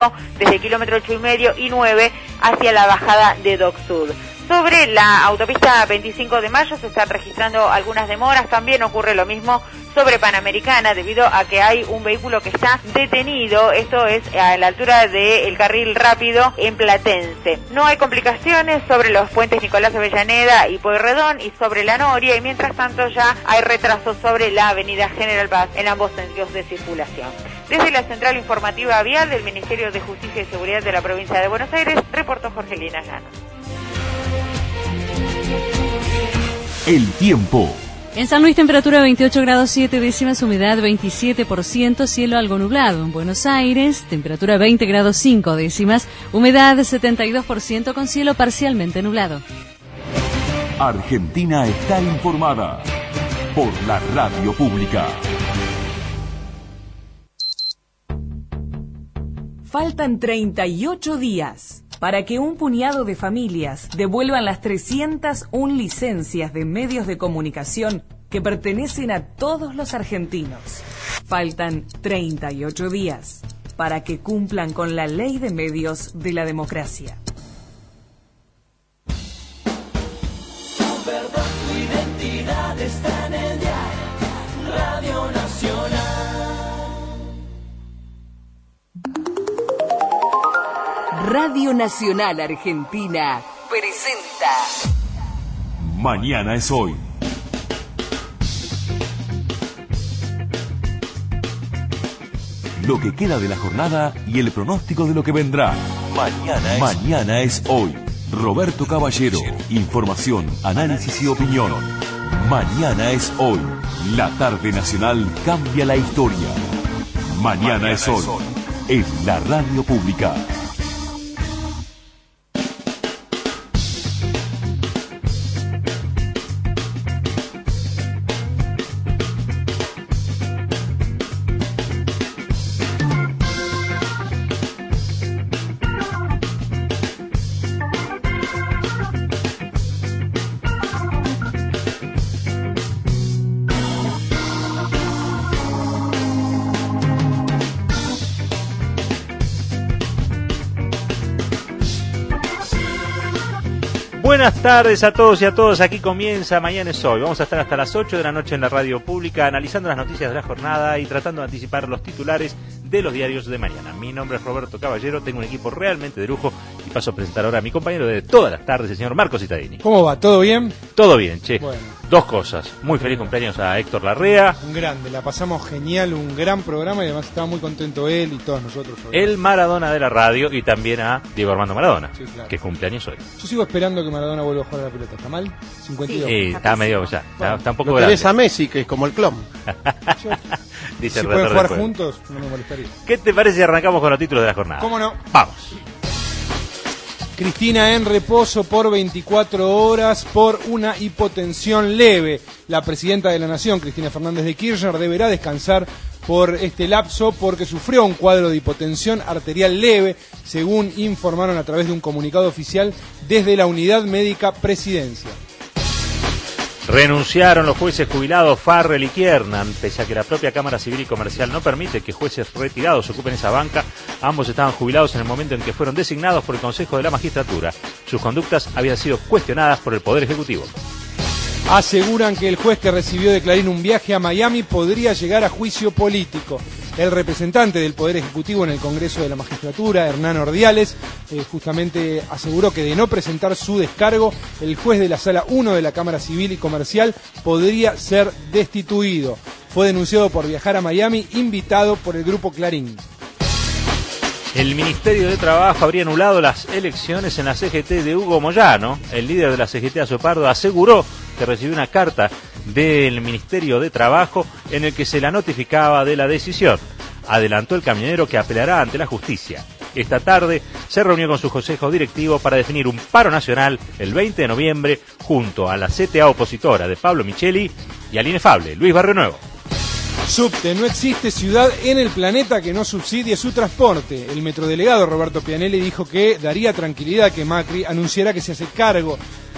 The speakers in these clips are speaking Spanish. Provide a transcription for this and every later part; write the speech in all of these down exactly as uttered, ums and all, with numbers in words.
desde el kilómetro ocho y medio y nueve hacia la bajada de Dock Sud. Sobre la autopista veinticinco de mayo se están registrando algunas demoras, también ocurre lo mismo sobre Panamericana debido a que hay un vehículo que está detenido, esto es a la altura del carril rápido en Platense. No hay complicaciones sobre los puentes Nicolás Avellaneda y Pueyrredón y sobre la Noria, y mientras tanto ya hay retrasos sobre la avenida General Paz en ambos sentidos de circulación. Desde la Central Informativa Vial del Ministerio de Justicia y Seguridad de la Provincia de Buenos Aires, reportó Jorgelina Llanos. El tiempo. En San Luis, temperatura veintiocho grados siete décimas, humedad veintisiete por ciento, cielo algo nublado. En Buenos Aires, temperatura veinte grados cinco décimas, humedad setenta y dos por ciento con cielo parcialmente nublado. Argentina está informada por la radio pública. Faltan treinta y ocho días para que un puñado de familias devuelvan las trescientas una licencias de medios de comunicación que pertenecen a todos los argentinos. Faltan treinta y ocho días para que cumplan con la ley de medios de la democracia. Tu verdad, tu identidad está en el diario Radio Nacional. Radio Nacional Argentina presenta Mañana es hoy. Lo que queda de la jornada y el pronóstico de lo que vendrá. Mañana es, Mañana es hoy. Roberto Caballero. Información, análisis y opinión. Mañana es hoy. La tarde nacional cambia la historia. Mañana, Mañana es hoy. En la radio pública. Buenas tardes a todos y a todas, aquí comienza Mañana es Hoy. Vamos a estar hasta las ocho de la noche en la radio pública analizando las noticias de la jornada y tratando de anticipar los titulares de los diarios de mañana. Mi nombre es Roberto Caballero, tengo un equipo realmente de lujo y paso a presentar ahora a mi compañero de todas las tardes, el señor Marco Cittadini. ¿Cómo va? ¿Todo bien? Todo bien, che. Bueno. Dos cosas. Muy feliz cumpleaños a Héctor Larrea. Un grande, la pasamos genial, un gran programa y además estaba muy contento él y todos nosotros. El Maradona de la radio y también a Diego Armando Maradona, sí, claro, que cumpleaños hoy. Yo sigo esperando que Maradona vuelva a jugar a la pelota, ¿está mal? cincuenta y dos. Sí, está medio ya, bueno, está un poco no grande. tenés a Messi, que es como el clon. Dice si el pueden jugar después. juntos, no me molestaría. ¿Qué te parece si arrancamos con los títulos de la jornada? ¿Cómo no? Vamos. Cristina en reposo por veinticuatro horas por una hipotensión leve. La presidenta de la Nación, Cristina Fernández de Kirchner, deberá descansar por este lapso porque sufrió un cuadro de hipotensión arterial leve, según informaron a través de un comunicado oficial desde la Unidad Médica Presidencia. Renunciaron los jueces jubilados Farrell y Kiernan, pese a que la propia Cámara Civil y Comercial no permite que jueces retirados ocupen esa banca. Ambos estaban jubilados en el momento en que fueron designados por el Consejo de la Magistratura. Sus conductas habían sido cuestionadas por el Poder Ejecutivo. Aseguran que el juez que recibió de Clarín un viaje a Miami podría llegar a juicio político. El representante del Poder Ejecutivo en el Congreso de la Magistratura, Hernán Ordiales, eh, justamente aseguró que de no presentar su descargo, el juez de la Sala uno de la Cámara Civil y Comercial podría ser destituido. Fue denunciado por viajar a Miami, invitado por el Grupo Clarín. El Ministerio de Trabajo habría anulado las elecciones en la C G T de Hugo Moyano. El líder de la C G T, Azo Pardo, aseguró que recibió una carta del Ministerio de Trabajo en el que se la notificaba de la decisión. Adelantó el camionero que apelará ante la justicia. Esta tarde se reunió con su consejo directivo para definir un paro nacional el veinte de noviembre junto a la C T A opositora de Pablo Micheli y al inefable Luis Barrionuevo. Subte, no existe ciudad en el planeta que no subsidie su transporte. El metrodelegado Roberto Pianelli dijo que daría tranquilidad que Macri anunciara que se hace cargo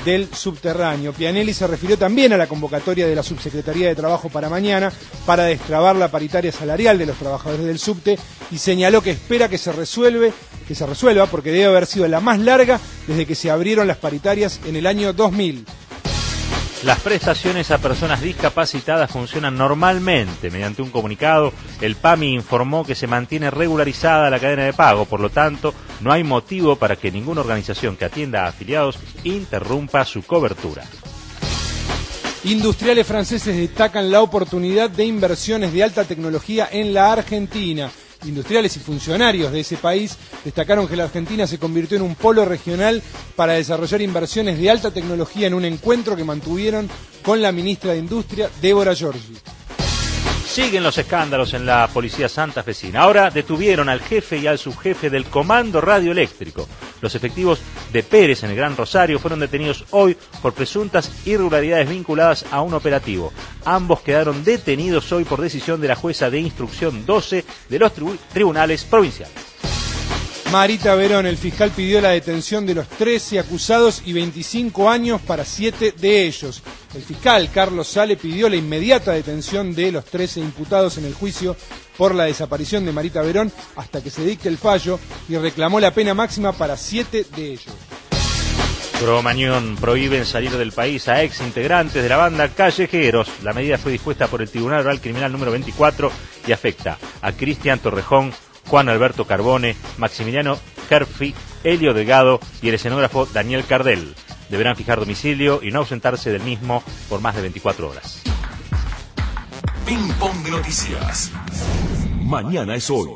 del subterráneo. Pianelli se refirió también a la convocatoria de la Subsecretaría de Trabajo para mañana para destrabar la paritaria salarial de los trabajadores del subte y señaló que espera que se resuelve, que se resuelva porque debe haber sido la más larga desde que se abrieron las paritarias en el año dos mil. Las prestaciones a personas discapacitadas funcionan normalmente. Mediante un comunicado, el P A M I informó que se mantiene regularizada la cadena de pago, por lo tanto, no hay motivo para que ninguna organización que atienda a afiliados interrumpa su cobertura. Industriales franceses destacan la oportunidad de inversiones de alta tecnología en la Argentina. Industriales y funcionarios de ese país destacaron que la Argentina se convirtió en un polo regional para desarrollar inversiones de alta tecnología en un encuentro que mantuvieron con la ministra de Industria, Débora Giorgi. Siguen los escándalos en la policía santafesina. Ahora detuvieron al jefe y al subjefe del Comando Radioeléctrico. Los efectivos de Pérez en el Gran Rosario fueron detenidos hoy por presuntas irregularidades vinculadas a un operativo. Ambos quedaron detenidos hoy por decisión de la jueza de instrucción doce de los tribu- tribunales provinciales. Marita Verón, el fiscal pidió la detención de los trece acusados y veinticinco años para siete de ellos. El fiscal Carlos Sale pidió la inmediata detención de los trece imputados en el juicio por la desaparición de Marita Verón hasta que se dicte el fallo y reclamó la pena máxima para siete de ellos. Cromañón prohíben salir del país a ex integrantes de la banda Callejeros. La medida fue dispuesta por el Tribunal Oral Criminal número veinticuatro y afecta a Cristian Torrejón, Juan Alberto Carbone, Maximiliano Herfi, Helio Delgado y el escenógrafo Daniel Cardel. Deberán fijar domicilio y no ausentarse del mismo por más de veinticuatro horas. Ping Pong de Noticias. Mañana es hoy.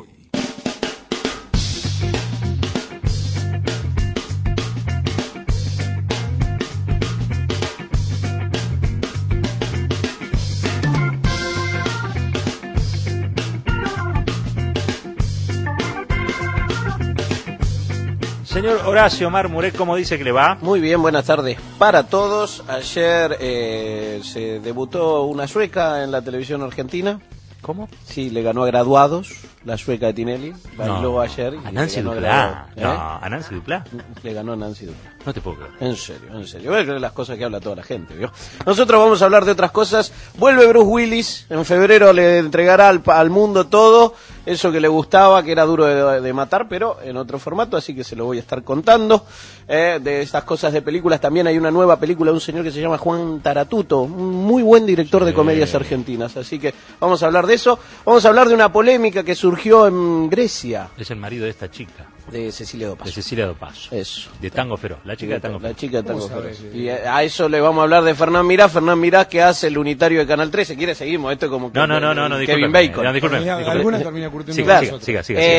Señor Horacio Marmuré, ¿cómo dice que le va? Muy bien, buenas tardes para todos. Ayer eh, se debutó una sueca en la televisión argentina. ¿Cómo? Sí, le ganó a Graduados, la sueca de Tinelli. Bailó No. ayer. y A Nancy le ganó Duplá. Graduados. ¿Eh? No, a Nancy Duplá. Le ganó a Nancy Duplá. No te puedo creer. En serio, en serio. Voy a creer las cosas que habla toda la gente, ¿vio? Nosotros vamos a hablar de otras cosas. Vuelve Bruce Willis. En febrero le entregará al, al mundo todo eso que le gustaba, que era duro de, de matar, pero en otro formato, así que se lo voy a estar contando. Eh, de estas cosas de películas, también hay una nueva película de un señor que se llama Juan Taratuto, un muy buen director de comedias argentinas, así que vamos a hablar de eso. Vamos a hablar de una polémica que surgió en Grecia. Es el marido de esta chica. De Cecilia De Dopazo. Cecilia Dopazo. Eso. De Tango Feroz. La chica de Tango La Feroz. chica de Tango ¿Cómo Feroz. sabes? Y a a eso le vamos a hablar de Fernán Mirás. Fernán Mirás, que hace el unitario de Canal trece. ¿Quiere seguimos? Esto es como No, no, no, no, no, Kevin discúlpeme. Bacon. No, discúlpeme, Termina- discúlpeme. alguna termina curtiendo Sí, con claro, nosotros. siga, siga, siga.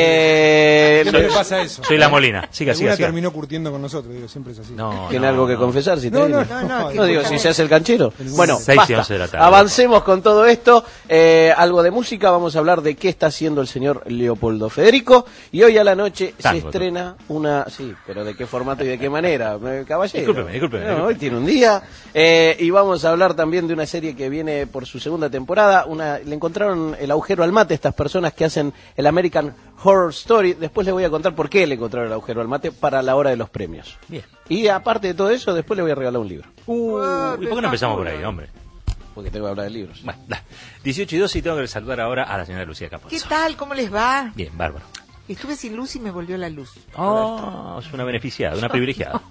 Eh, Siempre no- le pasa eso. Soy la Molina. Siga, siga, Alguna siga. terminó curtiendo con nosotros, digo, siempre es así. No, ¿Tiene no, algo que no. confesar? Si No, te no, digo? no, no, No que- digo, si se hace el canchero. Ningún- Bueno, Seis y basta. once de la tarde. Avancemos con todo esto. Eh, algo de música. Vamos a hablar de qué está haciendo el señor Leopoldo Federico. Y hoy a la noche Tango, se estrena una... Sí, pero ¿de qué formato y de qué manera? Eh, Caballero. Discúlpeme, discúlpeme, No, discúlpeme. hoy tiene un día. Eh, y vamos a hablar también de una serie que viene por su segunda temporada. Una, le encontraron el agujero al mate a estas personas que hacen el American Horror Story. Después les voy a contar por qué le encontraron el agujero al mate para la hora de los premios. Bien. Y aparte de todo eso, después le voy a regalar un libro. Uh, ¿y por qué no empezamos por ahí, hombre? Porque tengo que hablar de libros. Bueno, da. dieciocho y doce y tengo que saludar ahora a la señora Lucía Capozzo. ¿Qué tal? ¿Cómo les va? Bien, bárbaro. Estuve sin luz y me volvió la luz. Oh, es una beneficiada, una privilegiada.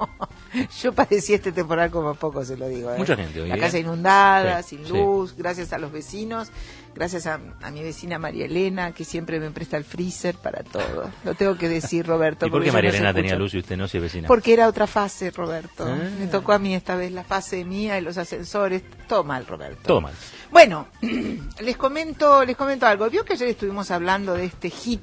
Yo padecí este temporal como poco, se lo digo. ¿eh? Mucha gente hoy, La ¿eh? casa inundada, Sí, sin sí. luz, gracias a los vecinos, gracias a, a mi vecina María Elena, que siempre me presta el freezer para todo. Lo tengo que decir, Roberto. ¿Y por porque qué yo María no se Elena tenía escucho. luz y usted no, si es vecina? Porque era otra fase, Roberto. Ah. Me tocó a mí esta vez la fase mía y los ascensores. Todo mal, Roberto. Todo mal. Bueno, les comento, les comento algo. Vio que ayer estuvimos hablando de este hit,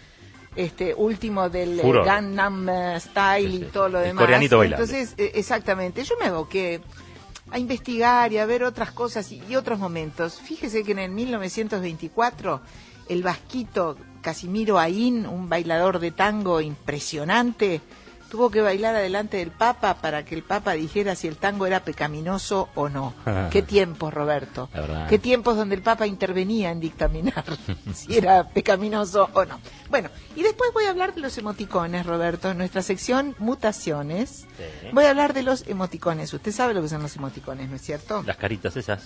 este último del eh, Furor. Gangnam eh, Style Sí, sí. y todo lo El demás. coreanito bailable. Entonces, eh, exactamente, yo me aboqué a investigar y a ver otras cosas y, y otros momentos. Fíjese que en el mil novecientos veinticuatro el vasquito Casimiro Aín, un bailador de tango impresionante, tuvo que bailar adelante del Papa para que el Papa dijera si el tango era pecaminoso o no. Qué tiempos, Roberto. Qué tiempos donde el Papa intervenía en dictaminar si era pecaminoso o no. Bueno, y después voy a hablar de los emoticones, Roberto, en nuestra sección Mutaciones. Sí. Voy a hablar de los emoticones. Usted sabe lo que son los emoticones, ¿no es cierto? Las caritas esas.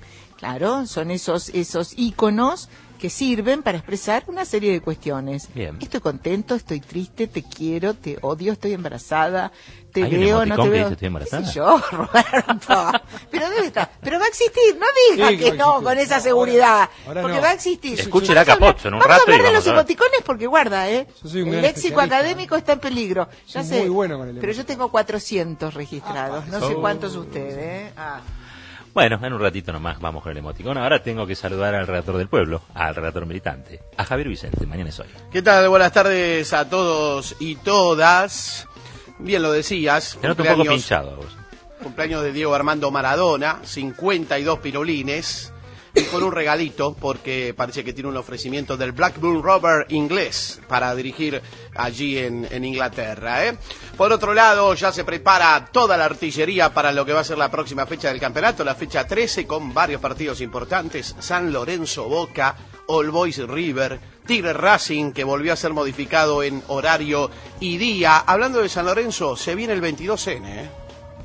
Claro, son esos esos íconos que sirven para expresar una serie de cuestiones. Bien. Estoy contento, estoy triste, te quiero, te odio, estoy embarazada, te ¿Hay veo, un no te emoticón que veo. dice estoy embarazada? ¿Qué sé yo, Roberto? Pero debe estar. Pero va a existir, no diga Sí, que va a no existir. con esa seguridad. Ahora- ahora porque no. va a existir. Escuche la Vamos a hablar- Capocho en un vamos rato y a hablar de vamos los a ver. emoticones porque guarda, ¿eh? Yo soy un El gran léxico especialista. académico está en peligro. Ya Soy sé. muy bueno con el pero yo tengo cuatrocientos registrados. No sé Oh. cuántos ustedes, ¿eh? Ah. Bueno, en un ratito nomás vamos con el emoticón. Ahora tengo que saludar al relator del pueblo, al relator militante, a Javier Vicente. Mañana es hoy. ¿Qué tal? Buenas tardes a todos y todas. Bien lo decías. Te noto un poco cumpleaños- pinchado vos. Cumpleaños de Diego Armando Maradona, cincuenta y dos pirulines. Y con un regalito, porque parece que tiene un ofrecimiento del Blackburn Rovers inglés para dirigir allí en, en Inglaterra. ¿eh? Por otro lado, ya se prepara toda la artillería para lo que va a ser la próxima fecha del campeonato, la fecha trece, con varios partidos importantes. San Lorenzo Boca, All Boys River, Tigre Racing, que volvió a ser modificado en horario y día. Hablando de San Lorenzo, se viene el veintidós ene, ¿eh?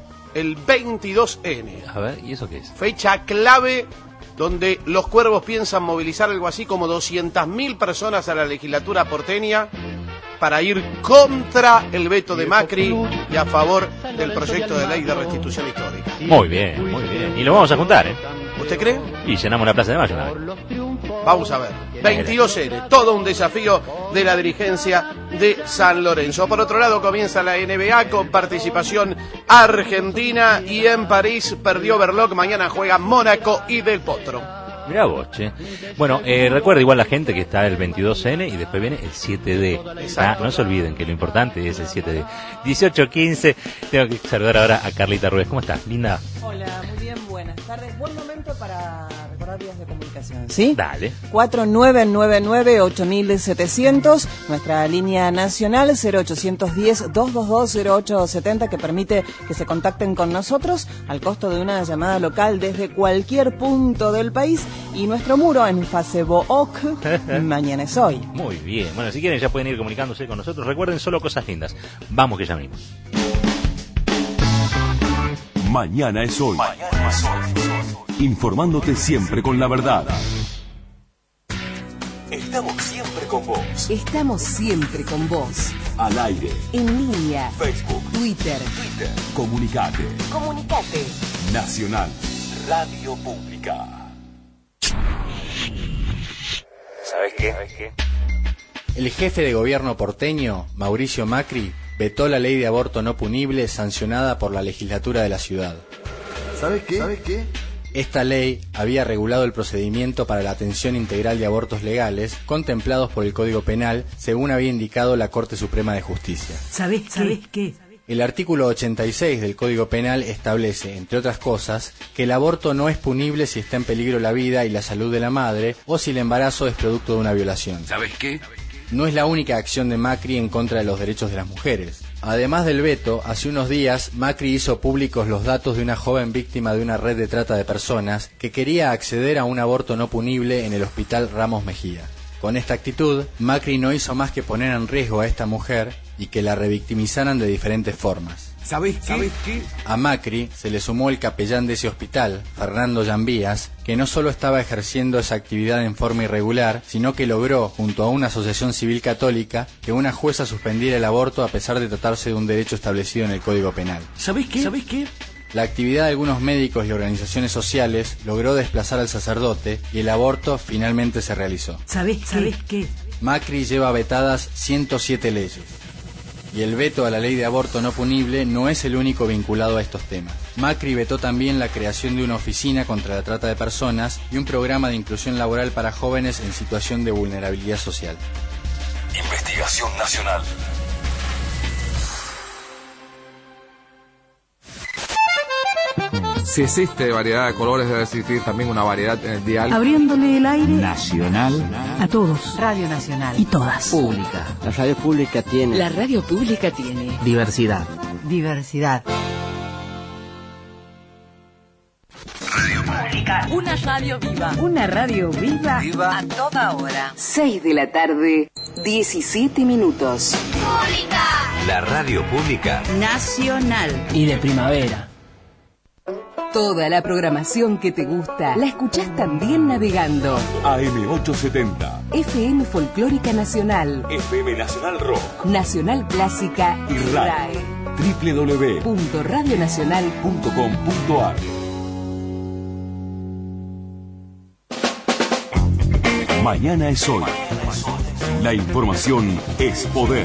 El veintidós ene. A ver, ¿y eso qué es? Fecha clave donde los cuervos piensan movilizar algo así como doscientas mil personas a la legislatura porteña para ir contra el veto de Macri y a favor del proyecto de ley de restitución histórica. Muy bien, muy bien. Y lo vamos a juntar, ¿eh? ¿Usted cree? Y llenamos la Plaza de Mayo. ¿no? Vamos a ver. veintidós ene, todo un desafío de la dirigencia de San Lorenzo. Por otro lado, comienza la N B A con participación argentina y en París perdió Berloc. Mañana juega Mónaco y Del Potro. Mirá vos, che. Bueno, eh, recuerda igual la gente que está el veintidós ene y después viene el siete de. Ah, no se olviden que lo importante es el siete de. dieciocho quince. Tengo que saludar ahora a Carlita Ruiz. ¿Cómo estás? Linda. Hola, muy bien, buenas tardes. Buen momento para recordar vías de comunicación, ¿sí? Dale. cuatro nueve nueve nueve ocho setecientos, nuestra línea nacional cero ochocientos diez, doscientos veintidós, cero ocho setenta, que permite que se contacten con nosotros al costo de una llamada local desde cualquier punto del país, y nuestro muro en Facebook, Mañana es hoy. Muy bien. Bueno, si quieren ya pueden ir comunicándose con nosotros. Recuerden solo cosas lindas. Vamos que ya mismo. Mañana es hoy. Mañana es hoy. Informándote siempre con la verdad. Estamos siempre con vos. Estamos siempre con vos. Al aire. En línea. Facebook. Twitter. Twitter. Comunicate. Comunicate. Nacional. Radio Pública. ¿Sabes qué? ¿Sabes qué? El jefe de gobierno porteño, Mauricio Macri, vetó la ley de aborto no punible sancionada por la legislatura de la ciudad. ¿Sabes qué? ¿Sabes qué? Esta ley había regulado el procedimiento para la atención integral de abortos legales contemplados por el Código Penal, según había indicado la Corte Suprema de Justicia. ¿Sabés qué? ¿Sabés qué? El artículo ochenta y seis del Código Penal establece, entre otras cosas, que el aborto no es punible si está en peligro la vida y la salud de la madre o si el embarazo es producto de una violación. ¿Sabes qué? No es la única acción de Macri en contra de los derechos de las mujeres. Además del veto, hace unos días Macri hizo públicos los datos de una joven víctima de una red de trata de personas que quería acceder a un aborto no punible en el Hospital Ramos Mejía. Con esta actitud, Macri no hizo más que poner en riesgo a esta mujer y que la revictimizaran de diferentes formas. ¿Sabés qué? ¿Sabés qué? A Macri se le sumó el capellán de ese hospital, Fernando Llambías, que no solo estaba ejerciendo esa actividad en forma irregular, sino que logró, junto a una asociación civil católica, que una jueza suspendiera el aborto a pesar de tratarse de un derecho establecido en el Código Penal. ¿Sabés qué? ¿Sabés qué? La actividad de algunos médicos y organizaciones sociales logró desplazar al sacerdote y el aborto finalmente se realizó. ¿Sabés, ¿Sabés qué? Macri lleva vetadas ciento siete leyes. Y el veto a la ley de aborto no punible no es el único vinculado a estos temas. Macri vetó también la creación de una oficina contra la trata de personas y un programa de inclusión laboral para jóvenes en situación de vulnerabilidad social. Investigación Nacional. Si existe variedad de colores, debe existir también una variedad en el dial. Abriéndole el aire nacional a todos. Radio Nacional. Y todas. Pública. La radio pública tiene. La radio pública tiene. Diversidad. Diversidad. Radio Pública. Una radio viva. Una radio viva. Viva. A toda hora. seis de la tarde, diecisiete minutos. Pública. La radio pública. Nacional. Y de primavera. Toda la programación que te gusta la escuchás también navegando. A M ochocientos setenta. F M Folclórica Nacional. F M Nacional Rock. Nacional Clásica y R A E. doble u doble u doble u punto radio nacional punto com punto a r. Mañana es hoy. La información es poder.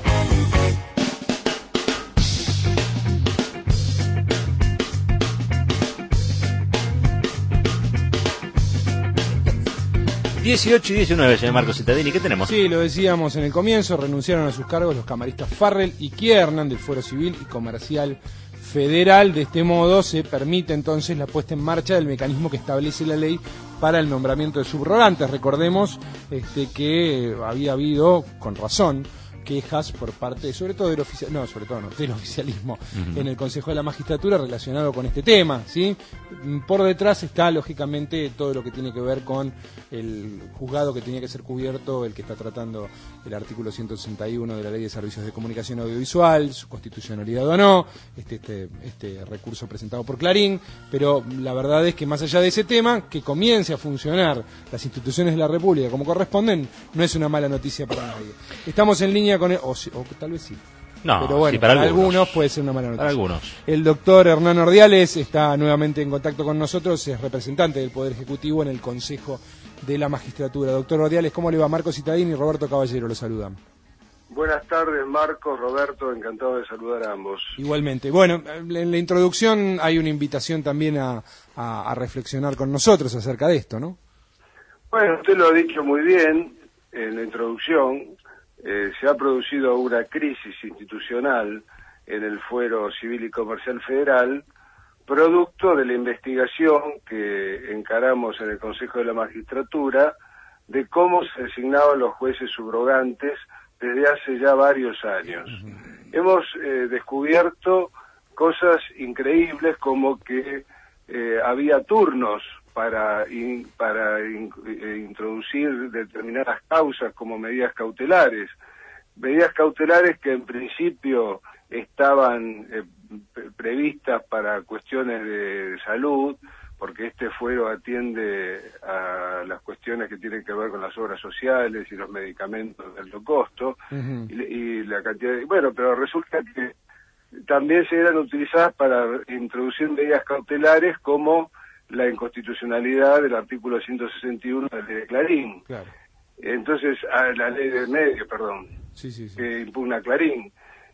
dieciocho y diecinueve, señor Marcos Cittadini, ¿qué tenemos? Sí, lo decíamos en el comienzo, renunciaron a sus cargos los camaristas Farrell y Kiernan del Fuero Civil y Comercial Federal. De este modo se permite entonces la puesta en marcha del mecanismo que establece la ley para el nombramiento de subrogantes. Recordemos este, que había habido, con razón, quejas por parte, sobre todo del oficial, no, sobre todo no, del oficialismo uh-huh. en el Consejo de la Magistratura relacionado con este tema, ¿sí? Por detrás está, lógicamente, todo lo que tiene que ver con el juzgado que tenía que ser cubierto, el que está tratando el artículo ciento sesenta y uno de la Ley de Servicios de Comunicación Audiovisual, su constitucionalidad o no, este, este, este recurso presentado por Clarín, pero la verdad es que más allá de ese tema, que comience a funcionar las instituciones de la República como corresponden, no es una mala noticia para nadie. Estamos en línea con él, o, o tal vez sí. No, pero bueno, sí, para, para algunos. algunos puede ser una mala noticia. Para algunos. El doctor Hernán Ordiales está nuevamente en contacto con nosotros, es representante del Poder Ejecutivo en el Consejo de la Magistratura. Doctor Ordiales, ¿cómo le va? Marcos Cittadini y Roberto Caballero lo saludan. Buenas tardes, Marcos, Roberto, encantado de saludar a ambos. Igualmente. Bueno, en la introducción hay una invitación también a, a, a reflexionar con nosotros acerca de esto, ¿no? Bueno, usted lo ha dicho muy bien en la introducción. Eh, se ha producido una crisis institucional en el Fuero Civil y Comercial Federal, producto de la investigación que encaramos en el Consejo de la Magistratura de cómo se designaban los jueces subrogantes desde hace ya varios años. Uh-huh. Hemos eh, descubierto cosas increíbles como que eh, había turnos para in, para in, eh, introducir determinadas causas como medidas cautelares, medidas cautelares que en principio estaban eh, previstas para cuestiones de salud, porque este fuero atiende a las cuestiones que tienen que ver con las obras sociales y los medicamentos de alto costo, uh-huh. y, y la cantidad de, bueno, pero resulta que también se eran utilizadas para introducir medidas cautelares como la inconstitucionalidad del artículo ciento sesenta y uno de la ley de Clarín. Claro. Entonces, a la ley de medio, perdón, sí, sí, sí. que impugna Clarín.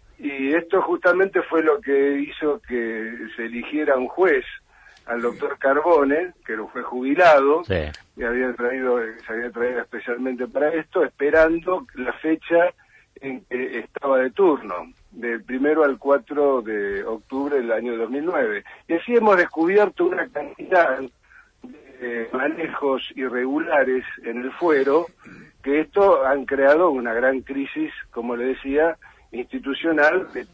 Y esto justamente fue lo que hizo que se eligiera un juez, al doctor Carbone, que era un juez jubilado, sí. y había traído, se había traído especialmente para esto, esperando la fecha en que estaba de turno, del primero al cuatro de octubre del año dos mil nueve. Y así hemos descubierto una cantidad de manejos irregulares en el fuero, que esto han creado una gran crisis, como le decía, institucional. De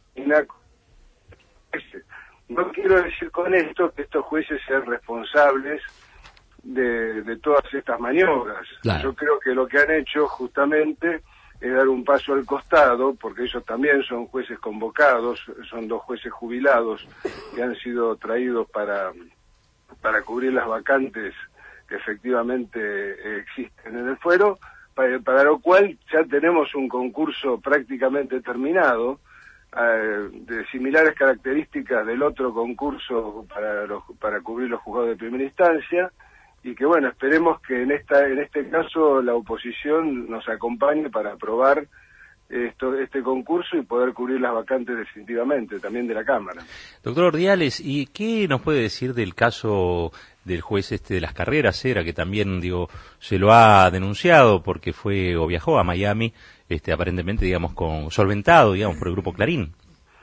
no quiero decir con esto que estos jueces sean responsables de, de todas estas maniobras. Claro. Yo creo que lo que han hecho justamente es dar un paso al costado, porque ellos también son jueces convocados, son dos jueces jubilados que han sido traídos para, para cubrir las vacantes que efectivamente existen en el fuero, para, para lo cual ya tenemos un concurso prácticamente terminado, eh, de similares características del otro concurso para, los, para cubrir los juzgados de primera instancia, y que bueno, esperemos que en esta en este caso la oposición nos acompañe para aprobar esto, este concurso y poder cubrir las vacantes definitivamente, también de la Cámara. Doctor Ordiales, ¿y qué nos puede decir del caso del juez este de las carreras, Era, que también, digo, se lo ha denunciado porque fue o viajó a Miami, este aparentemente, digamos, con solventado, digamos, por el Grupo Clarín?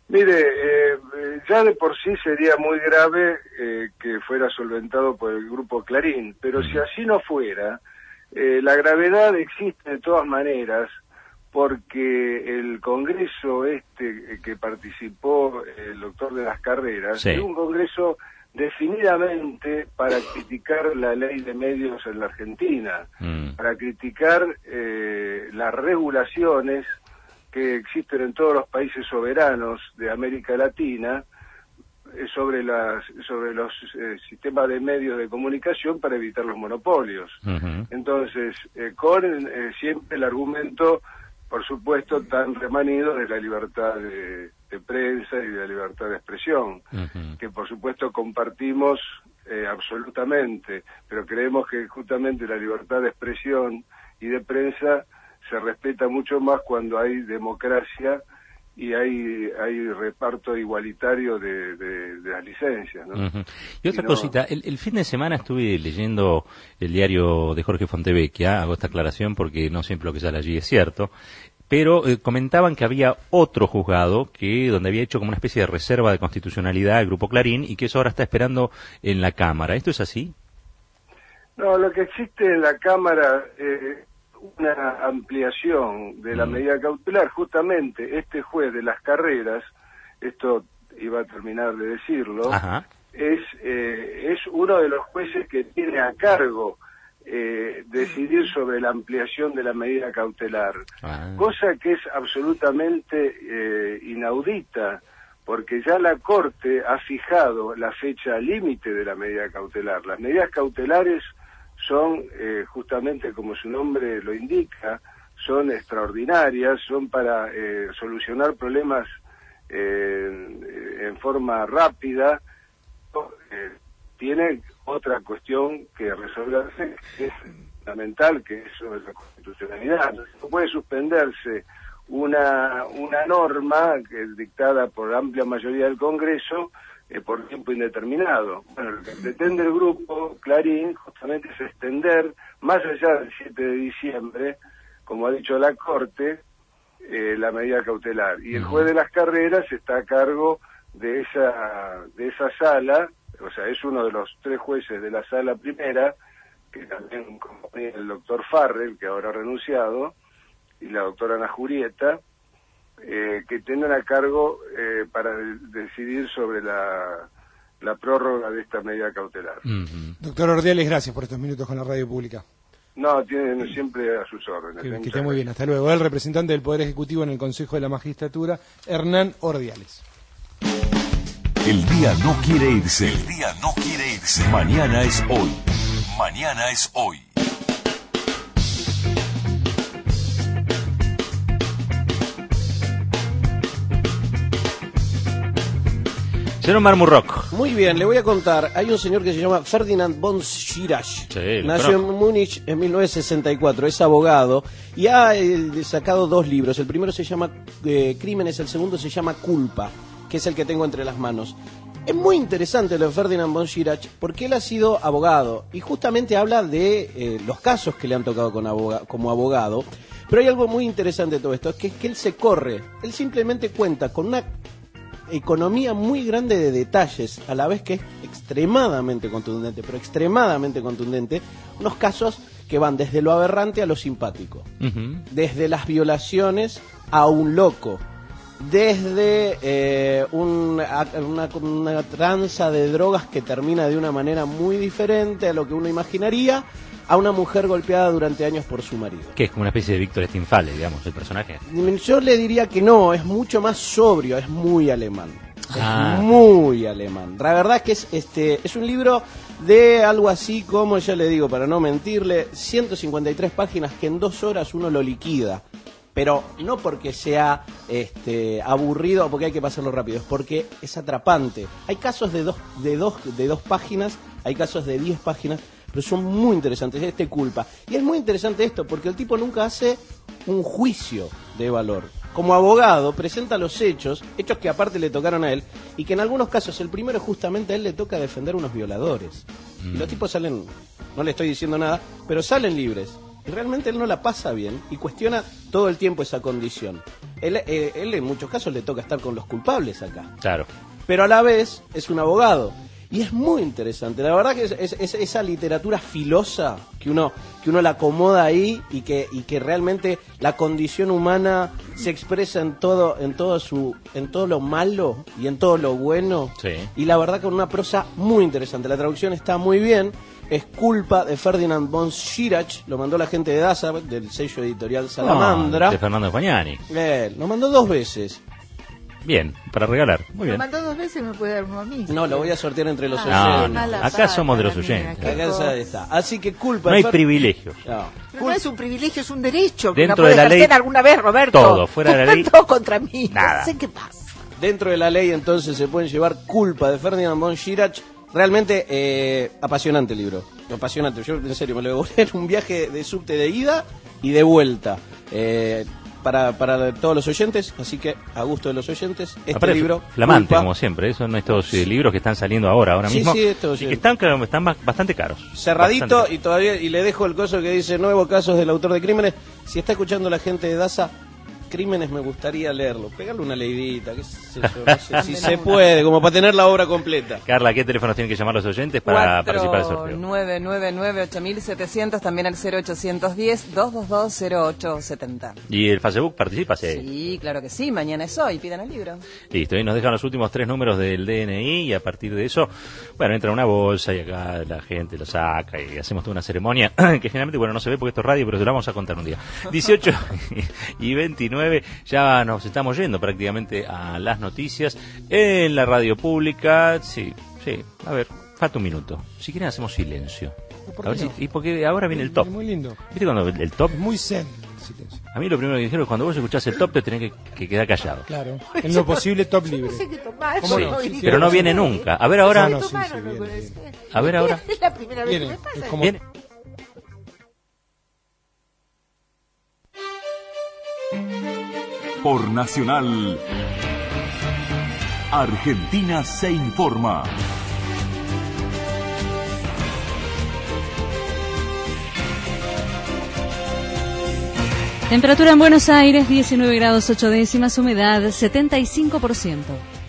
Mire, eh, ya de por sí sería muy grave eh, que fuera solventado por el Grupo Clarín, pero si así no fuera, eh, la gravedad existe de todas maneras, porque el congreso este que participó el doctor de las Carreras, sí, es un congreso definidamente para criticar la ley de medios en la Argentina, mm. para criticar eh, las regulaciones que existen en todos los países soberanos de América Latina eh, sobre las sobre los eh, sistemas de medios de comunicación para evitar los monopolios. Uh-huh. Entonces, eh, con eh, siempre el argumento, por supuesto, tan remanido de la libertad de, de prensa y de la libertad de expresión, uh-huh, que por supuesto compartimos eh, absolutamente, pero creemos que justamente la libertad de expresión y de prensa se respeta mucho más cuando hay democracia y hay hay reparto igualitario de, de, de las licencias, ¿no? Uh-huh. Y otra y no... cosita, el, el fin de semana estuve leyendo el diario de Jorge Fontevecchia, hago esta aclaración porque no siempre lo que sale allí es cierto, pero eh, comentaban que había otro juzgado que donde había hecho como una especie de reserva de constitucionalidad el Grupo Clarín y que eso ahora está esperando en la Cámara. ¿Esto es así? No, lo que existe en la Cámara... Eh, una ampliación de la medida cautelar. Justamente este juez de las Carreras, esto iba a terminar de decirlo, Ajá. es eh, es uno de los jueces que tiene a cargo eh, decidir sobre la ampliación de la medida cautelar, ah. cosa que es absolutamente eh, inaudita, porque ya la Corte ha fijado la fecha límite de la medida cautelar. Las medidas cautelares son, eh, justamente como su nombre lo indica, son extraordinarias, son para eh, solucionar problemas eh, en forma rápida. Eh, tiene otra cuestión que resolverse, que es fundamental, que es sobre la constitucionalidad. No puede suspenderse una, una norma que es dictada por amplia mayoría del Congreso Eh, por tiempo indeterminado. Bueno, lo que pretende el Grupo Clarín justamente es extender, más allá del siete de diciembre, como ha dicho la Corte, eh, la medida cautelar. Y el juez de las Carreras está a cargo de esa de esa sala, o sea, es uno de los tres jueces de la sala primera, que también componía el doctor Farrell, que ahora ha renunciado, y la doctora Ana Jurieta, Eh, que tengan a cargo eh, para de- decidir sobre la, la prórroga de esta medida cautelar. Uh-huh. Doctor Ordiales, gracias por estos minutos con la radio pública. No, tienen siempre a sus órdenes. Que, que esté muy bien, hasta luego. El representante del Poder Ejecutivo en el Consejo de la Magistratura, Hernán Ordiales. El día no quiere irse. El día no quiere irse. Mañana es hoy. Mañana es hoy. Señor Marmurrock. Muy bien, le voy a contar. Hay un señor que se llama Ferdinand von Schirach. Sí, Nació en Múnich en mil novecientos sesenta y cuatro, es abogado y ha eh, sacado dos libros. El primero se llama eh, Crímenes, el segundo se llama Culpa, que es el que tengo entre las manos. Es muy interesante lo de Ferdinand von Schirach porque él ha sido abogado y justamente habla de eh, los casos que le han tocado con aboga- como abogado. Pero hay algo muy interesante de todo esto, que es que él se corre. Él simplemente cuenta con una economía muy grande de detalles, a la vez que es extremadamente contundente, pero extremadamente contundente, unos casos que van desde lo aberrante a lo simpático, Uh-huh. desde las violaciones a un loco, desde eh, un, a- una, una tranza de drogas que termina de una manera muy diferente a lo que uno imaginaría, a una mujer golpeada durante años por su marido. Que es como una especie de Víctor Stinfale, digamos, el personaje. Yo le diría que no, es mucho más sobrio, es muy alemán. Ah. Es muy alemán. La verdad es que es este es un libro de algo así como, ya le digo, para no mentirle, ciento cincuenta y tres páginas que en dos horas uno lo liquida. Pero no porque sea este aburrido o porque hay que pasarlo rápido, es porque es atrapante. Hay casos de dos, de dos, de dos páginas, hay casos de diez páginas, pero son muy interesantes. Este Culpa. Y es muy interesante esto porque el tipo nunca hace un juicio de valor. Como abogado presenta los hechos, hechos que aparte le tocaron a él, y que en algunos casos, el primero justamente a él le toca defender unos violadores. Mm. Y los tipos salen, no le estoy diciendo nada, pero salen libres. Y realmente él no la pasa bien y cuestiona todo el tiempo esa condición. Él, eh, él en muchos casos le toca estar con los culpables acá. Claro. Pero a la vez es un abogado. Y es muy interesante. La verdad que es, es, es esa literatura filosa que uno que uno la acomoda ahí y que y que realmente la condición humana se expresa en todo en todo su en todo lo malo y en todo lo bueno. Sí. Y la verdad con una prosa muy interesante. La traducción está muy bien. Es Culpa de Ferdinand von Schirach. Lo mandó la gente de DASA, del sello editorial Salamandra. No, de Fernando Fagnani. Eh, lo mandó dos veces. Bien, para regalar. Muy Lo bien. mandó dos veces, me puede dar uno a mí. No, lo voy a sortear entre los Ah, oyentes. No, no. Acá somos de los mía, oyentes. qué Acá cosa. está. Así que Culpa No de hay Fer- privilegios. No. Pero no es un privilegio, es un derecho. Que Dentro la de puede la ejercer ley, alguna vez, Roberto. todo, fuera de la ley, Todo contra mí. nada. No sé qué pasa. Dentro de la ley entonces se pueden llevar Culpa de Ferdinand von Schirach. Realmente eh, apasionante el libro. Apasionante. Yo en serio me lo devoré en un viaje de subte de ida y de vuelta. Eh, para, para todos los oyentes, así que a gusto de los oyentes, este Aparte, libro flamante, Culpa, como siempre. Son estos eh, libros que están saliendo ahora, ahora Sí, mismo. sí, estos, y sí. que están, claro, están ba- bastante caros. cerradito Bastante. y todavía y le dejo el coso que dice nuevo casos del autor de crímenes. Si está escuchando la gente de DASA, Crímenes me gustaría leerlo. Pegarle una leidita, qué sé yo, no sé si se puede, como para tener la obra completa. Carla, ¿qué teléfonos tienen que llamar los oyentes para participar del cuatro sorteo? nueve nueve nueve ocho mil setecientos, también al cero ochocientos diez, doscientos veintidós, cero ocho setenta. ¿Y el Facebook participa? Sí. Sí, claro que sí, mañana es hoy, pidan el libro. Listo, y nos dejan los últimos tres números del D N I y a partir de eso, bueno, entra una bolsa y acá la gente lo saca y hacemos toda una ceremonia que generalmente, bueno, no se ve porque esto es radio, pero se lo vamos a contar un día. dieciocho y veintinueve, ya nos estamos yendo prácticamente a las noticias en la radio pública. Sí, sí, a ver, falta un minuto. Si quieren hacemos silencio. ¿Por A ver qué si, no? y porque ahora viene el top. Muy lindo. ¿Viste cuando el, el top? Es muy zen el silencio. A mí lo primero que dijeron es cuando vos escuchás el top te tenés que, que quedar callado. Claro, en lo posible top libre. No sé qué tomar. ¿Cómo Sí, no? Sí, sí, pero no sí. viene nunca. A ver ahora. No, no, sí, Tomar, sí, no, viene, no, viene. A ver ahora. Es la primera vez Viene, que me pasa. es como- Viene. Por Nacional, Argentina se informa. Temperatura en Buenos Aires, diecinueve grados ocho décimas, humedad setenta y cinco por ciento.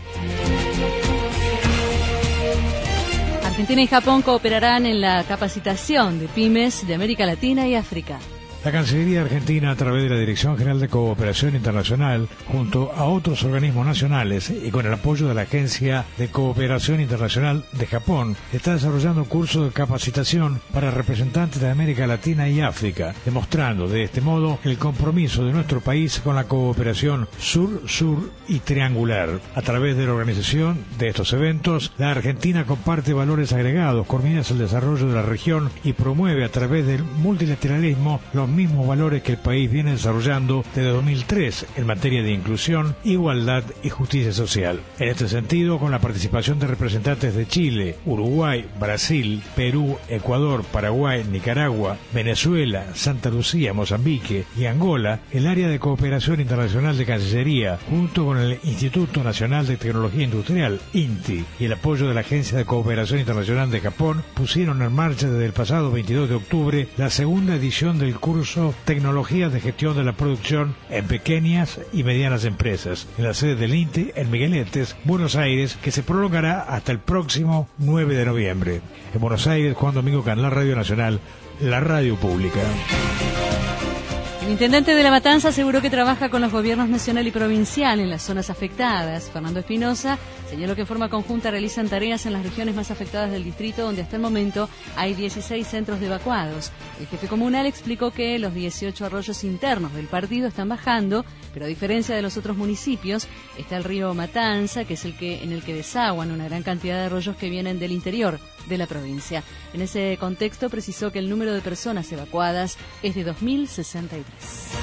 Argentina y Japón cooperarán en la capacitación de pymes de América Latina y África. La Cancillería Argentina, a través de la Dirección General de Cooperación Internacional, junto a otros organismos nacionales y con el apoyo de la Agencia de Cooperación Internacional de Japón, está desarrollando cursos de capacitación para representantes de América Latina y África, demostrando de este modo el compromiso de nuestro país con la cooperación sur-sur y triangular. A través de la organización de estos eventos, la Argentina comparte valores agregados con miras al desarrollo de la región y promueve a través del multilateralismo los mismos valores que el país viene desarrollando desde dos mil tres en materia de inclusión, igualdad y justicia social. En este sentido, con la participación de representantes de Chile, Uruguay, Brasil, Perú, Ecuador, Paraguay, Nicaragua, Venezuela, Santa Lucía, Mozambique y Angola, el área de cooperación internacional de Cancillería, junto con el Instituto Nacional de Tecnología Industrial, INTI, y el apoyo de la Agencia de Cooperación Internacional de Japón, pusieron en marcha desde el pasado veintidós de octubre la segunda edición del curso Tecnologías de Gestión de la Producción en Pequeñas y Medianas Empresas, en la sede del INTI en Migueletes, Buenos Aires, que se prolongará hasta el próximo nueve de noviembre. En Buenos Aires, Juan Domingo Canal, Radio Nacional, la radio pública. El intendente de La Matanza aseguró que trabaja con los gobiernos nacional y provincial en las zonas afectadas. Fernando Espinosa señaló que en forma conjunta realizan tareas en las regiones más afectadas del distrito, donde hasta el momento hay dieciséis centros de evacuados. El jefe comunal explicó que los dieciocho arroyos internos del partido están bajando, pero a diferencia de los otros municipios, está el río Matanza, que es el que en el que desaguan una gran cantidad de arroyos que vienen del interior de la provincia. En ese contexto precisó que el número de personas evacuadas es de dos mil sesenta y tres.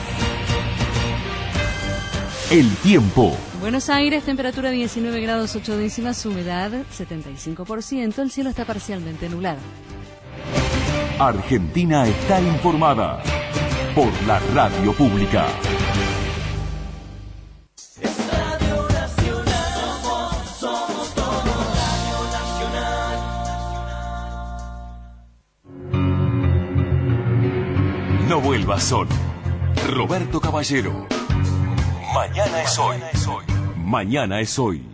El tiempo. Buenos Aires, temperatura diecinueve grados ocho décimas, humedad setenta y cinco por ciento, el cielo está parcialmente nublado. Argentina está informada por la radio pública. Radio Nacional, somos, somos todos Radio Nacional. No El Basón. Roberto Caballero. Mañana es hoy. Mañana es hoy.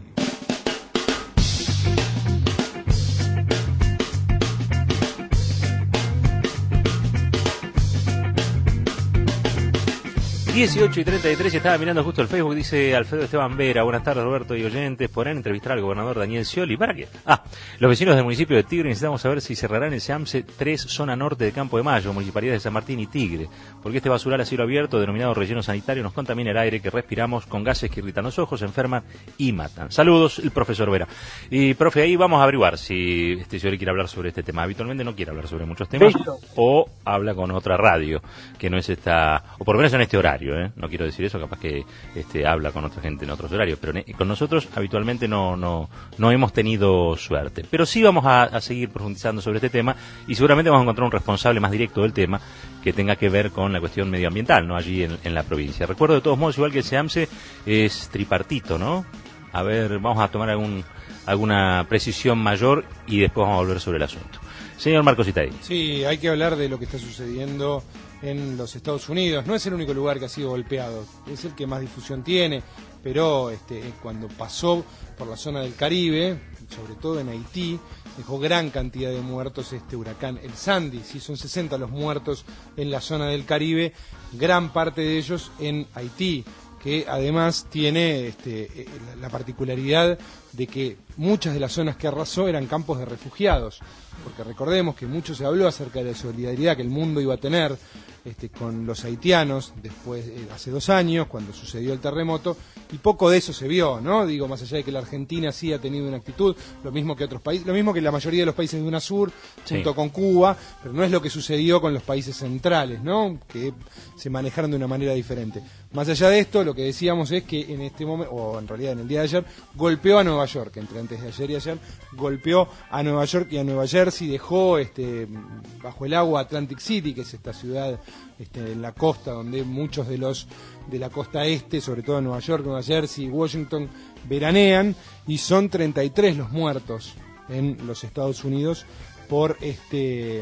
dieciocho y treinta y tres, estaba mirando justo el Facebook, dice Alfredo Esteban Vera, buenas tardes Roberto y oyentes, podrán entrevistar al gobernador Daniel Scioli, ¿para qué? Ah, los vecinos del municipio de Tigre necesitamos saber si cerrarán el SEAMSE tres zona norte de Campo de Mayo, municipalidades de San Martín y Tigre, porque este basural a cielo abierto, denominado relleno sanitario, nos contamina el aire que respiramos con gases que irritan los ojos, enferman y matan. Saludos, el profesor Vera. Y profe, ahí vamos a averiguar si este Scioli quiere hablar sobre este tema. Habitualmente no quiere hablar sobre muchos temas, ¿Listo? O habla con otra radio, que no es esta, o por lo menos en este horario. ¿Eh? No quiero decir eso, capaz que este, habla con otra gente en otros horarios, pero con nosotros habitualmente no, no, no hemos tenido suerte. Pero sí vamos a, a seguir profundizando sobre este tema y seguramente vamos a encontrar un responsable más directo del tema que tenga que ver con la cuestión medioambiental, ¿no? Allí en, en la provincia. Recuerdo de todos modos, igual que el SEAMSE es tripartito, ¿no? A ver, vamos a tomar algún, alguna precisión mayor y después vamos a volver sobre el asunto. Señor Marcos Itaí. Sí, hay que hablar de lo que está sucediendo en los Estados Unidos. No es el único lugar que ha sido golpeado, es el que más difusión tiene, pero este, cuando pasó por la zona del Caribe, sobre todo en Haití, dejó gran cantidad de muertos este huracán, el Sandy. Sí, son sesenta los muertos en la zona del Caribe, gran parte de ellos en Haití, que además tiene este, la particularidad de que muchas de las zonas que arrasó eran campos de refugiados, porque recordemos que mucho se habló acerca de la solidaridad que el mundo iba a tener este, con los haitianos después, eh, hace dos años, cuando sucedió el terremoto, y poco de eso se vio, ¿no? Digo, más allá de que la Argentina sí ha tenido una actitud, lo mismo que otros países, lo mismo que la mayoría de los países de UNASUR, sí, junto con Cuba, pero no es lo que sucedió con los países centrales, ¿no? Que se manejaron de una manera diferente. Más allá de esto, lo que decíamos es que en este momento, o en realidad en el día de ayer, golpeó a Nueva York, entre antes de ayer y ayer, golpeó a Nueva York y a Nueva Jersey, dejó este, bajo el agua Atlantic City, que es esta ciudad este, en la costa, donde muchos de los de la costa este, sobre todo Nueva York, Nueva Jersey y Washington, veranean, y son treinta y tres los muertos en los Estados Unidos por este...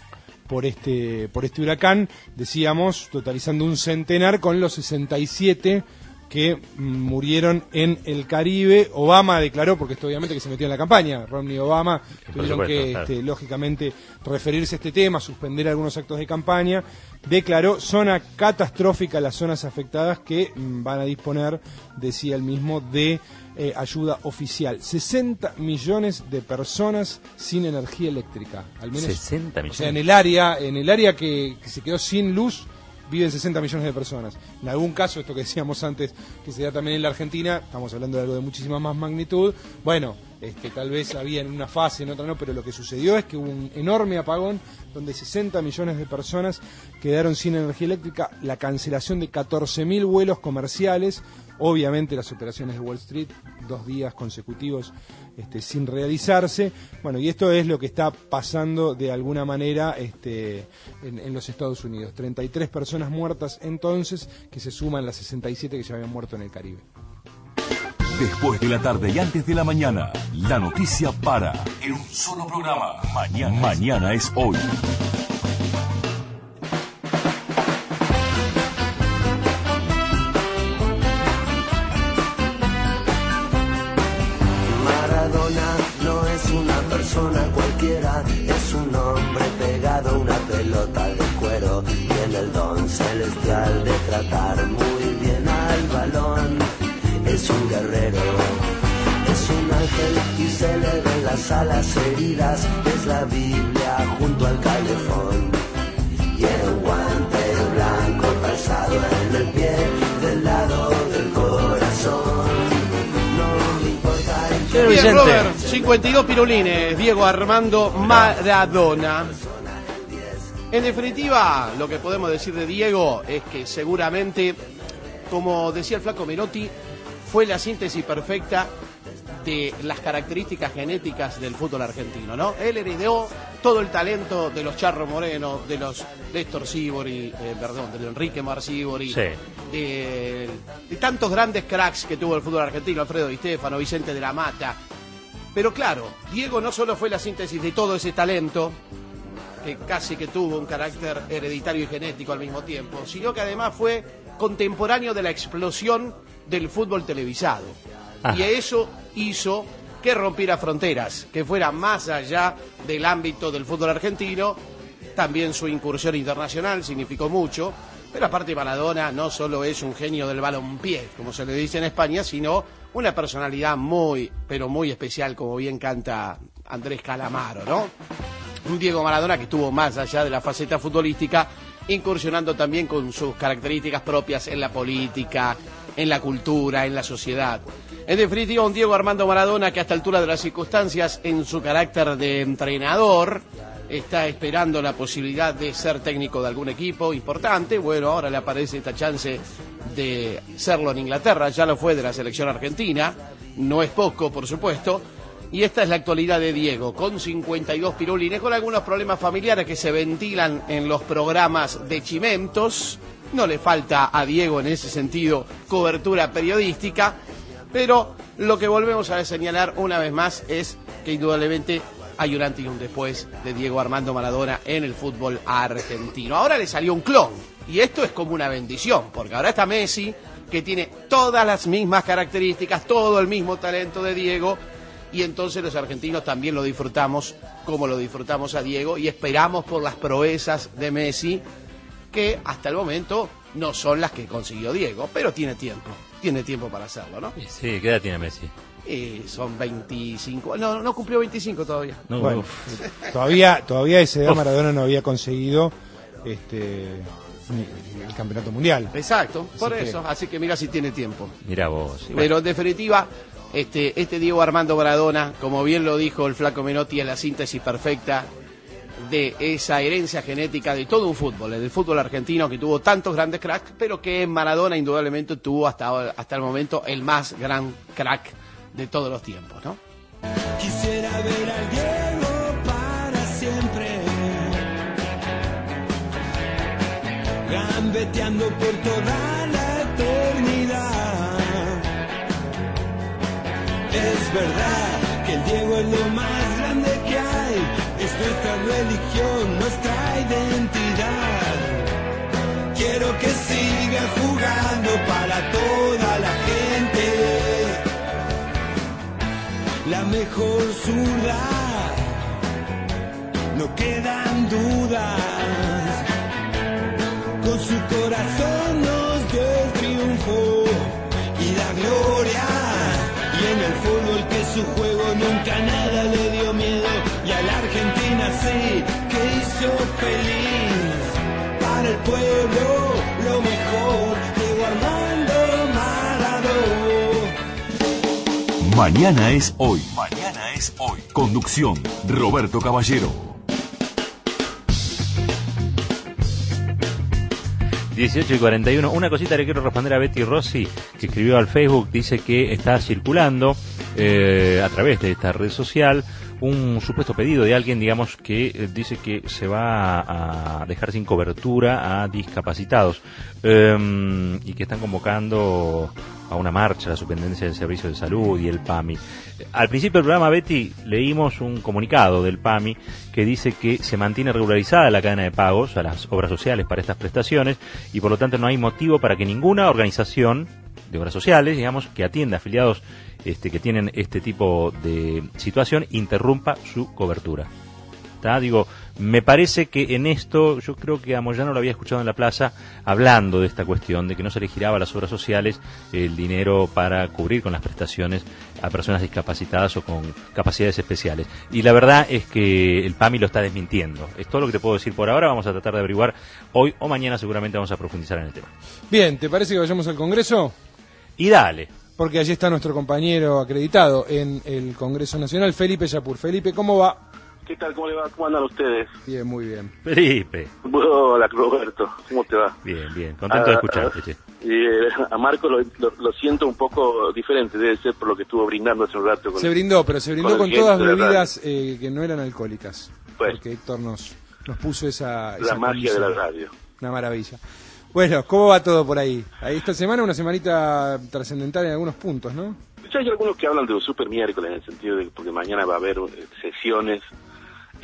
por este por este huracán, decíamos, totalizando un centenar con los sesenta y siete que murieron en el Caribe. Obama declaró, porque esto obviamente que se metió en la campaña, Romney y Obama tuvieron supuesto, que, claro. este, lógicamente, referirse a este tema, suspender algunos actos de campaña, declaró zona catastrófica las zonas afectadas que mm, van a disponer, decía él mismo, de eh, ayuda oficial. sesenta millones de personas sin energía eléctrica, al menos. sesenta millones. O sea, en el área, en el área que, que se quedó sin luz, viven sesenta millones de personas. En algún caso, esto que decíamos antes, que se da también en la Argentina, estamos hablando de algo de muchísima más magnitud, bueno, este, tal vez había en una fase, en otra no, pero lo que sucedió es que hubo un enorme apagón donde sesenta millones de personas quedaron sin energía eléctrica, la cancelación de catorce mil vuelos comerciales, obviamente las operaciones de Wall Street, dos días consecutivos este, sin realizarse. Bueno, y esto es lo que está pasando de alguna manera este, en, en los Estados Unidos. treinta y tres personas muertas entonces, que se suman las sesenta y siete que ya habían muerto en el Caribe. Después de la tarde y antes de la mañana, la noticia para en un solo programa. Mañana, mañana es hoy. Maradona no es una persona cualquiera, es un hombre pegado a una pelota de cuero. Tiene el don celestial de tratar muy bien al balón. Es un guerrero, es un ángel y se le ven las alas heridas. Es la Biblia junto al calefón. Tiene un guante blanco calzado en el pie del lado del corazón. No me importa el... Bien, Robert, cincuenta y dos pirulines, Diego Armando Maradona. En definitiva, lo que podemos decir de Diego es que seguramente, como decía el flaco Menotti, fue la síntesis perfecta de las características genéticas del fútbol argentino, ¿no? Él heredó todo el talento de los Charro Moreno, de los Néstor Sívori, eh, perdón, de Enrique Marcívori, sí. de, de tantos grandes cracks que tuvo el fútbol argentino, Alfredo Di Stéfano, Vicente de la Mata. Pero claro, Diego no solo fue la síntesis de todo ese talento, que casi que tuvo un carácter hereditario y genético al mismo tiempo, sino que además fue contemporáneo de la explosión del fútbol televisado. Ah. Y eso hizo que rompiera fronteras, que fuera más allá del ámbito del fútbol argentino. También su incursión internacional significó mucho, pero aparte Maradona no solo es un genio del balompié, como se le dice en España, sino una personalidad muy, pero muy especial, como bien canta Andrés Calamaro, ¿no? Un Diego Maradona que estuvo más allá de la faceta futbolística, incursionando también con sus características propias en la política, en la cultura, en la sociedad. En definitiva, un Diego Armando Maradona que a esta altura de las circunstancias, en su carácter de entrenador, está esperando la posibilidad de ser técnico de algún equipo importante. Bueno, ahora le aparece esta chance de serlo en Inglaterra, ya lo fue de la selección argentina, no es poco, por supuesto. Y esta es la actualidad de Diego, con cincuenta y dos pirulines, con algunos problemas familiares que se ventilan en los programas de Chimentos. No le falta a Diego en ese sentido cobertura periodística, pero lo que volvemos a señalar una vez más es que indudablemente hay un antes y un después de Diego Armando Maradona en el fútbol argentino. Ahora le salió un clon, y esto es como una bendición, porque ahora está Messi, que tiene todas las mismas características, todo el mismo talento de Diego, y entonces los argentinos también lo disfrutamos como lo disfrutamos a Diego, y esperamos por las proezas de Messi, que hasta el momento no son las que consiguió Diego, pero tiene tiempo, tiene tiempo para hacerlo, ¿no? Sí, ¿qué edad tiene Messi? Eh, son veinticinco, no, no cumplió veinticinco todavía. No, bueno, todavía, todavía a esa edad Maradona no había conseguido este el campeonato mundial. Exacto, por así eso, que... así que mira si tiene tiempo. Mira vos. Sí, pero bueno. En definitiva, este, este Diego Armando Maradona, como bien lo dijo el flaco Menotti, es la síntesis perfecta de esa herencia genética de todo un fútbol, el fútbol argentino que tuvo tantos grandes cracks, pero que en Maradona indudablemente tuvo hasta, hasta el momento el más gran crack de todos los tiempos, ¿no? Quisiera ver al Diego para siempre, gambeteando por toda la eternidad. Es verdad que el Diego es lo más grande que hay, es nuestra religión, nuestra identidad. Quiero que siga jugando para toda la gente, la mejor zurda, no quedan dudas. Con su corazón nos dio el triunfo y la gloria. Y en el fútbol que su juego nunca nada le dio miedo. Y a la Argentina sí que hizo feliz. Para el pueblo lo mejor, Diego Armando Maradona. Mañana es hoy. Mañana es hoy. Conducción, Roberto Caballero. dieciocho y cuarenta y uno. Una cosita le quiero responder a Betty Rossi, que escribió al Facebook. Dice que está circulando eh, a través de esta red social un supuesto pedido de alguien, digamos, que eh, dice que se va a, a dejar sin cobertura a discapacitados eh, y que están convocando a una marcha la Superintendencia del Servicio de Salud y el P A M I. Al principio del programa, Betty, leímos un comunicado del P A M I que dice que se mantiene regularizada la cadena de pagos a las obras sociales para estas prestaciones y por lo tanto no hay motivo para que ninguna organización de obras sociales, digamos, que atienda afiliados este, que tienen este tipo de situación, interrumpa su cobertura. ¿Tá? Digo, me parece que en esto, yo creo que a Moyano lo había escuchado en la plaza hablando de esta cuestión, de que no se le giraba a las obras sociales el dinero para cubrir con las prestaciones a personas discapacitadas o con capacidades especiales. Y la verdad es que el P A M I lo está desmintiendo. Es todo lo que te puedo decir por ahora. Vamos a tratar de averiguar hoy o mañana, seguramente vamos a profundizar en el tema. Bien, ¿te parece que vayamos al Congreso? Y dale. Porque allí está nuestro compañero acreditado en el Congreso Nacional, Felipe Yapur. Felipe, ¿cómo va? ¿Qué tal? ¿Cómo le va? ¿Cómo andan ustedes? Bien, muy bien. Felipe. Hola, Roberto. ¿Cómo te va? Bien, bien. Contento a, de escucharte, che. Eh, a Marco lo, lo, lo siento un poco diferente, debe ser por lo que estuvo brindando hace un rato. Con se brindó, pero se brindó con, con todas bebidas eh, que no eran alcohólicas. Pues, porque Héctor nos, nos puso esa... La esa magia condición. de la radio. Una maravilla. Bueno, ¿cómo va todo por ahí? Ahí esta semana una semanita trascendental en algunos puntos, ¿no? Ya hay algunos que hablan de un super miércoles en el sentido de que porque mañana va a haber sesiones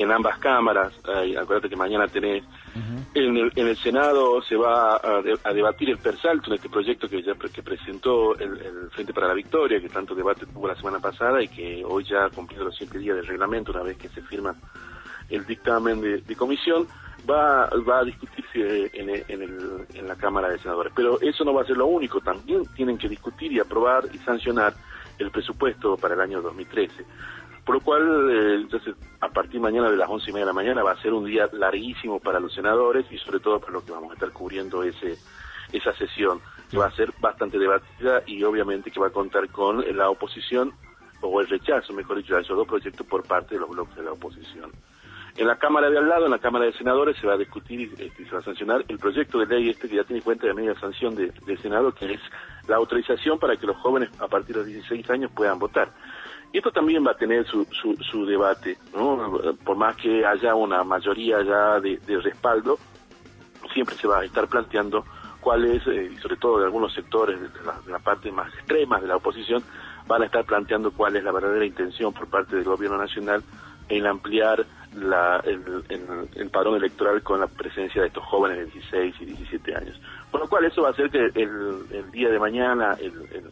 en ambas cámaras. Eh, acuérdate que mañana tenés, uh-huh. en, el, en el Senado se va a, de, a debatir el Persalto, en este proyecto que ya que presentó el, el Frente para la Victoria, que tanto debate tuvo la semana pasada y que hoy ya ha cumplido los siete días del reglamento, una vez que se firma el dictamen de, de comisión, va, va a discutirse en, en, el, en la Cámara de Senadores. Pero eso no va a ser lo único, también tienen que discutir y aprobar y sancionar el presupuesto para el año dos mil trece. Por lo cual, eh, entonces, a partir de mañana de las once y media de la mañana va a ser un día larguísimo para los senadores y sobre todo para los que vamos a estar cubriendo ese esa sesión, que va a ser bastante debatida y obviamente que va a contar con la oposición, o el rechazo, mejor dicho, a esos dos proyectos por parte de los bloques de la oposición. En la Cámara de al lado, en la Cámara de Senadores, se va a discutir y este, se va a sancionar el proyecto de ley este que ya tiene cuenta de media sanción de, del Senado, que es la autorización para que los jóvenes a partir de los dieciséis años puedan votar. Y esto también va a tener su, su, su debate, ¿no? Por más que haya una mayoría ya de, de respaldo, siempre se va a estar planteando cuál es, eh, y sobre todo de algunos sectores de la, de la parte más extrema de la oposición, van a estar planteando cuál es la verdadera intención por parte del gobierno nacional en ampliar la, el, el, el padrón electoral con la presencia de estos jóvenes de dieciséis y diecisiete años. Por lo cual eso va a hacer que el, el día de mañana, el, el,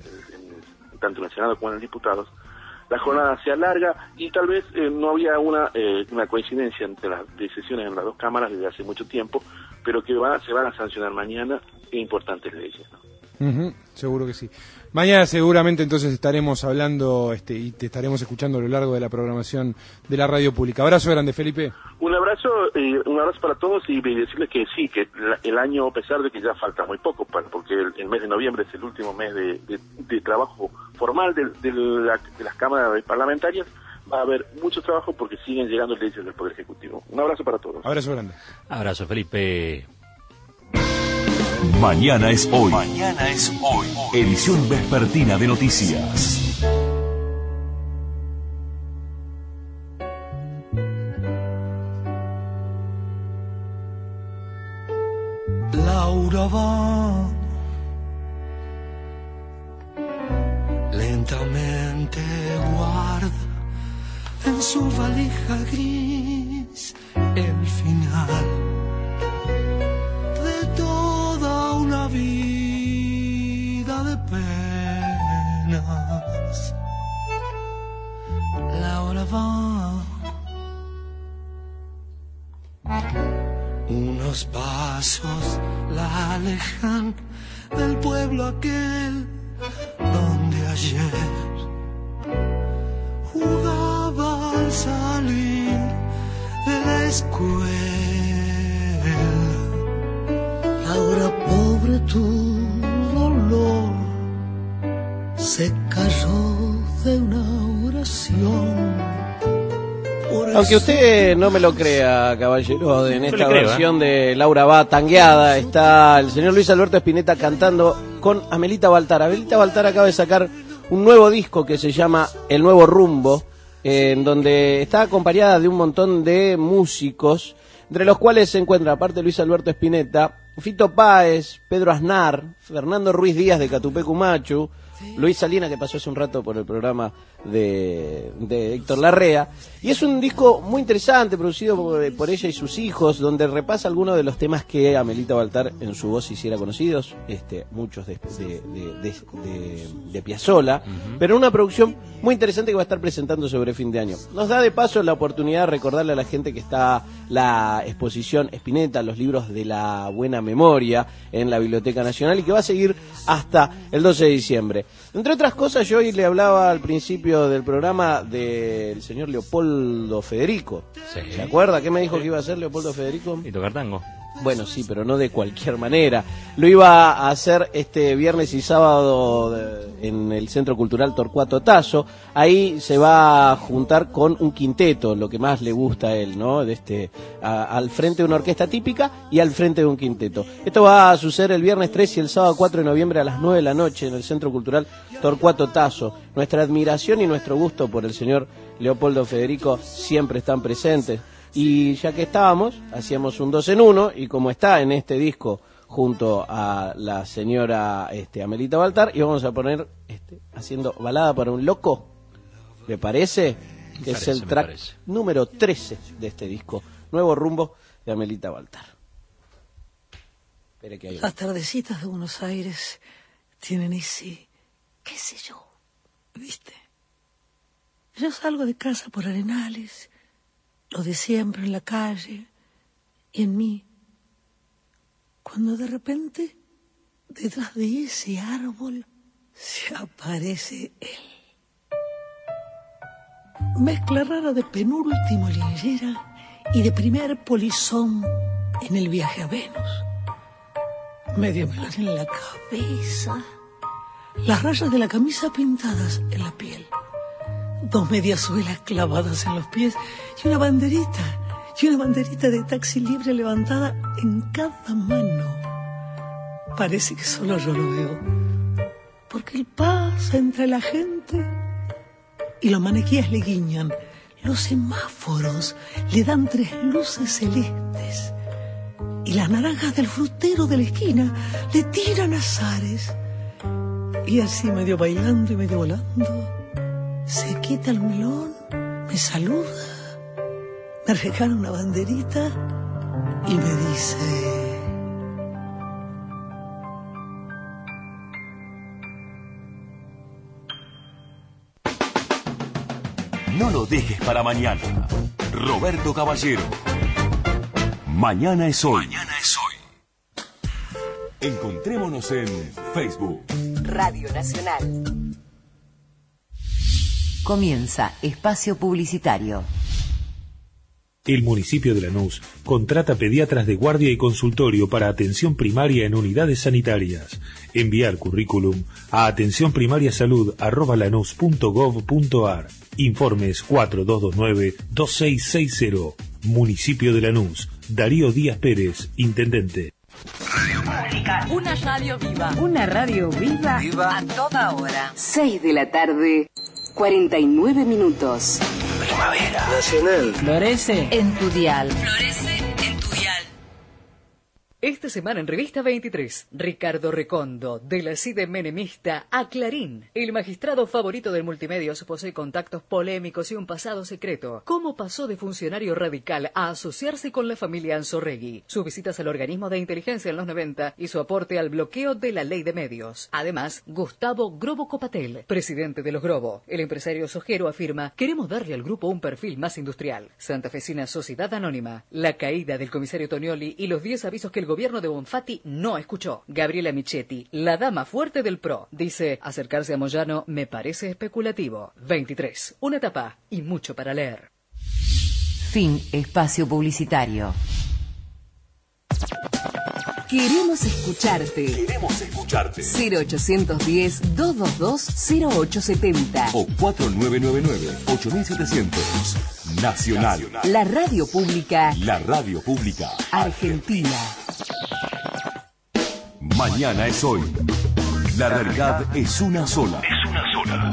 el, tanto en el Senado como en el Diputados, la jornada sea larga y tal vez eh, no había una eh, una coincidencia entre las decisiones en las dos cámaras desde hace mucho tiempo, pero que va, se van a sancionar mañana importantes leyes, ¿no? Uh-huh, seguro que sí. Mañana seguramente entonces estaremos hablando este, y te estaremos escuchando a lo largo de la programación de la radio pública. Abrazo grande, Felipe. Un abrazo, eh, un abrazo para todos y decirles que sí, que la, el año, a pesar de que ya falta muy poco, para, porque el, el mes de noviembre es el último mes de, de, de trabajo formal de, de, la, de las cámaras parlamentarias, va a haber mucho trabajo porque siguen llegando leyes del Poder Ejecutivo. Un abrazo para todos. Abrazo grande. Abrazo, Felipe. Mañana es hoy. Mañana es hoy. Edición vespertina de noticias. Laura va lentamente, guarda en su valija gris el final de toda una vida de penas. Laura va unos pasos la alejan del pueblo aquel donde ayer jugaba al salir de la escuela. Ahora pobre tu dolor se cayó de una oración. Aunque usted no me lo crea, caballero, en esta versión de Laura va tangueada, está el señor Luis Alberto Spinetta cantando con Amelita Baltar. Amelita Baltar acaba de sacar un nuevo disco que se llama El Nuevo Rumbo, eh, en donde está acompañada de un montón de músicos, entre los cuales se encuentra, aparte de Luis Alberto Spinetta, Fito Páez, Pedro Aznar, Fernando Ruiz Díaz de Catupecu Machu, Luis Salina, que pasó hace un rato por el programa de, de Héctor Larrea, y es un disco muy interesante, producido por, por ella y sus hijos, donde repasa algunos de los temas que Amelita Baltar en su voz hiciera conocidos, este, muchos de, de, de, de, de, de Piazzolla, uh-huh. Pero una producción muy interesante que va a estar presentando sobre fin de año. Nos da de paso la oportunidad de recordarle a la gente que está la exposición Spinetta, los libros de la buena memoria, en la Biblioteca Nacional, y que va a seguir hasta el doce de diciembre. Entre otras cosas, yo hoy le hablaba al principio del programa del señor Leopoldo Federico. Sí. ¿Se acuerda qué me dijo que iba a hacer Leopoldo Federico? Y tocar tango. Bueno, sí, pero no de cualquier manera. Lo iba a hacer este viernes y sábado en el Centro Cultural Torcuato Tasso. Ahí se va a juntar con un quinteto, lo que más le gusta a él, ¿no? De este, a, al frente de una orquesta típica y al frente de un quinteto. Esto va a suceder el viernes tres y el sábado cuatro de noviembre a las nueve de la noche en el Centro Cultural Torcuato Tasso. Nuestra admiración y nuestro gusto por el señor Leopoldo Federico siempre están presentes. Y ya que estábamos, hacíamos un dos en uno, y como está en este disco junto a la señora este, Amelita Baltar, y vamos a poner este, haciendo balada para un loco, ¿le parece? que parece, es el me track parece. número trece de este disco, Nuevo Rumbo, de Amelita Baltar. Espere que hay Las tardecitas de Buenos Aires tienen ese, qué sé yo, ¿viste? Yo salgo de casa por Arenales, lo de siempre en la calle y en mí, cuando de repente, detrás de ese árbol, se aparece él. Mezcla rara de penúltimo linchera y de primer polizón en el viaje a Venus. Medio melón en la cabeza, las rayas de la camisa pintadas en la piel, dos mediasuelas clavadas en los pies y una banderita, y una banderita de taxi libre levantada en cada mano. Parece que solo yo lo veo, porque él pasa entre la gente y los maniquíes le guiñan, los semáforos le dan tres luces celestes y las naranjas del frutero de la esquina le tiran azares. Y así medio bailando y medio volando, se quita el melón, me saluda, me regala una banderita y me dice: No lo dejes para mañana. Roberto Caballero. Mañana es hoy. Mañana es hoy. Encontrémonos en Facebook. Radio Nacional. Comienza espacio publicitario. El municipio de Lanús contrata pediatras de guardia y consultorio para atención primaria en unidades sanitarias. Enviar currículum a atenciónprimariasalud arroba lanús punto gov punto ar. Informes cuatro dos dos nueve dos seis seis cero. Municipio de Lanús. Darío Díaz Pérez, Intendente. Radio Pública. Una radio viva. Una radio viva. Viva. A toda hora. seis de la tarde, cuarenta y nueve minutos. Primavera. Nacional. Florece en tu dial. Florece en tu dial. Esta semana en Revista veintitrés, Ricardo Recondo, de la C I D E menemista a Clarín. El magistrado favorito del multimedios posee contactos polémicos y un pasado secreto. ¿Cómo pasó de funcionario radical a asociarse con la familia Anzorregui? Sus visitas al organismo de inteligencia en los noventa y su aporte al bloqueo de la ley de medios. Además, Gustavo Grobo Copatel, presidente de los Grobo. El empresario sojero afirma: queremos darle al grupo un perfil más industrial. Santafesina Sociedad Anónima, la caída del comisario Tonioli y los diez avisos que el gobierno de Bonfatti no escuchó. Gabriela Michetti, la dama fuerte del P R O, dice: acercarse a Moyano me parece especulativo. veintitrés, una etapa y mucho para leer. Fin espacio publicitario. Queremos escucharte. Queremos escucharte. cero ochocientos diez, doscientos veintidós, cero ocho setenta. O cuatro nueve nueve nueve, ocho mil setecientos. Nacional. La radio pública. La radio pública. Argentina. Mañana es hoy. La realidad es una sola. Es una sola.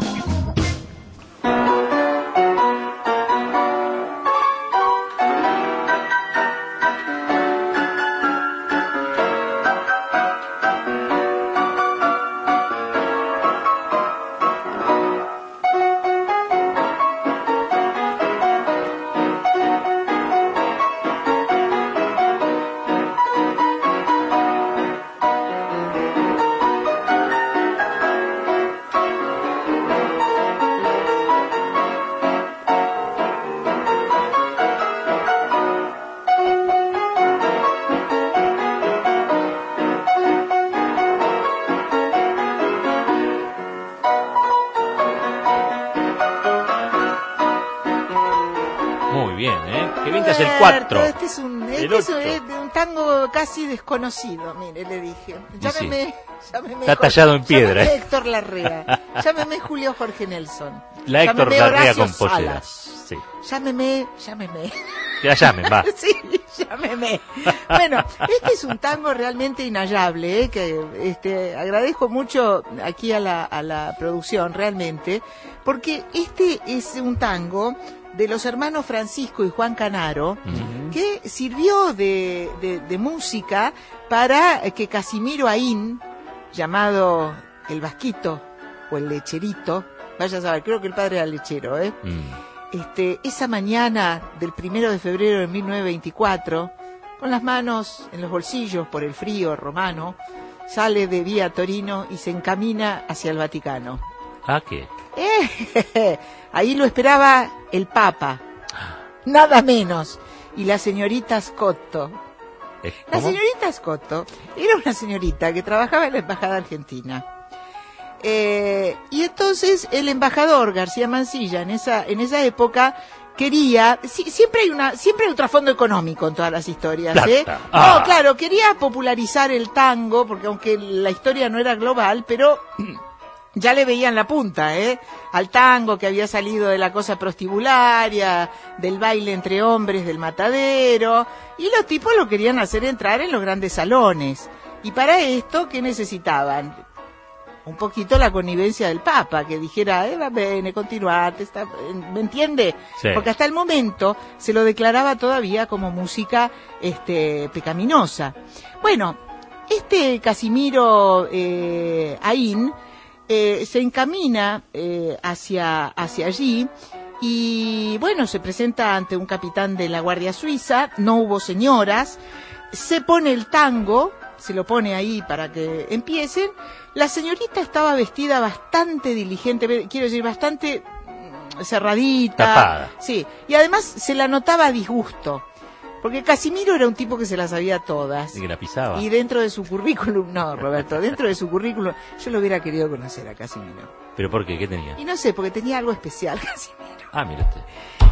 cuatro. Este es un, este es un, es un tango casi desconocido, mire, le dije. Llámeme, sí. llámeme Está tallado en piedra. Llámeme Héctor Larrea. Llámeme Julio Jorge Nelson. La Héctor llámeme Larrea Horacio con polleras. Sí. Llámeme, llámeme. Ya llamen, va. Sí, llámeme. Bueno, este es un tango realmente inhallable, ¿eh? Que este, agradezco mucho aquí a la, a la producción, realmente, porque este es un tango de los hermanos Francisco y Juan Canaro, uh-huh. que sirvió de, de, de música para que Casimiro Aín, llamado el Vasquito o el Lecherito, vaya a saber, creo que el padre era lechero, ¿eh? Mm. este, esa mañana del primero de febrero de mil novecientos veinticuatro, con las manos en los bolsillos por el frío romano, sale de vía Torino y se encamina hacia el Vaticano. ¿Ah, qué? Eh, ahí lo esperaba el Papa, nada menos, y la señorita Scotto. La señorita Scotto era una señorita que trabajaba en la Embajada Argentina. Eh, y entonces el embajador García Mansilla en esa en esa época quería, si, siempre hay una siempre hay un trasfondo económico en todas las historias, ¿eh? Ah. No, claro, quería popularizar el tango, porque aunque la historia no era global, pero ya le veían la punta, ¿eh? Al tango que había salido de la cosa prostibularia, del baile entre hombres, del matadero, y los tipos lo querían hacer entrar en los grandes salones. Y para esto, ¿qué necesitaban? Un poquito la connivencia del Papa, que dijera, eh, va bene, continuate, está... ¿me entiende? Sí. Porque hasta el momento se lo declaraba todavía como música este, pecaminosa. Bueno, este Casimiro eh, Aín eh, se encamina eh, hacia, hacia allí y, bueno, se presenta ante un capitán de la Guardia Suiza, no hubo señoras, se pone el tango, se lo pone ahí para que empiecen. La señorita estaba vestida bastante diligente, quiero decir, bastante cerradita. Tapada. Sí, y además se la notaba a disgusto, porque Casimiro era un tipo que se las sabía todas. Y que la pisaba. Y dentro de su currículum, no, Roberto, dentro de su currículum, yo lo hubiera querido conocer a Casimiro. ¿Pero por qué? ¿Qué tenía? Y no sé, porque tenía algo especial, Casimiro. Ah, mira usted.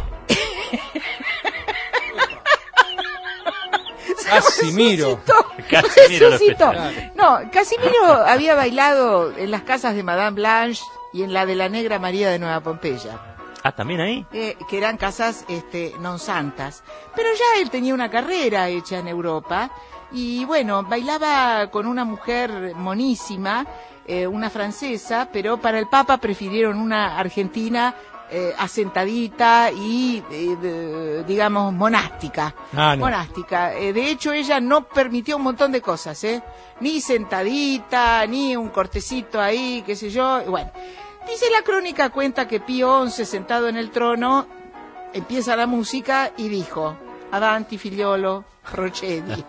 Casimiro. Casimiro lo Resucitó. especial. No, Casimiro había bailado en las casas de Madame Blanche y en la de la Negra María de Nueva Pompeya. Ah, ¿también ahí? Eh, que eran casas este, non santas. Pero ya él tenía una carrera hecha en Europa y, bueno, bailaba con una mujer monísima, eh, una francesa, pero para el Papa prefirieron una argentina eh, asentadita y, eh, de, digamos, monástica. Ah, no. Monástica. Eh, de hecho, ella no permitió un montón de cosas, ¿eh? Ni sentadita, ni un cortecito ahí, qué sé yo. Bueno, dice la crónica, cuenta que Pío once, sentado en el trono, empieza la música y dijo: Avanti, figliolo, procedi.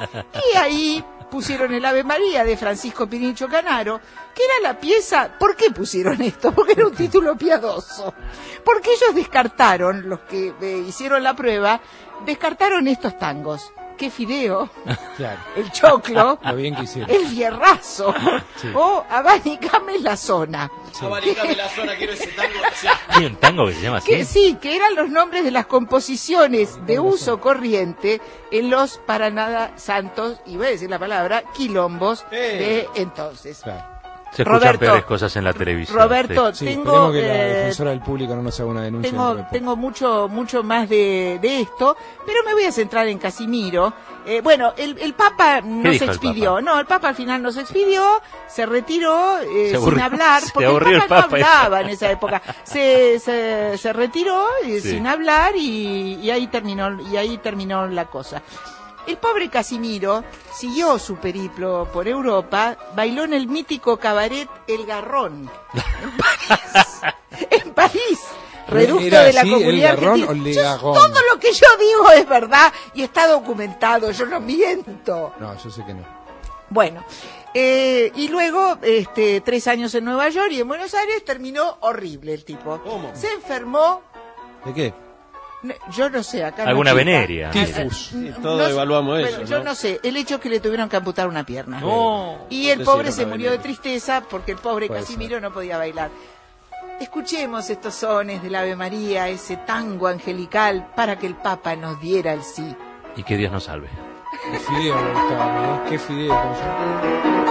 Y ahí pusieron el Ave María de Francisco Pirincho Canaro, que era la pieza. ¿Por qué pusieron esto? Porque era un título piadoso. Porque ellos descartaron, los que eh, hicieron la prueba, descartaron estos tangos. ¿Qué fideo? Claro. El choclo, Lo bien que hicieron. el fierrazo, Sí. o abanicame la zona. Abanicame la zona, quiero ese tango. ¿Hay un tango que se llama así? Que sí, que eran los nombres de las composiciones de uso corriente en los para nada santos, y voy a decir la palabra, quilombos de entonces. Se escuchan Roberto, peores cosas en la televisión. Roberto, Sí, tengo, esperemos que la eh, defensora del público no nos haga una denuncia. Tengo, dentro de poco. tengo mucho mucho más de, de esto, pero me voy a centrar en Casimiro. Eh, bueno, el, el Papa no dijo se el expidió. Papa? No, el Papa al final no se expidió, se retiró eh, Se sin aburrió- hablar, se porque el aburrió Papa, el Papa. no hablaba en esa época. Se, se, se retiró eh, Sí. sin hablar y, y ahí terminó y ahí terminó la cosa. El pobre Casimiro siguió su periplo por Europa, bailó en el mítico cabaret El Garrón, en París. En París. Reducto ¿Era de la así, El comunidad Garrón argentina. o Le Yo- Garrón? todo lo que yo digo es verdad y está documentado, yo no miento. No, yo sé que no. Bueno, eh, y luego, este, tres años en Nueva York y en Buenos Aires, terminó horrible el tipo. ¿Cómo? Se enfermó, ¿De qué? no, yo no sé, acá no Alguna chica. veneria. Tifus. Sí, todo No sé, evaluamos bueno, eso, yo ¿no? no sé, el hecho es que le tuvieron que amputar una pierna. No. Y el Sí, pobre sí, se no, murió de no. tristeza porque el pobre Puede Casimiro no podía bailar. Escuchemos estos sones del Ave María, ese tango angelical, para que el Papa nos diera el sí. Y que Dios nos salve. Qué fideo me gustaba a mí, ¿eh? Qué fideo. como yo.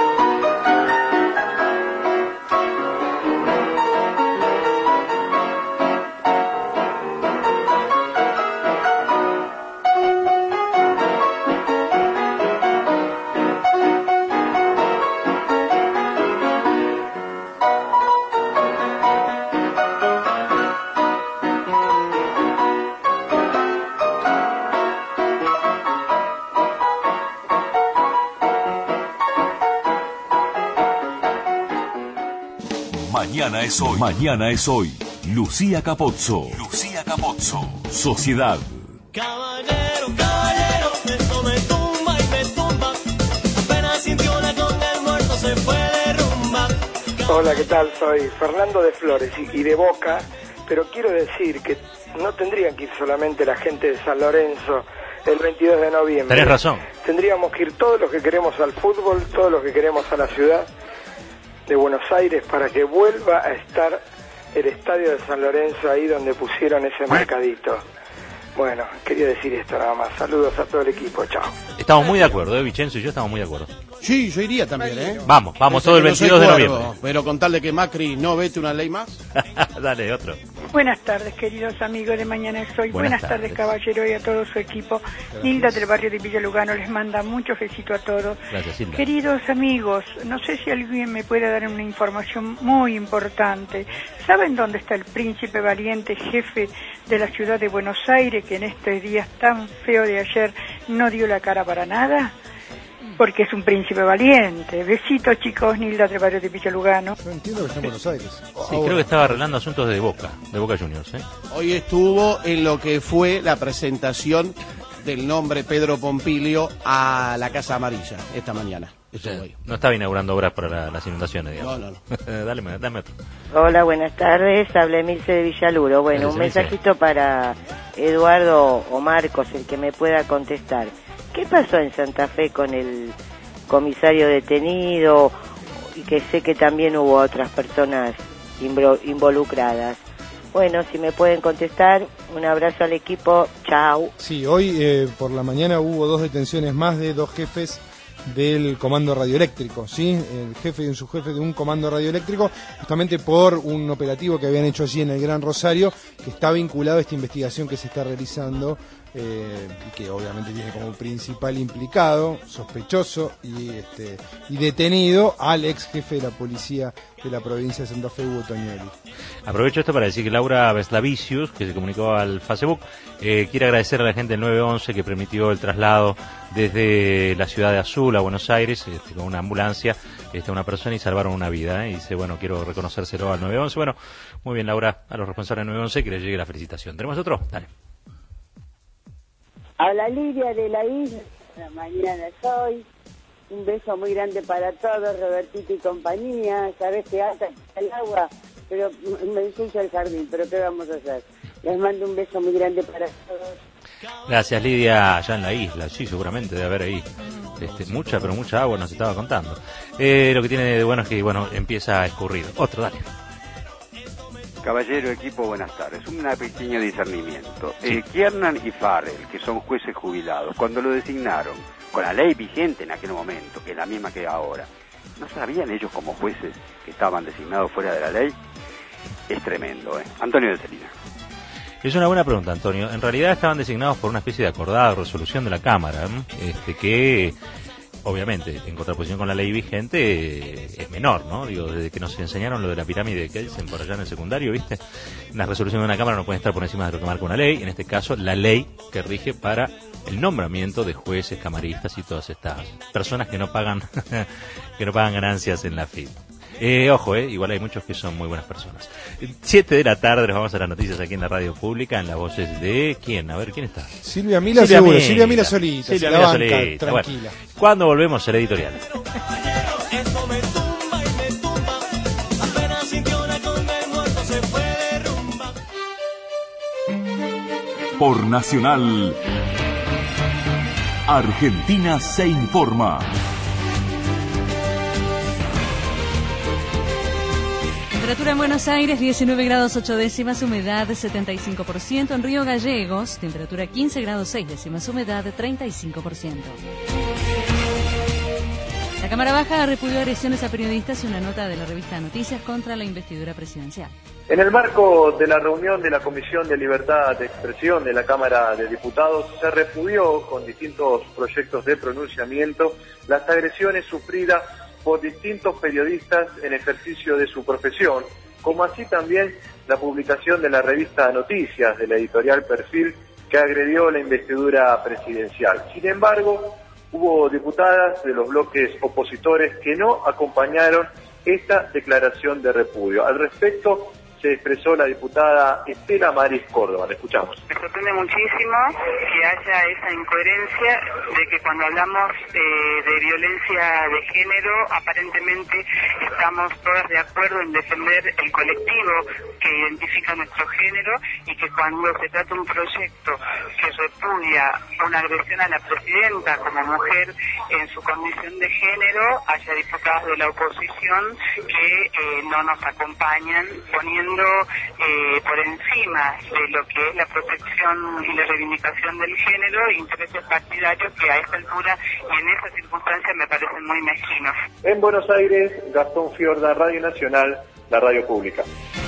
Mañana es hoy. Mañana es hoy. Lucía Capozzo. Lucía Capozzo. Sociedad. Caballero, caballero, eso me tumba y me tumba. Apenas sintió una con el muerto se fue de rumba. Hola, ¿qué tal? Soy Fernando de Flores y, y de Boca, pero quiero decir que no tendrían que ir solamente la gente de San Lorenzo el veintidós de noviembre. Tenés razón. Tendríamos que ir todos los que queremos al fútbol, todos los que queremos a la ciudad de Buenos Aires para que vuelva a estar el estadio de San Lorenzo ahí donde pusieron ese mercadito. Bueno, quería decir esto nada más. Saludos a todo el equipo, chao. Estamos muy de acuerdo, ¿eh? Vicenzo y yo estamos muy de acuerdo. Sí, yo iría también, ¿eh? Vamos, vamos todo el veintidós de noviembre. Pero con tal de que Macri no vete una ley más. Dale, otro. Buenas tardes, queridos amigos de Mañana es Hoy. Buenas Buenas tardes, tardes. caballero, y a todo su equipo. Nilda del barrio de Villa Lugano les manda mucho besito a todos. Gracias, Silvia. Queridos amigos, no sé si alguien me puede dar una información muy importante. ¿Saben dónde está el príncipe valiente, jefe de la ciudad de Buenos Aires, que en estos días tan feo de ayer no dio la cara para nada? Porque es un príncipe valiente. Besitos, chicos. Nilda del barrio de Villa Lugano. No entiendo que está en Buenos Aires. Sí, creo que estaba arreglando asuntos de Boca, de Boca Juniors, ¿eh? Hoy estuvo en lo que fue la presentación del nombre Pedro Pompilio a la Casa Amarilla, esta mañana. Estuvo ahí. No estaba inaugurando obras para la- las inundaciones, digamos. No, no, no. dale, dame otro. Hola, buenas tardes. Habla Emilce de Villaluro. Bueno, Gracias, un Emilce. mensajito para Eduardo o Marcos, el que me pueda contestar. ¿Qué pasó en Santa Fe con el comisario detenido? Y que sé que también hubo otras personas imbro- involucradas. Bueno, si me pueden contestar, un abrazo al equipo. Chau. Sí, hoy eh, por la mañana hubo dos detenciones más de dos jefes del comando radioeléctrico, ¿sí? El jefe y un subjefe de un comando radioeléctrico, justamente por un operativo que habían hecho allí en el Gran Rosario, que está vinculado a esta investigación que se está realizando, eh, y que obviamente tiene como principal implicado, sospechoso y, este, y detenido al ex jefe de la policía de la provincia de Santa Fe, Hugo Tognoli. Aprovecho esto para decir que Laura Veslavicius, que se comunicó al Facebook, eh, quiere agradecer a la gente del nueve once que permitió el traslado desde la ciudad de Azul a Buenos Aires, este, con una ambulancia, este, una persona, y salvaron una vida, ¿eh? Y dice, bueno, quiero reconocérselo al nueve once. Bueno, muy bien, Laura, a los responsables del nueve once, que les llegue la felicitación. ¿Tenemos otro? Dale. Habla Lidia de la isla, la mañana soy. Un beso muy grande para todos, Robertito y compañía. Sabes que alta está el agua, pero me ensucia el jardín, pero ¿qué vamos a hacer? Les mando un beso muy grande para todos. Gracias, Lidia, allá en la isla. Sí, seguramente debe haber ahí este, mucha, pero mucha agua, nos estaba contando. Eh, lo que tiene de bueno es que, bueno, empieza a escurrir. Otro, dale. Caballero, equipo, buenas tardes. Un pequeño discernimiento. Eh, Kiernan y Farrell, que son jueces jubilados, cuando lo designaron con la ley vigente en aquel momento, que es la misma que ahora, ¿no sabían ellos como jueces que estaban designados fuera de la ley? Es tremendo, ¿eh? Antonio de Celina. Es una buena pregunta, Antonio. En realidad estaban designados por una especie de acordada resolución de la Cámara, ¿eh? este, que obviamente en contraposición con la ley vigente eh, es menor, ¿no? Digo, desde que nos enseñaron lo de la pirámide de Kelsen por allá en el secundario, ¿viste? Las resoluciones de una Cámara no pueden estar por encima de lo que marca una ley, en este caso la ley que rige para el nombramiento de jueces, camaristas y todas estas personas que no pagan que no pagan ganancias en la F I P. Eh, ojo, eh, igual hay muchos que son muy buenas personas. Siete de la tarde nos vamos a las noticias aquí en la radio pública, en las voces de ¿quién? A ver, ¿quién está? Silvia Mila seguro, Silvia Mila solita, Silvia se la Mila banca, solita. tranquila. Bueno, ¿cuándo volvemos al editorial? Esto me tumba y me tumba. Apenas sintió una con el muerto se fue de rumba. Por Nacional, Argentina se informa. Temperatura en Buenos Aires, diecinueve grados ocho décimas, humedad setenta y cinco por ciento. En Río Gallegos, temperatura quince grados seis décimas, humedad treinta y cinco por ciento. La Cámara Baja repudió agresiones a periodistas y una nota de la revista Noticias contra la investidura presidencial. En el marco de la reunión de la Comisión de Libertad de Expresión de la Cámara de Diputados, se repudió con distintos proyectos de pronunciamiento las agresiones sufridas por distintos periodistas en ejercicio de su profesión, como así también la publicación de la revista Noticias de la editorial Perfil, que agredió la investidura presidencial. Sin embargo, hubo diputadas de los bloques opositores que no acompañaron esta declaración de repudio. Al respecto, se expresó la diputada Estela Maris Córdoba. La escuchamos. Me sorprende muchísimo que haya esa incoherencia de que cuando hablamos eh, de violencia de género, aparentemente estamos todas de acuerdo en defender el colectivo que identifica nuestro género, y que cuando se trata de un proyecto que repudia una agresión a la presidenta como mujer en su condición de género, haya diputados de la oposición que eh, no nos acompañan, poniendo eh, por encima de lo que es la protección y la reivindicación del género intereses partidarios que a esta altura y en esa circunstancia me parecen muy mezquinos. En Buenos Aires, Gastón Fiorda, Radio Nacional, la radio pública.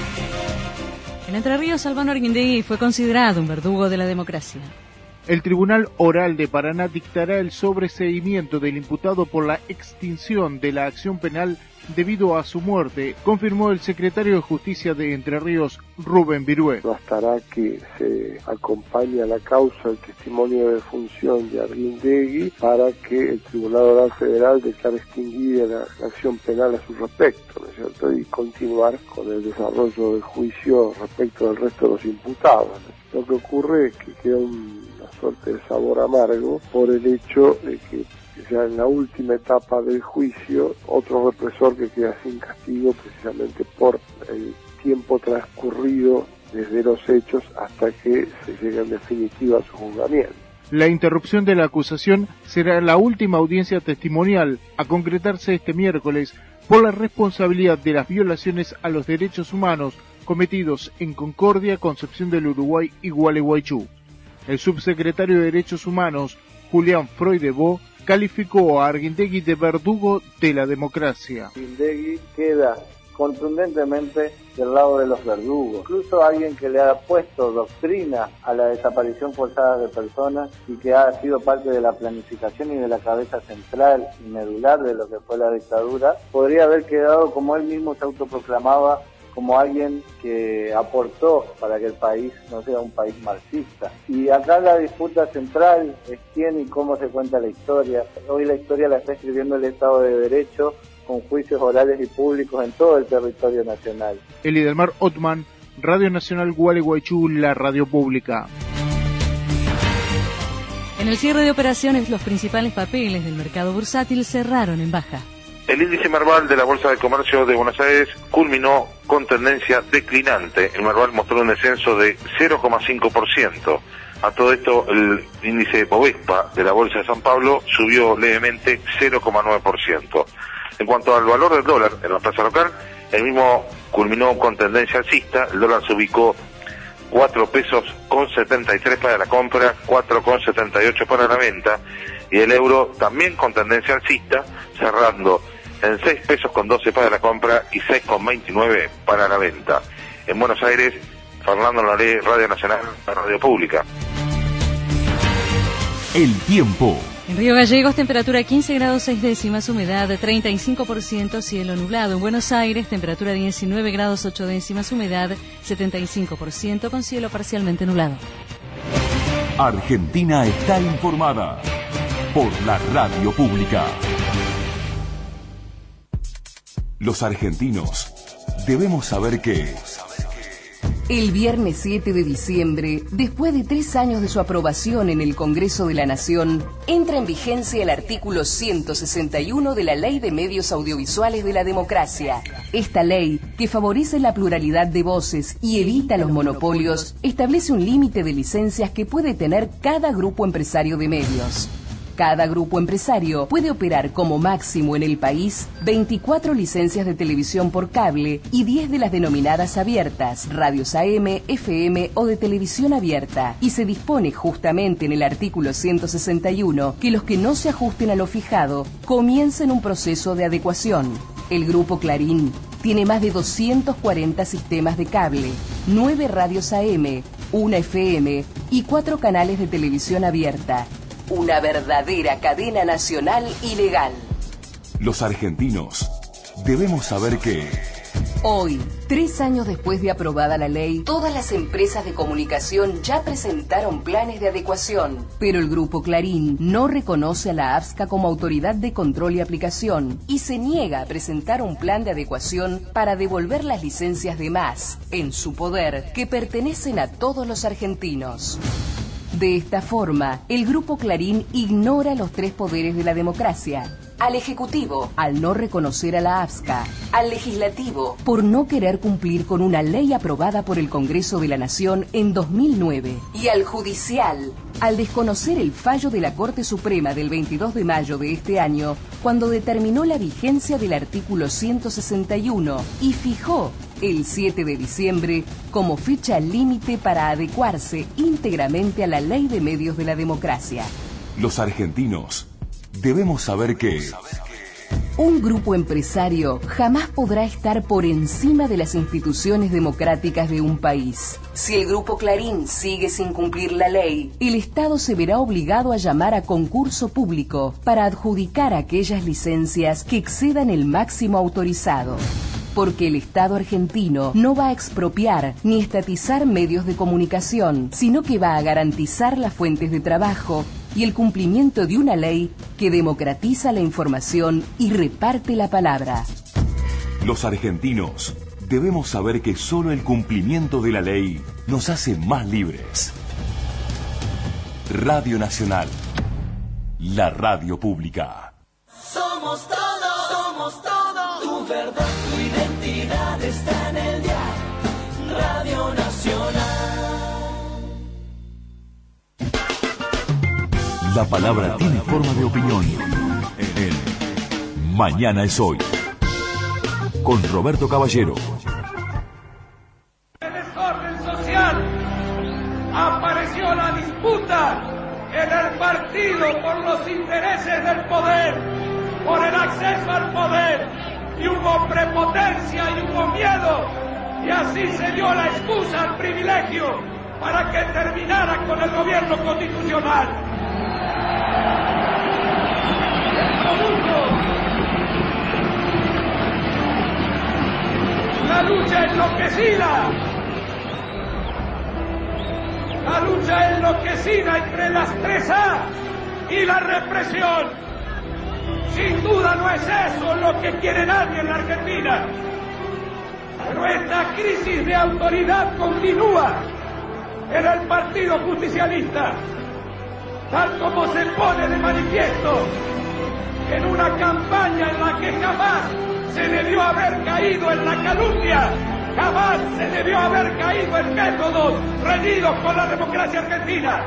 En Entre Ríos, Albano Arguindegui fue considerado un verdugo de la democracia. El Tribunal Oral de Paraná dictará el sobreseimiento del imputado por la extinción de la acción penal debido a su muerte, confirmó el secretario de Justicia de Entre Ríos, Rubén Virué. Bastará que se acompañe a la causa el testimonio de función de Arguindegui para que el Tribunal Oral Federal declare extinguida la, la acción penal a su respecto, ¿no es cierto? Y continuar con el desarrollo del juicio respecto del resto de los imputados. Lo que ocurre es que queda un, una suerte de sabor amargo por el hecho de que ya en la última etapa del juicio, otro represor que queda sin castigo precisamente por el tiempo transcurrido desde los hechos hasta que se llegue en definitiva a su juzgamiento. La interrupción de la acusación será la última audiencia testimonial a concretarse este miércoles por la responsabilidad de las violaciones a los derechos humanos cometidos en Concordia, Concepción del Uruguay y Gualeguaychú. El subsecretario de Derechos Humanos, Julián Froidebó, calificó a Arguindegui de verdugo de la democracia. Arguindegui queda contundentemente del lado de los verdugos. Incluso alguien que le ha puesto doctrina a la desaparición forzada de personas y que ha sido parte de la planificación y de la cabeza central y medular de lo que fue la dictadura, podría haber quedado, como él mismo se autoproclamaba, como alguien que aportó para que el país no sea un país marxista. Y acá la disputa central es quién y cómo se cuenta la historia. Hoy la historia la está escribiendo el Estado de Derecho con juicios orales y públicos en todo el territorio nacional. Elidelmar Otman, Radio Nacional Gualeguaychú, la radio pública. En el cierre de operaciones, los principales papeles del mercado bursátil cerraron en baja. El índice Merval de la Bolsa de Comercio de Buenos Aires culminó con tendencia declinante. El Merval mostró un descenso de cero coma cinco por ciento. A todo esto, el índice Bovespa de la Bolsa de San Pablo subió levemente cero coma nueve por ciento. En cuanto al valor del dólar en la plaza local, el mismo culminó con tendencia alcista. El dólar se ubicó cuatro pesos con setenta y tres para la compra, cuatro con setenta y ocho para la venta, y el euro también con tendencia alcista, cerrando en seis pesos con doce para la compra y seis con veintinueve para la venta. En Buenos Aires, Fernando Laré, Radio Nacional, la radio pública. El tiempo. En Río Gallegos, temperatura quince grados seis décimas, humedad treinta y cinco por ciento, cielo nublado. En Buenos Aires, temperatura diecinueve grados ocho décimas, humedad setenta y cinco por ciento, con cielo parcialmente nublado. Argentina está informada por la radio pública. Los argentinos debemos saber que... El viernes siete de diciembre, después de tres años de su aprobación en el Congreso de la Nación, entra en vigencia el artículo ciento sesenta y uno de la Ley de Medios Audiovisuales de la Democracia. Esta ley, que favorece la pluralidad de voces y evita los monopolios, establece un límite de licencias que puede tener cada grupo empresario de medios. Cada grupo empresario puede operar como máximo en el país veinticuatro licencias de televisión por cable y diez de las denominadas abiertas, radios A M, F M o de televisión abierta. Y se dispone justamente en el artículo ciento sesenta y uno que los que no se ajusten a lo fijado comiencen un proceso de adecuación. El Grupo Clarín tiene más de doscientos cuarenta sistemas de cable, nueve radios A M, una F M y cuatro canales de televisión abierta. Una verdadera cadena nacional y legal. Los argentinos debemos saber que... Hoy Tres años después de aprobada la ley, todas las empresas de comunicación ya presentaron planes de adecuación, pero el Grupo Clarín no reconoce a la AFSCA como autoridad de control y aplicación y se niega a presentar un plan de adecuación para devolver las licencias de más, en su poder, que pertenecen a todos los argentinos. De esta forma, el Grupo Clarín ignora los tres poderes de la democracia. Al Ejecutivo, al no reconocer a la AFSCA, al Legislativo, por no querer cumplir con una ley aprobada por el Congreso de la Nación en dos mil nueve, y al Judicial, al desconocer el fallo de la Corte Suprema del veintidós de mayo de este año, cuando determinó la vigencia del artículo ciento sesenta y uno y fijó el siete de diciembre como fecha límite para adecuarse íntegramente a la Ley de Medios de la Democracia. Los argentinos debemos saber que un grupo empresario jamás podrá estar por encima de las instituciones democráticas de un país. Si el Grupo Clarín sigue sin cumplir la ley, el Estado se verá obligado a llamar a concurso público para adjudicar aquellas licencias que excedan el máximo autorizado. Porque el Estado argentino no va a expropiar ni estatizar medios de comunicación, sino que va a garantizar las fuentes de trabajo y el cumplimiento de una ley que democratiza la información y reparte la palabra. Los argentinos debemos saber que solo el cumplimiento de la ley nos hace más libres. Radio Nacional, la radio pública. Somos todos, somos todos. Tu verdad, tu identidad está en el dial. Radio Nacional. La palabra tiene forma de opinión. En Mañana es Hoy. Con Roberto Caballero. El desorden social. Apareció la disputa en el partido por los intereses del poder, por el acceso al poder, y hubo prepotencia y hubo miedo, y así se dio la excusa al privilegio para que terminara con el gobierno constitucional. La lucha enloquecida, la lucha enloquecida entre las tres A y la represión. Sin duda no es eso lo que quiere nadie en la Argentina. Pero esta crisis de autoridad continúa en el Partido Justicialista, tal como se pone de manifiesto en una campaña en la que jamás se debió haber caído en la calumnia, jamás se debió haber caído en métodos reñidos con la democracia argentina.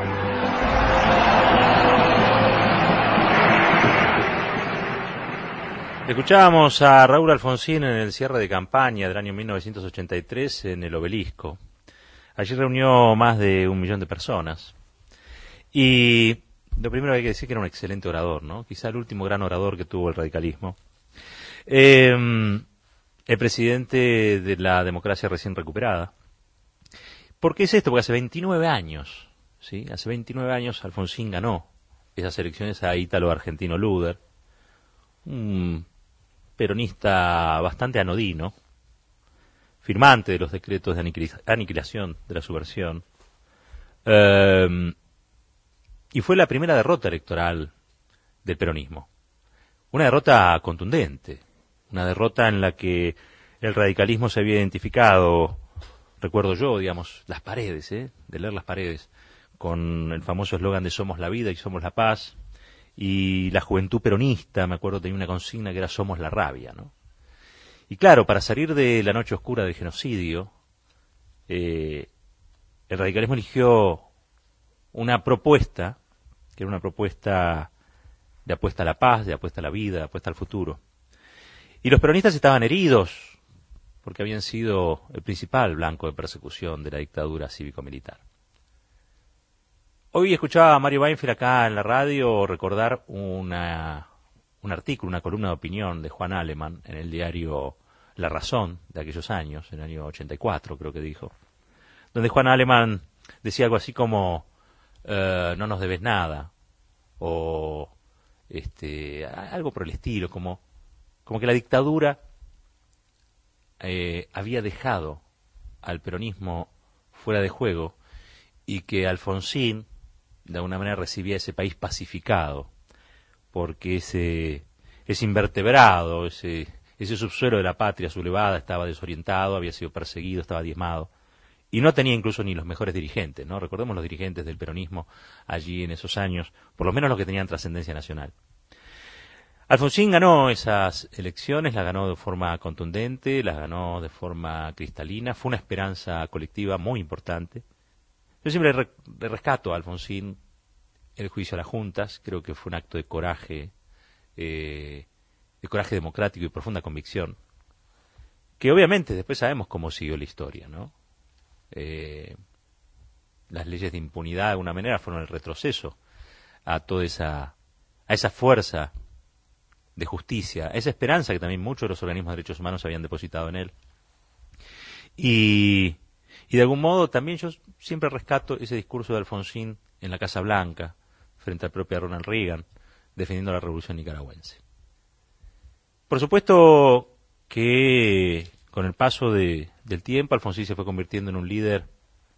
Escuchábamos a Raúl Alfonsín en el cierre de campaña del año mil novecientos ochenta y tres en el Obelisco. Allí reunió más de un millón de personas. Y lo primero que hay que decir que era un excelente orador, ¿no? Quizá el último gran orador que tuvo el radicalismo. Eh, el presidente de la democracia recién recuperada. ¿Por qué es esto? Porque hace veintinueve años, ¿sí? Hace veintinueve años Alfonsín ganó esas elecciones a Ítalo Argentino Luder, un peronista bastante anodino, firmante de los decretos de aniquil- aniquilación de la subversión, eh, y fue la primera derrota electoral del peronismo. Una derrota contundente, una derrota en la que el radicalismo se había identificado, recuerdo yo, digamos, las paredes, ¿eh? de leer las paredes, con el famoso eslogan de somos la vida y somos la paz, y la juventud peronista, me acuerdo, tenía una consigna que era somos la rabia, ¿no? Y claro, para salir de la noche oscura del genocidio, eh, el radicalismo eligió una propuesta, que era una propuesta de apuesta a la paz, de apuesta a la vida, de apuesta al futuro. Y los peronistas estaban heridos, porque habían sido el principal blanco de persecución de la dictadura cívico-militar. Hoy escuchaba a Mario Weinfeld acá en la radio recordar una, un artículo, una columna de opinión de Juan Aleman en el diario La Razón de aquellos años, en el año ochenta y cuatro creo que dijo, donde Juan Aleman decía algo así como eh, no nos debes nada, o este algo por el estilo, como, como que la dictadura eh, había dejado al peronismo fuera de juego y que Alfonsín de alguna manera recibía ese país pacificado, porque ese, ese invertebrado, ese, ese subsuelo de la patria sublevada estaba desorientado, había sido perseguido, estaba diezmado, y no tenía incluso ni los mejores dirigentes, ¿no? Recordemos los dirigentes del peronismo allí en esos años, por lo menos los que tenían trascendencia nacional. Alfonsín ganó esas elecciones, las ganó de forma contundente, las ganó de forma cristalina, fue una esperanza colectiva muy importante. Yo siempre re le rescato a Alfonsín el juicio a las juntas, creo que fue un acto de coraje, eh, de coraje democrático y profunda convicción, que obviamente después sabemos cómo siguió la historia, ¿no? Eh, las leyes de impunidad de alguna manera fueron el retroceso a toda esa, a esa fuerza de justicia, esa esperanza que también muchos de los organismos de derechos humanos habían depositado en él. Y, y de algún modo también yo siempre rescato ese discurso de Alfonsín en la Casa Blanca, frente al propio Ronald Reagan, defendiendo la revolución nicaragüense. Por supuesto que con el paso de, del tiempo Alfonsín se fue convirtiendo en un líder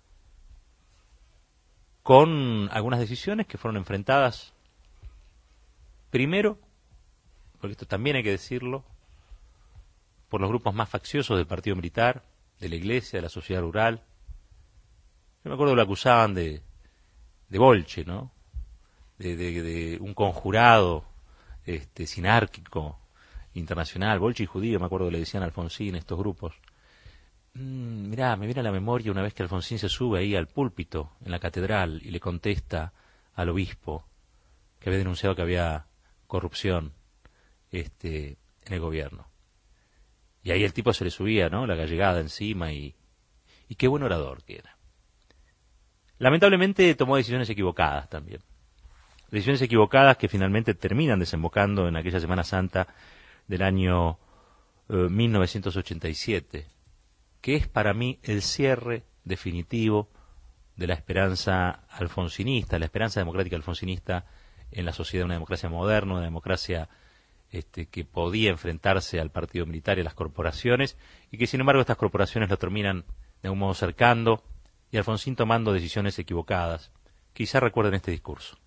con algunas decisiones que fueron enfrentadas primero, porque esto también hay que decirlo, por los grupos más facciosos del partido militar, de la iglesia, de la sociedad rural. Yo me acuerdo que lo acusaban de, de bolche, ¿no? De, de, de un conjurado este, sinárquico internacional, bolche y judío, me acuerdo que le decían a Alfonsín estos grupos. Mm, mirá, me viene a la memoria una vez que Alfonsín se sube ahí al púlpito en la catedral y le contesta al obispo que había denunciado que había corrupción este, en el gobierno. Y ahí el tipo se le subía, ¿no?, la gallegada encima y, y qué buen orador que era. Lamentablemente tomó decisiones equivocadas también. Decisiones equivocadas que finalmente terminan desembocando en aquella Semana Santa del año eh, mil novecientos ochenta y siete, que es para mí el cierre definitivo de la esperanza alfonsinista, la esperanza democrática alfonsinista en la sociedad, una democracia moderna, una democracia este, que podía enfrentarse al partido militar y a las corporaciones, y que sin embargo estas corporaciones lo terminan de algún modo cercando, y Alfonsín tomando decisiones equivocadas. Quizá recuerden este discurso.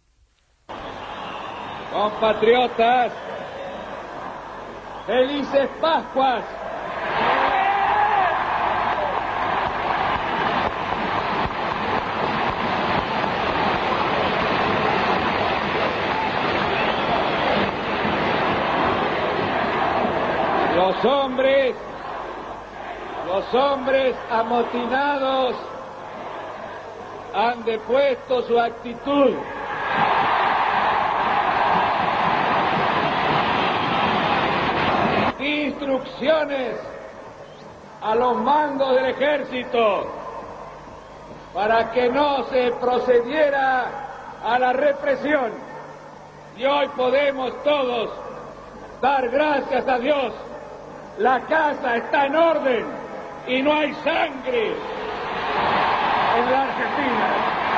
Compatriotas, felices Pascuas. Los hombres, los hombres amotinados han depuesto su actitud. Instrucciones a los mandos del ejército para que no se procediera a la represión. Y hoy podemos todos dar gracias a Dios. La casa está en orden y no hay sangre en la Argentina.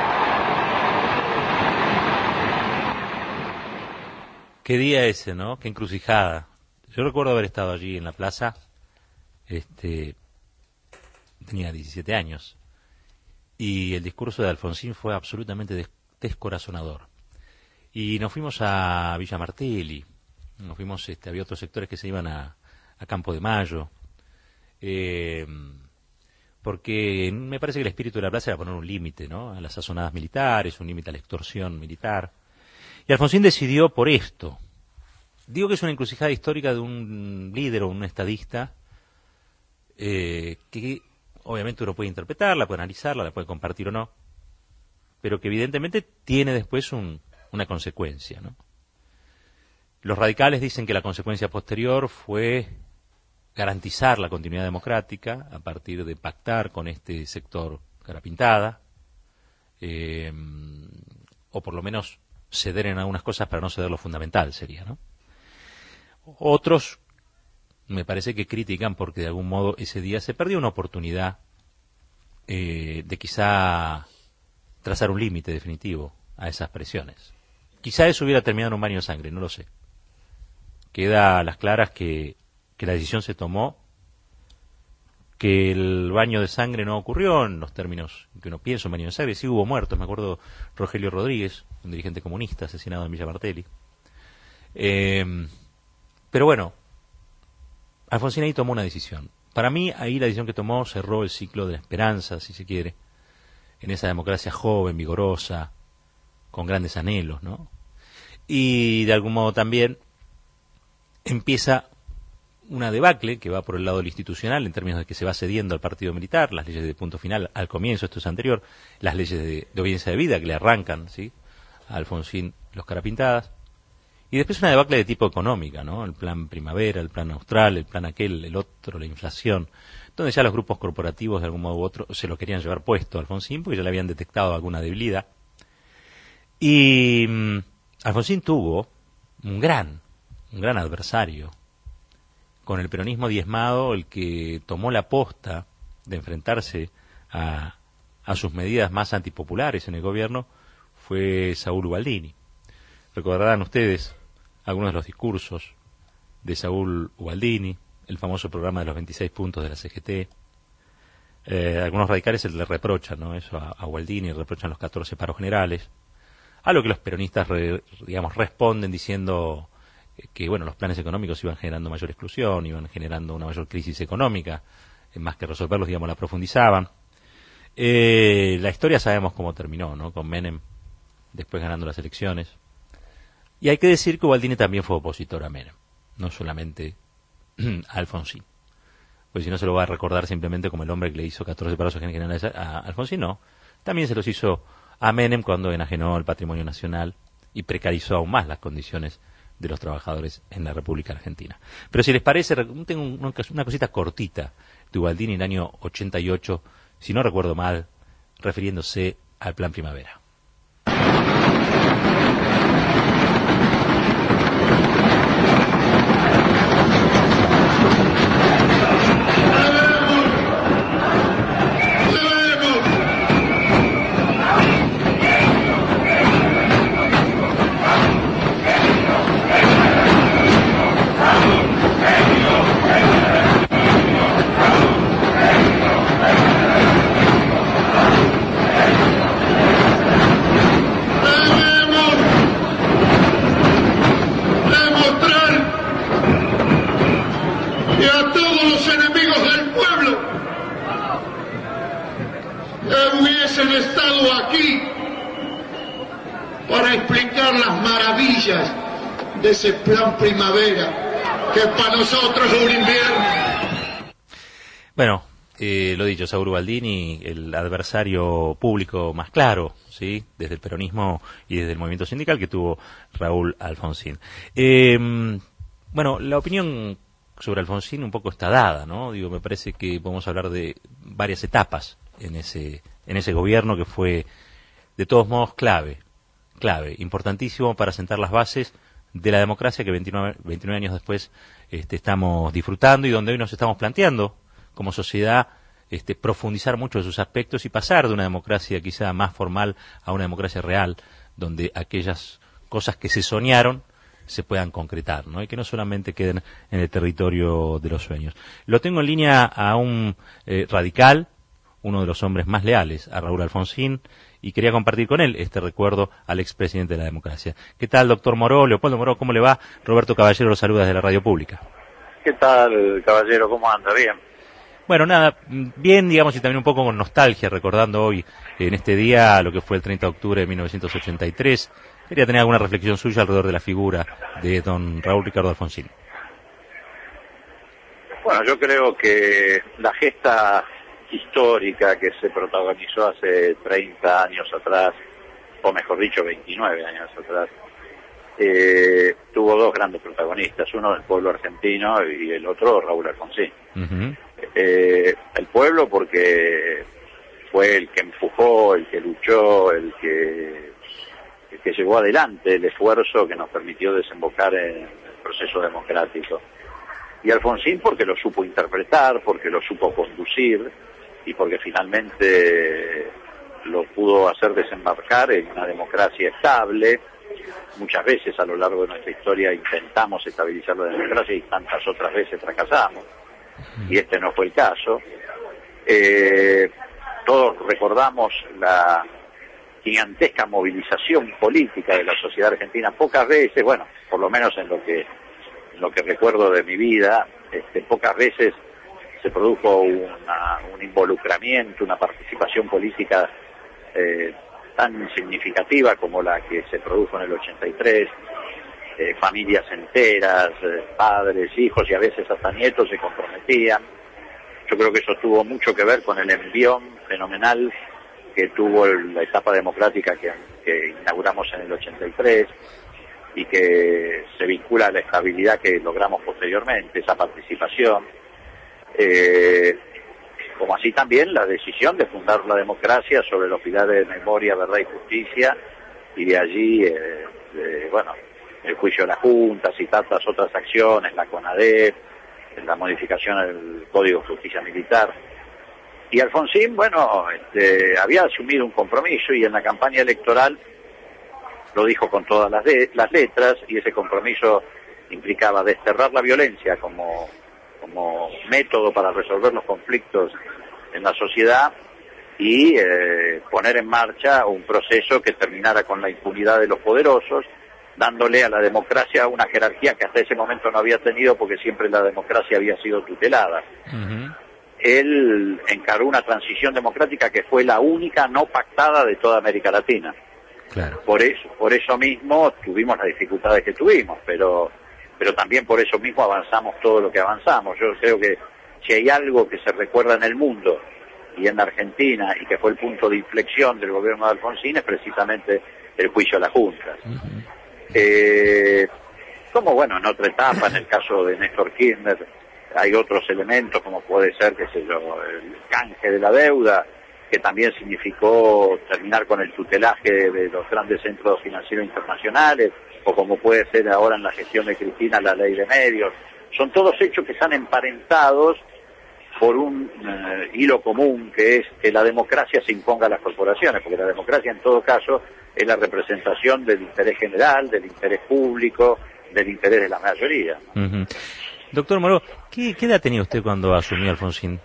Qué día ese, ¿no? Qué encrucijada. Yo recuerdo haber estado allí en la plaza, este, tenía diecisiete años, y el discurso de Alfonsín fue absolutamente des descorazonador. Y nos fuimos a Villa Martelli, nos fuimos, este, había otros sectores que se iban a, a Campo de Mayo, eh, porque me parece que el espíritu de la plaza era poner un límite, ¿no?, a las sazonadas militares, un límite a la extorsión militar. Y Alfonsín decidió por esto. Digo que es una encrucijada histórica de un líder o un estadista eh, que obviamente uno puede interpretarla, puede analizarla, la puede compartir o no, pero que evidentemente tiene después un, una consecuencia, ¿no? Los radicales dicen que la consecuencia posterior fue garantizar la continuidad democrática a partir de pactar con este sector cara pintada, eh, o por lo menos ceder en algunas cosas para no ceder lo fundamental, sería, ¿no? Otros me parece que critican porque de algún modo ese día se perdió una oportunidad eh, de quizá trazar un límite definitivo a esas presiones. Quizá eso hubiera terminado en un baño de sangre, no lo sé. Queda a las claras que, que la decisión se tomó que el baño de sangre no ocurrió en los términos que uno piensa, un baño de sangre, sí hubo muertos. Me acuerdo Rogelio Rodríguez, un dirigente comunista asesinado en Villa Martelli. Eh, pero bueno, Alfonsín ahí tomó una decisión. Para mí, ahí la decisión que tomó cerró el ciclo de la esperanza, si se quiere, en esa democracia joven, vigorosa, con grandes anhelos, ¿no? Y de algún modo también empieza una debacle que va por el lado del institucional en términos de que se va cediendo al partido militar, las leyes de punto final al comienzo, esto es anterior, las leyes de, de obediencia de vida que le arrancan, ¿sí?, a Alfonsín los carapintadas, y después una debacle de tipo económica, ¿no?, el plan primavera, el plan austral, el plan aquel, el otro, la inflación, donde ya los grupos corporativos de algún modo u otro se lo querían llevar puesto a Alfonsín porque ya le habían detectado alguna debilidad. Y mmm, Alfonsín tuvo un gran, un gran adversario, con el peronismo diezmado, el que tomó la posta de enfrentarse a, a sus medidas más antipopulares en el gobierno, fue Saúl Ubaldini. Recordarán ustedes algunos de los discursos de Saúl Ubaldini, el famoso programa de los veintiséis puntos de la C G T. Eh, algunos radicales se le reprochan, ¿no?, eso a, a Ubaldini, reprochan los catorce paros generales, a lo que los peronistas, re, digamos, responden diciendo que, bueno, los planes económicos iban generando mayor exclusión, iban generando una mayor crisis económica, eh, más que resolverlos, digamos, la profundizaban. Eh, la historia sabemos cómo terminó, ¿no?, con Menem después ganando las elecciones. Y hay que decir que Ubaldini también fue opositor a Menem, no solamente a Alfonsín, pues si no se lo va a recordar simplemente como el hombre que le hizo catorce paros generales a Alfonsín, no, también se los hizo a Menem cuando enajenó el patrimonio nacional y precarizó aún más las condiciones de los trabajadores en la República Argentina. Pero si les parece, tengo una cosita cortita de Ubaldini en el año ochenta y ocho, si no recuerdo mal, refiriéndose al Plan Primavera. Estado aquí para explicar las maravillas de ese plan primavera que para nosotros es un invierno. Bueno, eh, lo dicho, Saúl Ubaldini, el adversario público más claro, sí, desde el peronismo y desde el movimiento sindical que tuvo Raúl Alfonsín. Eh, bueno, la opinión sobre Alfonsín un poco está dada, ¿no? Digo, me parece que podemos hablar de varias etapas en ese en ese gobierno que fue de todos modos clave, clave, importantísimo para sentar las bases de la democracia que veintinueve, veintinueve años después este, estamos disfrutando y donde hoy nos estamos planteando como sociedad este, profundizar mucho de sus aspectos y pasar de una democracia quizá más formal a una democracia real, donde aquellas cosas que se soñaron se puedan concretar, ¿no? Y que no solamente queden en el territorio de los sueños. Lo tengo en línea a un eh, radical, uno de los hombres más leales a Raúl Alfonsín, y quería compartir con él este recuerdo al expresidente de la democracia. ¿Qué tal, doctor Moró? Leopoldo Moró, ¿cómo le va? Roberto Caballero lo saluda desde la Radio Pública. ¿Qué tal, Caballero? ¿Cómo anda? Bien. Bueno, nada, bien, digamos, y también un poco con nostalgia, recordando hoy, en este día, lo que fue el treinta de octubre de mil novecientos ochenta y tres. Quería tener alguna reflexión suya alrededor de la figura de don Raúl Ricardo Alfonsín. Bueno, yo creo que la gesta histórica que se protagonizó hace treinta años atrás, o mejor dicho, veintinueve años atrás, eh, tuvo dos grandes protagonistas, uno el pueblo argentino y el otro Raúl Alfonsín. Uh-huh. Eh, el pueblo porque fue el que empujó, el que luchó, el que, el que llevó adelante el esfuerzo que nos permitió desembocar en el proceso democrático. Y Alfonsín porque lo supo interpretar, porque lo supo conducir, y porque finalmente lo pudo hacer desembarcar en una democracia estable. Muchas veces a lo largo de nuestra historia intentamos estabilizar la democracia y tantas otras veces fracasamos, y este no fue el caso. Eh, todos recordamos la gigantesca movilización política de la sociedad argentina. Pocas veces, bueno, por lo menos en lo que en lo que recuerdo de mi vida, este, pocas veces se produjo una, un involucramiento, una participación política eh, tan significativa como la que se produjo en el ochenta y tres. Eh, familias enteras, eh, padres, hijos y a veces hasta nietos se comprometían. Yo creo que eso tuvo mucho que ver con el envión fenomenal que tuvo el, la etapa democrática que, que inauguramos en el ochenta y tres y que se vincula a la estabilidad que logramos posteriormente, esa participación, eh, como así también la decisión de fundar la democracia sobre los pilares de memoria, verdad y justicia, y de allí, eh, de, bueno, el juicio de las juntas y tantas otras acciones, la CONADEP, la modificación del Código de Justicia Militar. Y Alfonsín, bueno, este, había asumido un compromiso y en la campaña electoral lo dijo con todas las, de, las letras, y ese compromiso implicaba desterrar la violencia como, como método para resolver los conflictos en la sociedad y eh, poner en marcha un proceso que terminara con la impunidad de los poderosos, dándole a la democracia una jerarquía que hasta ese momento no había tenido porque siempre la democracia había sido tutelada. Uh-huh. Él encaró una transición democrática que fue la única no pactada de toda América Latina. Claro. Por eso, por eso mismo tuvimos las dificultades que tuvimos, pero, pero también por eso mismo avanzamos todo lo que avanzamos. Yo creo que si hay algo que se recuerda en el mundo y en la Argentina y que fue el punto de inflexión del gobierno de Alfonsín es precisamente el juicio a las juntas. Uh-huh. Eh, como bueno, en otra etapa, en el caso de Néstor Kirchner, hay otros elementos como puede ser, qué sé yo, el canje de la deuda, que también significó terminar con el tutelaje de, de los grandes centros financieros internacionales, o como puede ser ahora en la gestión de Cristina la ley de medios. Son todos hechos que están emparentados por un uh, hilo común, que es que la democracia se imponga a las corporaciones, porque la democracia en todo caso es la representación del interés general, del interés público, del interés de la mayoría. Uh-huh. Doctor Moró, ¿qué, ¿qué edad tenía usted cuando asumió Alfonsín?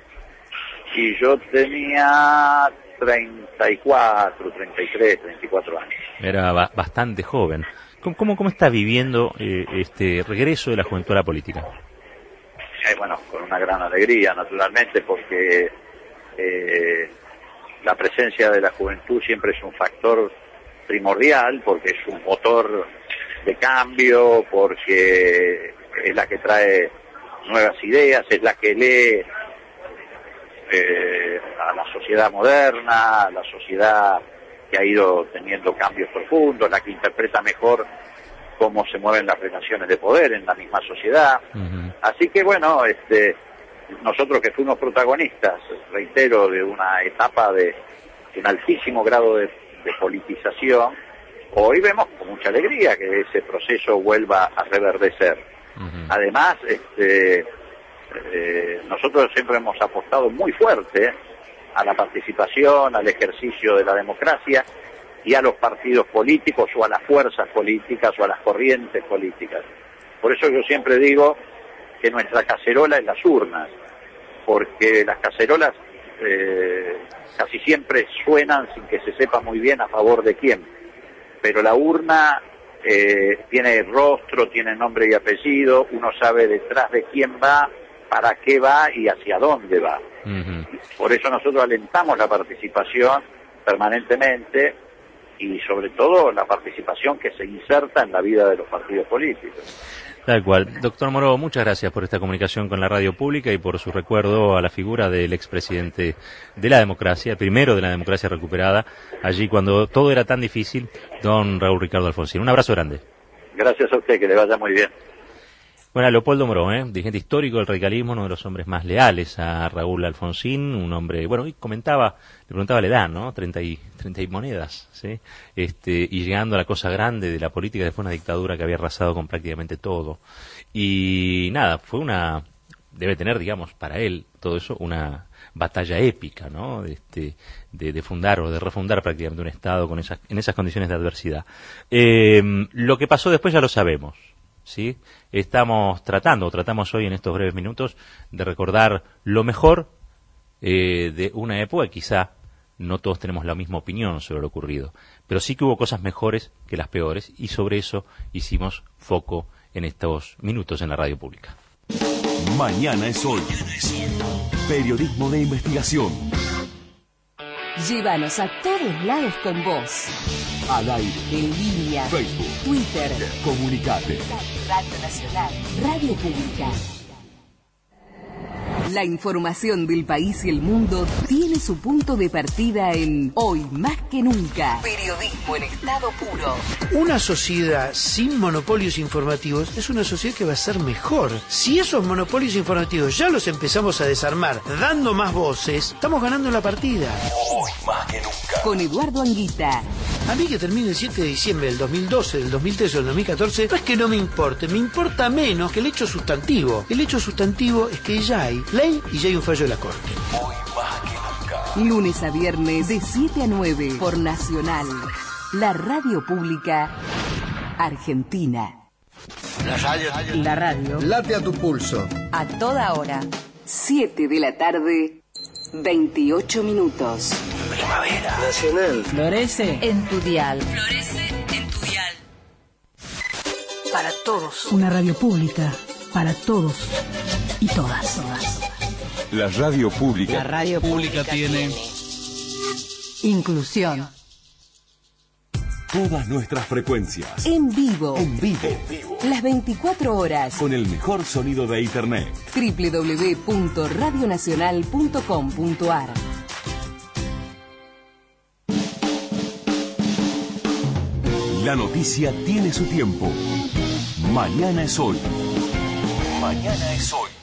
Sí, yo tenía treinta y cuatro, treinta y tres, treinta y cuatro años. Era ba- bastante joven. ¿Cómo, cómo, cómo está viviendo eh, este regreso de la juventud a la política? Eh, bueno, con una gran alegría, naturalmente, porque eh, la presencia de la juventud siempre es un factor primordial, porque es un motor de cambio, porque es la que trae nuevas ideas, es la que lee eh, a la sociedad moderna, a la sociedad que ha ido teniendo cambios profundos, la que interpreta mejor cómo se mueven las relaciones de poder en la misma sociedad. Uh-huh. Así que bueno, este, nosotros que fuimos protagonistas, reitero, de una etapa de, de un altísimo grado de, de politización, hoy vemos con mucha alegría que ese proceso vuelva a reverdecer. Uh-huh. Además, este, eh, nosotros siempre hemos apostado muy fuerte a la participación, al ejercicio de la democracia y a los partidos políticos o a las fuerzas políticas o a las corrientes políticas. Por eso yo siempre digo que nuestra cacerola es las urnas, porque las cacerolas eh, casi siempre suenan sin que se sepa muy bien a favor de quién, pero la urna eh, tiene rostro, tiene nombre y apellido, uno sabe detrás de quién va, para qué va y hacia dónde va. Uh-huh. Por eso nosotros alentamos la participación permanentemente y sobre todo la participación que se inserta en la vida de los partidos políticos. Tal cual. Doctor Moró, muchas gracias por esta comunicación con la radio pública y por su recuerdo a la figura del expresidente de la democracia, el primero de la democracia recuperada, allí cuando todo era tan difícil, don Raúl Ricardo Alfonsín. Un abrazo grande. Gracias a usted, que le vaya muy bien. Bueno, Leopoldo Moró, ¿eh? dirigente histórico del radicalismo, uno de los hombres más leales a Raúl Alfonsín, un hombre, bueno, y comentaba, le preguntaba la edad, ¿no? Treinta y, treinta y monedas, ¿sí? Este, y llegando a la cosa grande de la política después de una dictadura que había arrasado con prácticamente todo. Y nada, fue una, debe tener, digamos, para él, todo eso, una batalla épica, ¿no? Este, de, de fundar o de refundar prácticamente un Estado con esas, en esas condiciones de adversidad. Eh, lo que pasó después ya lo sabemos. ¿Sí? Estamos tratando, o tratamos hoy en estos breves minutos de recordar lo mejor eh, de una época, quizá no todos tenemos la misma opinión sobre lo ocurrido, pero sí que hubo cosas mejores que las peores, y sobre eso hicimos foco en estos minutos en la radio pública. Mañana es hoy. Periodismo de investigación. Llévanos a todos lados con vos. Al aire. En línea. Facebook. Twitter. Comunicate. Radio Nacional. Radio Pública. La información del país y el mundo tiene su punto de partida en Hoy Más que Nunca. Periodismo en estado puro. Una sociedad sin monopolios informativos es una sociedad que va a ser mejor. Si esos monopolios informativos ya los empezamos a desarmar dando más voces, estamos ganando la partida. Hoy Más que Nunca. Con Eduardo Anguita. A mí que termine el siete de diciembre del dos mil doce, del dos mil trece o del dos mil catorce, no es que no me importe, me importa menos que el hecho sustantivo. El hecho sustantivo es que ya hay ley y ya hay un fallo de la Corte. Hoy Más que Nunca. Lunes a viernes de siete a nueve por Nacional, la radio pública argentina. La radio. La radio. Late a tu pulso. A toda hora. siete de la tarde, veintiocho minutos. Primavera. Nacional. Florece en tu dial. Florece en tu dial. Para todos. Una radio pública. Para todos y todas. todas. La radio pública. La radio pública tiene inclusión. Todas nuestras frecuencias. En vivo. En vivo. En vivo. Las veinticuatro horas. Con el mejor sonido de Internet. doble u doble u doble u punto radio nacional punto com punto a r. La noticia tiene su tiempo. Mañana es hoy. Mañana es hoy.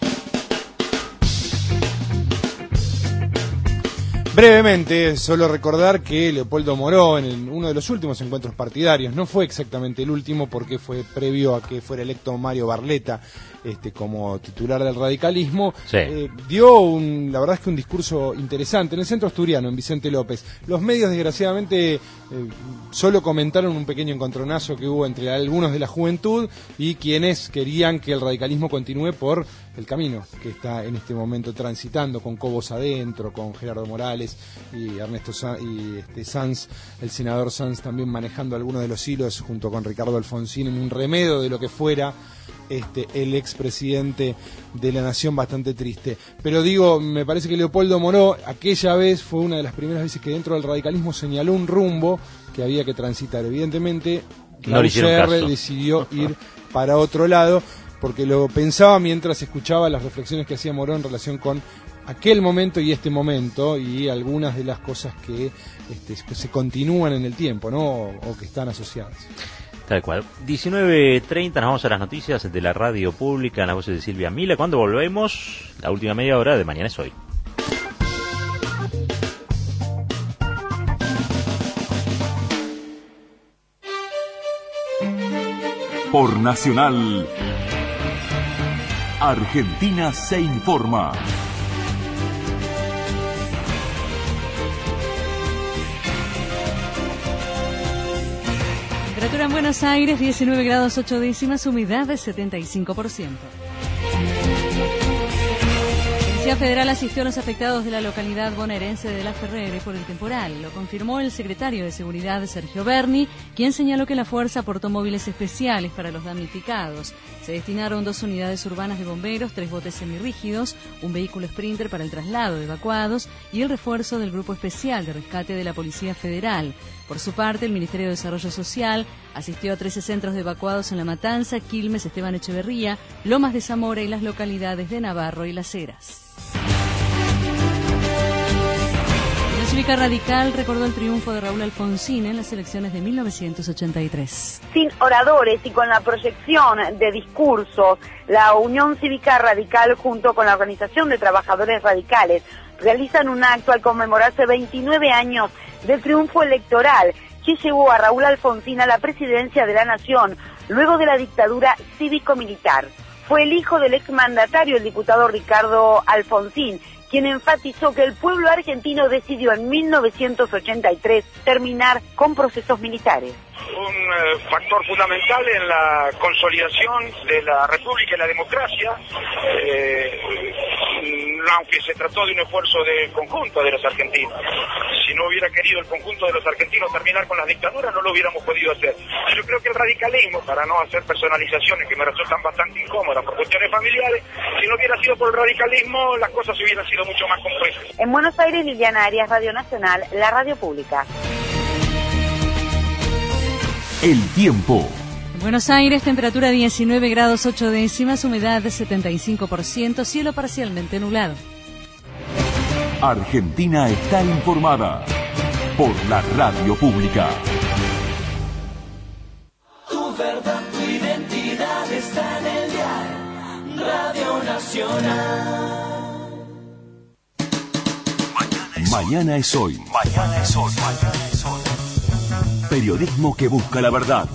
Brevemente, solo recordar que Leopoldo Moró, en el, uno de los últimos encuentros partidarios, no fue exactamente el último porque fue previo a que fuera electo Mario Barletta este, como titular del radicalismo, sí. eh, dio un, la verdad es que un discurso interesante en el centro asturiano, en Vicente López. Los medios, desgraciadamente, eh, solo comentaron un pequeño encontronazo que hubo entre algunos de la juventud y quienes querían que el radicalismo continúe por el camino que está en este momento transitando, con Cobos adentro, con Gerardo Morales y Ernesto Sanz, y este Sanz, el senador Sanz también manejando algunos de los hilos junto con Ricardo Alfonsín en un remedio de lo que fuera este el expresidente de la Nación, bastante triste. Pero digo, me parece que Leopoldo Moró aquella vez fue una de las primeras veces que dentro del radicalismo señaló un rumbo que había que transitar. Evidentemente la no U C R decidió ir para otro lado, porque lo pensaba mientras escuchaba las reflexiones que hacía Moró en relación con aquel momento y este momento y algunas de las cosas que, este, que se continúan en el tiempo, ¿no? O, o que están asociadas. Tal cual. diecinueve treinta, nos vamos a las noticias de la radio pública, en las voces de Silvia Mila. Cuando volvemos, la última media hora de Mañana es Hoy. Por Nacional, Argentina se informa. Temperatura en Buenos Aires, diecinueve grados ocho décimas, humedad de setenta y cinco por ciento. La Policía Federal asistió a los afectados de la localidad bonaerense de La Ferrere por el temporal. Lo confirmó el secretario de Seguridad, Sergio Berni, quien señaló que la fuerza aportó móviles especiales para los damnificados. Se destinaron dos unidades urbanas de bomberos, tres botes semirrígidos, un vehículo Sprinter para el traslado de evacuados y el refuerzo del Grupo Especial de Rescate de la Policía Federal. Por su parte, el Ministerio de Desarrollo Social asistió a trece centros de evacuados en La Matanza, Quilmes, Esteban Echeverría, Lomas de Zamora y las localidades de Navarro y Las Heras. La Cívica Radical recordó el triunfo de Raúl Alfonsín en las elecciones de mil novecientos ochenta y tres. Sin oradores y con la proyección de discursos, la Unión Cívica Radical junto con la Organización de Trabajadores Radicales realizan un acto al conmemorarse veintinueve años del triunfo electoral que llevó a Raúl Alfonsín a la presidencia de la Nación luego de la dictadura cívico-militar. Fue el hijo del exmandatario, el diputado Ricardo Alfonsín, quien enfatizó que el pueblo argentino decidió en mil novecientos ochenta y tres terminar con procesos militares. Un eh, factor fundamental en la consolidación de la República y la democracia. Eh, aunque se trató de un esfuerzo de conjunto de los argentinos. Si no hubiera querido el conjunto de los argentinos terminar con las dictaduras, no lo hubiéramos podido hacer. Yo creo que el radicalismo, para no hacer personalizaciones que me resultan bastante incómodas por cuestiones familiares, si no hubiera sido por el radicalismo, las cosas hubieran sido mucho más complejas. En Buenos Aires, Liliana Arias, Radio Nacional, la radio pública. El tiempo. En Buenos Aires, temperatura diecinueve grados ocho décimas, humedad de setenta y cinco por ciento, cielo parcialmente nublado. Argentina está informada por la radio pública. Tu verdad, tu identidad está en el diario Radio Nacional. Mañana es hoy. Mañana es hoy. Mañana es hoy. Periodismo que busca la verdad.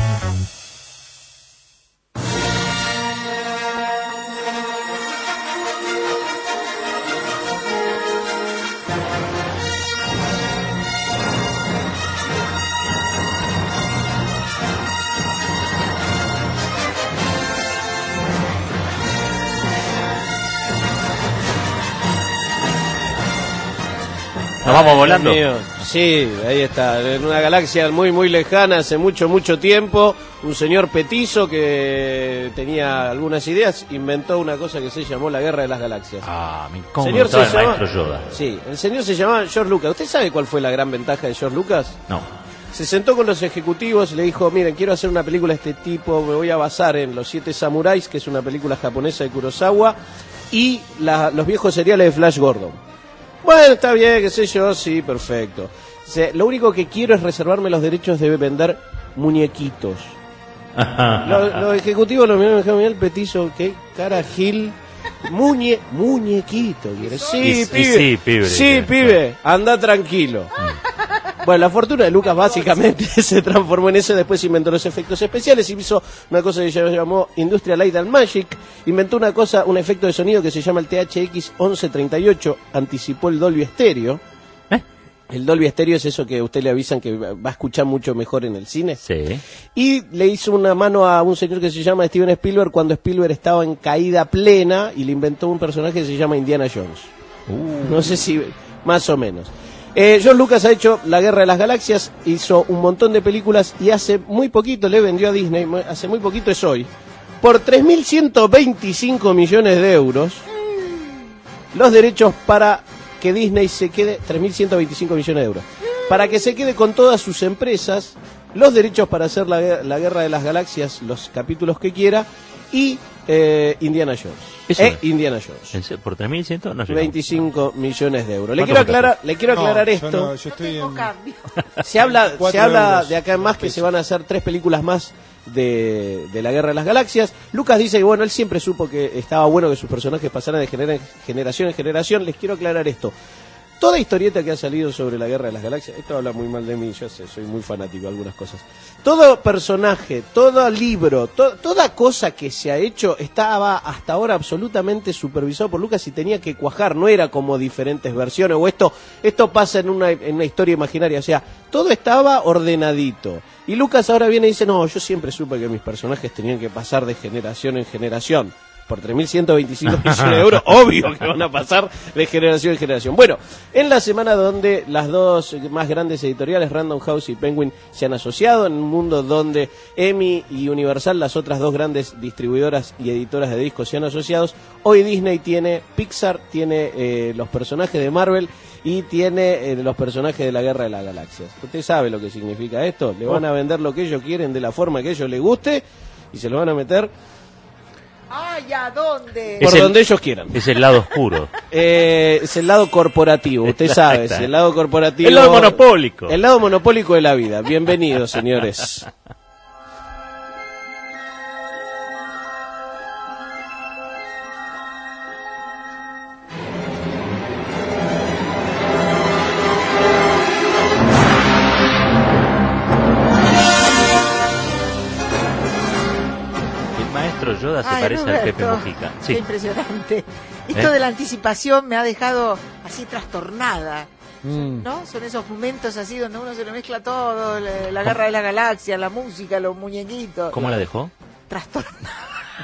Nos vamos volando. Dios mío. Sí, ahí está, en una galaxia muy muy lejana, hace mucho mucho tiempo, un señor petizo que tenía algunas ideas, inventó una cosa que se llamó la Guerra de las Galaxias. Ah, me cómo señor estaba se el llama, maestro Yoda. Sí, el señor se llamaba George Lucas. ¿Usted sabe cuál fue la gran ventaja de George Lucas? No. Se sentó con los ejecutivos y le dijo, miren, quiero hacer una película de este tipo, me voy a basar en Los Siete Samuráis, que es una película japonesa de Kurosawa, y la, los viejos seriales de Flash Gordon. Bueno, está bien, qué sé yo, sí, perfecto. O sea, lo único que quiero es reservarme los derechos de vender muñequitos. los, los ejecutivos lo miraron y me dijeron, mira el petizo, qué cara gil. Muñe, muñequito, quiere. Sí, Y- pibe. y sí, pibe, Sí, dice. pibe, anda tranquilo. Bueno, la fortuna de Lucas básicamente se transformó en eso, después inventó los efectos especiales y hizo una cosa que se llamó Industrial Light and Magic, inventó una cosa, un efecto de sonido que se llama el T H X once treinta y ocho, anticipó el Dolby Stereo. ¿Eh? El Dolby Stereo es eso que a usted le avisan que va a escuchar mucho mejor en el cine. Sí. Y le hizo una mano a un señor que se llama Steven Spielberg cuando Spielberg estaba en caída plena y le inventó un personaje que se llama Indiana Jones. Uh. No sé si más o menos. Eh, George Lucas ha hecho La Guerra de las Galaxias, hizo un montón de películas y hace muy poquito le vendió a Disney, mu- hace muy poquito es hoy, por tres mil ciento veinticinco millones de euros, los derechos para que Disney se quede, tres mil ciento veinticinco millones de euros, para que se quede con todas sus empresas, los derechos para hacer la, gue- la Guerra de las Galaxias, los capítulos que quiera, y eh, Indiana Jones. Eso Eh, es. Indiana Jones. ¿En serio? ¿Por tres mil cien? No llegamos. veinticinco millones de euros. Le ¿Cuánto quiero cuesta? aclarar, le quiero No, aclarar yo esto. no, yo estoy en Se habla, se cuatro habla euros. de acá en más que se van a hacer tres películas más de, de la Guerra de las Galaxias. Lucas dice que bueno, él siempre supo que estaba bueno que sus personajes pasaran de genera- generación en generación. Les quiero aclarar esto. Toda historieta que ha salido sobre la Guerra de las Galaxias, esto habla muy mal de mí, yo sé, soy muy fanático de algunas cosas. Todo personaje, todo libro, to- toda cosa que se ha hecho estaba hasta ahora absolutamente supervisado por Lucas y tenía que cuajar, no era como diferentes versiones o esto, esto pasa en una, en una historia imaginaria, o sea, todo estaba ordenadito. Y Lucas ahora viene y dice, no, yo siempre supe que mis personajes tenían que pasar de generación en generación. Por tres mil ciento veinticinco millones de euros, obvio que van a pasar de generación en generación. Bueno, en la semana donde las dos más grandes editoriales, Random House y Penguin, se han asociado, en un mundo donde E M I y Universal, las otras dos grandes distribuidoras y editoras de discos, se han asociado, hoy Disney tiene Pixar, tiene eh, los personajes de Marvel y tiene eh, los personajes de la Guerra de las Galaxias. ¿Usted sabe lo que significa esto? Le van a vender lo que ellos quieren de la forma que a ellos les guste y se lo van a meter Ay, ¿a dónde? por el- donde ellos quieran. Es el lado oscuro. Eh, es el lado corporativo, usted Ahí sabe, está. es el lado corporativo. El lado monopólico. El lado monopólico de la vida. Bienvenidos, señores. El maestro Yoda se Ay, parece al Pepe Roberto, Mujica. Qué Sí. impresionante. Esto ¿Eh? de la anticipación me ha dejado así trastornada. Mm. ¿No? Son esos momentos así donde uno se le mezcla todo, la, la guerra de la galaxia, la música, los muñequitos. ¿Cómo la dejó? Trastornada.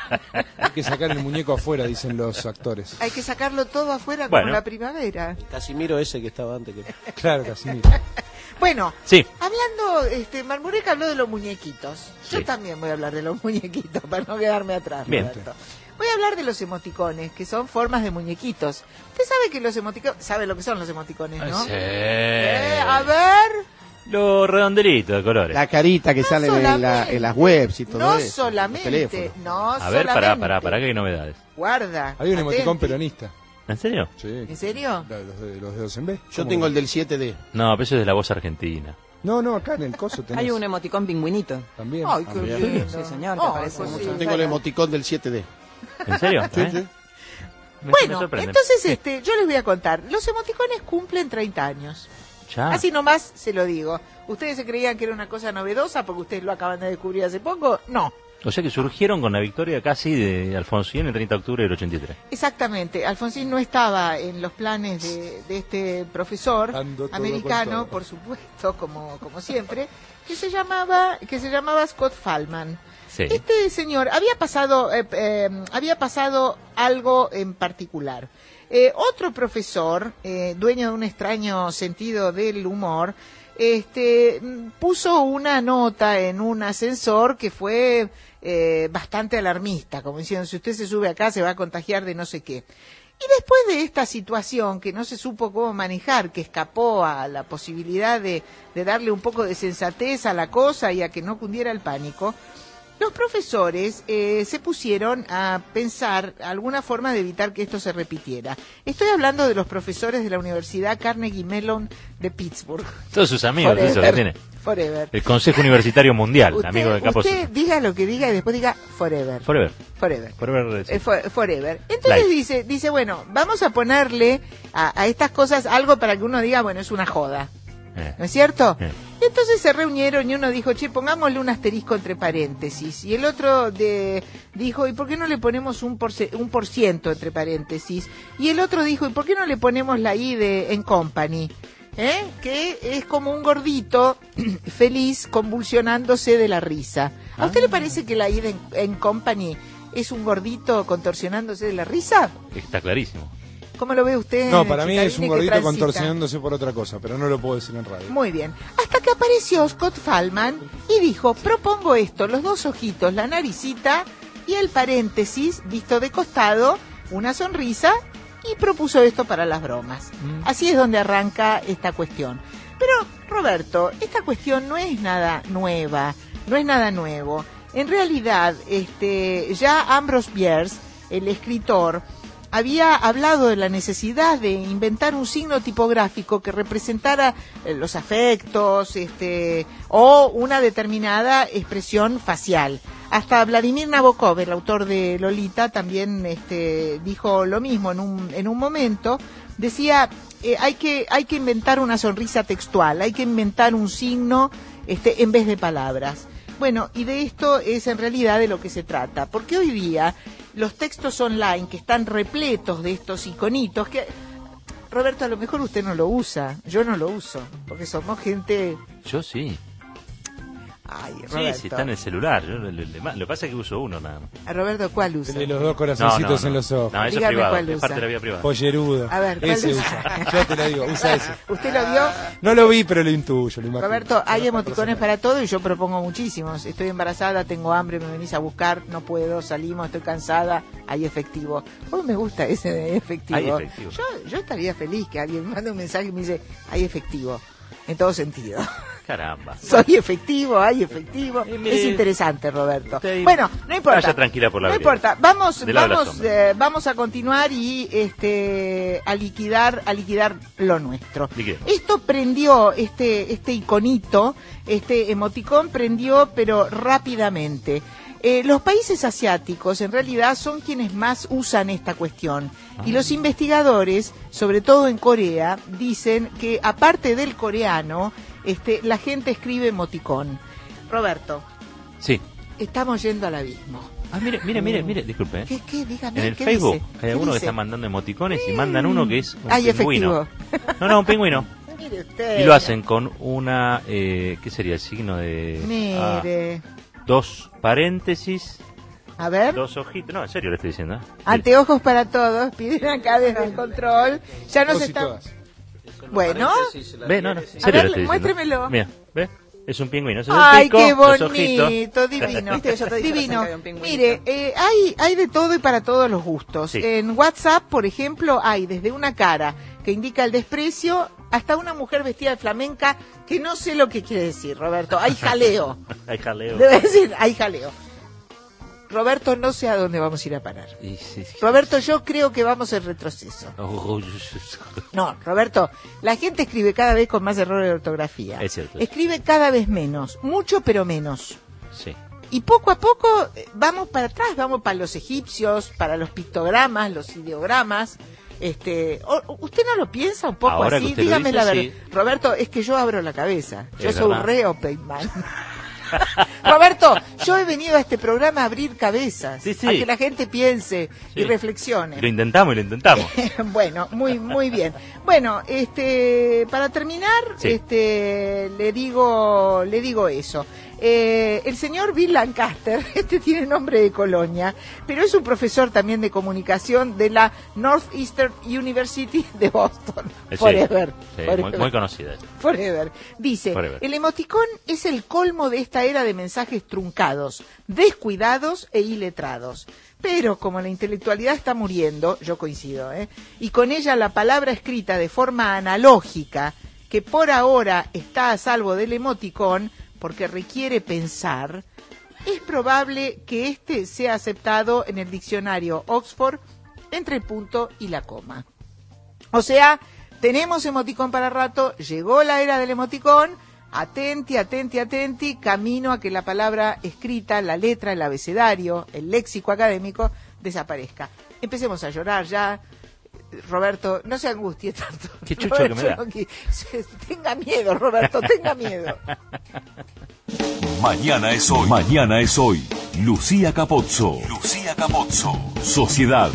Hay que sacar el muñeco afuera, dicen los actores. Hay que sacarlo todo afuera Bueno. como la primavera. Casimiro ese que estaba antes. Que... Claro, Casimiro. Bueno, sí. hablando, este, Marmureca habló de los muñequitos. Yo Sí. también voy a hablar de los muñequitos para no quedarme atrás, Bien. Roberto. Voy a hablar de los emoticones, que son formas de muñequitos. Usted sabe que los emoticones, sabe lo que son los emoticones, ¿no? Sí. Eh, a ver, Los redondelitos de colores. La carita que sale en, la- en las webs y todo no eso. solamente, los teléfonos. no A ver, solamente. pará, pará, pará, que hay novedades. Guarda. Hay un emoticón atente. peronista. ¿En serio? Sí. ¿En serio? Los, de, los dedos en B. Yo ¿Cómo tengo no? el del siete D. No, pero eso es de la voz argentina. No, no, acá en el coso tenés. Hay un emoticón pingüinito. También. Ay, qué También. lindo. Sí, señor, que Oh, aparece pues mucho. sí, Yo tengo el emoticón del siete D. ¿En serio? Sí, ¿Eh? sí. Me- me Bueno, sorprende. entonces este, yo les voy a contar. Los emoticones cumplen treinta años. Ya. Así nomás se lo digo. ¿Ustedes se creían que era una cosa novedosa porque ustedes lo acaban de descubrir hace poco? No. O sea que surgieron con la victoria casi de Alfonsín el treinta de octubre del ochenta y tres. Exactamente. Alfonsín no estaba en los planes de, de este profesor Dando todo con americano, todo. por supuesto, como, como siempre, que se llamaba, que se llamaba Scott Fallman. Sí. Este señor había pasado, eh, eh, había pasado algo en particular. Eh, otro profesor, eh, dueño de un extraño sentido del humor, este, mm, puso una nota en un ascensor que fue eh, bastante alarmista, como diciendo, si usted se sube acá se va a contagiar de no sé qué. Y después de esta situación que no se supo cómo manejar, que escapó a la posibilidad de, de darle un poco de sensatez a la cosa y a que no cundiera el pánico, los profesores eh, se pusieron a pensar alguna forma de evitar que esto se repitiera. Estoy hablando de los profesores de la Universidad Carnegie Mellon de Pittsburgh. Todos sus amigos, Forever. eso que tiene. Forever. El Consejo Universitario Mundial, Usted, amigo de Capos. usted diga lo que diga y después diga forever. Forever. Forever. Forever. sí. Eh, fo- forever. Entonces Life. dice, dice, bueno, vamos a ponerle a, a estas cosas algo para que uno diga, bueno, es una joda. Eh. ¿No es cierto? Eh. Entonces se reunieron y uno dijo, che, pongámosle un asterisco entre paréntesis. Y el otro de, dijo, ¿y por qué no le ponemos un, porce- un por ciento entre paréntesis? Y el otro dijo, ¿y por qué no le ponemos la I de en company? ¿Eh? Que es como un gordito feliz convulsionándose de la risa. ¿A usted le parece que la I de en, en company es un gordito contorsionándose de la risa? Está clarísimo. ¿Cómo lo ve usted? No, para mí es Chicarine, un que gordito transita? contorsionándose por otra cosa, pero no lo puedo decir en radio. Muy bien. Hasta que apareció Scott Fallman y dijo, propongo esto, los dos ojitos, la naricita y el paréntesis, visto de costado, una sonrisa, y propuso esto para las bromas. Así es donde arranca esta cuestión. Pero, Roberto, esta cuestión no es nada nueva, no es nada nuevo. En realidad, este, ya Ambrose Bierce, el escritor, había hablado de la necesidad de inventar un signo tipográfico que representara eh, los afectos, este, o una determinada expresión facial. Hasta Vladimir Nabokov, el autor de Lolita, también este, dijo lo mismo en un, en un momento. Decía, eh, hay que, hay que inventar una sonrisa textual, hay que inventar un signo este, en vez de palabras. Bueno, y de esto es en realidad de lo que se trata, porque hoy día los textos online que están repletos de estos iconitos, que Roberto, a lo mejor usted no lo usa, yo no lo uso, porque somos gente... Yo sí. Ay, Sí, Roberto. sí, está en el celular. Yo, le- le- le- lo que pasa es que uso uno nada más. A Roberto, ¿cuál usa? El de los dos corazoncitos No, no, no. en los ojos. No, eso es Dígame privado, cuál es usa. parte de la vida privada. Pollerudo. A ver, ¿cuál ese usa? usa. Yo te lo digo, usa ese. ¿Usted lo vio? No lo vi, pero lo intuyo, lo imagino. Roberto, hay emoticones para todo y yo propongo muchísimos. Estoy embarazada, tengo hambre, me venís a buscar, no puedo, salimos, estoy cansada, hay efectivo. Hoy me gusta ese de efectivo. Hay efectivo. Yo, yo estaría feliz que alguien me mande un mensaje y me dice, hay efectivo, en todo sentido. Caramba. Soy efectivo, hay efectivo. mire, Es interesante, Roberto. usted Bueno, no importa. vaya tranquila por la No vereda. importa. Vamos, Del lado de la vamos, sombra. eh, vamos a continuar y este a liquidar, a liquidar lo nuestro. Liquidemos. Esto prendió, este, este iconito, este emoticón prendió, pero rápidamente. Eh, los países asiáticos en realidad son quienes más usan esta cuestión y los investigadores, sobre todo en Corea, dicen que aparte del coreano, este, la gente escribe emoticón. Roberto, Sí. estamos yendo al abismo. Ah, mire, mire, mire, mire, disculpe. ¿eh? ¿Qué, qué? Dígame, En el ¿qué Facebook dice? hay ¿Qué algunos que dice? están mandando emoticones y mandan uno que es un Hay pingüino. efectivo. No, no, un pingüino. Mire usted. Y lo hacen con una, eh, ¿qué sería el signo de? Mire. ah, dos paréntesis, A ver. Dos ojitos. No, en serio le estoy diciendo. ¿eh? Anteojos para todos, piden acá desde el control. Ya nos está... Bueno. Ve, no, no, en A serio le ver, estoy diciendo. muéstremelo. Mira, ¿ve? Es un pingüino. Ese es Ay, el pico, qué los ojitos. bonito, divino. Viste que yo te dije Divino. recién que había un pingüinito. Mire, eh, hay, hay de todo y para todos los gustos. Sí. En WhatsApp, por ejemplo, hay desde una cara que indica el desprecio hasta una mujer vestida de flamenca que no sé lo que quiere decir, Roberto. Hay jaleo. Hay jaleo. Debe decir, hay jaleo. Roberto, no sé a dónde vamos a ir a parar. Y sí, sí. Roberto, yo creo que vamos en retroceso. Oh, No, Roberto, la gente escribe cada vez con más errores de ortografía. Es cierto. Escribe cada vez menos, mucho pero menos. Sí. Y poco a poco eh, vamos para atrás, vamos para los egipcios, para los pictogramas, los ideogramas. Este, o- ¿usted no lo piensa un poco Ahora que así? usted lo Dígame dice, la verdad. sí. Roberto, es que yo abro la cabeza. Yo Es soy un verdad. re open man. Roberto, yo he venido a este programa a abrir cabezas, Sí, sí. a que la gente piense y Sí. reflexione. Lo intentamos y lo intentamos. Bueno, muy muy bien. Bueno, este para terminar, Sí. este le digo le digo eso. Eh, el señor Bill Lancaster, este tiene nombre de colonia, pero es un profesor también de comunicación de la Northeastern University de Boston. Sí, Forever. sí, Forever. Muy, muy conocida. Forever. Dice, Forever. el emoticón es el colmo de esta era de mensajes truncados, descuidados e iletrados. Pero como la intelectualidad está muriendo, yo coincido, ¿eh? Y con ella la palabra escrita de forma analógica, que por ahora está a salvo del emoticón, porque requiere pensar, es probable que este sea aceptado en el diccionario Oxford entre el punto y la coma. O sea, tenemos emoticón para rato, llegó la era del emoticón, atenti, atenti, atenti, camino a que la palabra escrita, la letra, el abecedario, el léxico académico desaparezca. Empecemos a llorar ya. Roberto, no se angustie tanto. Qué chucho que me da. Roberto, que- se- tenga miedo, Roberto, tenga miedo. Mañana es hoy. Mañana es hoy. Lucía Capozzo. Lucía Capozzo. Sociedad.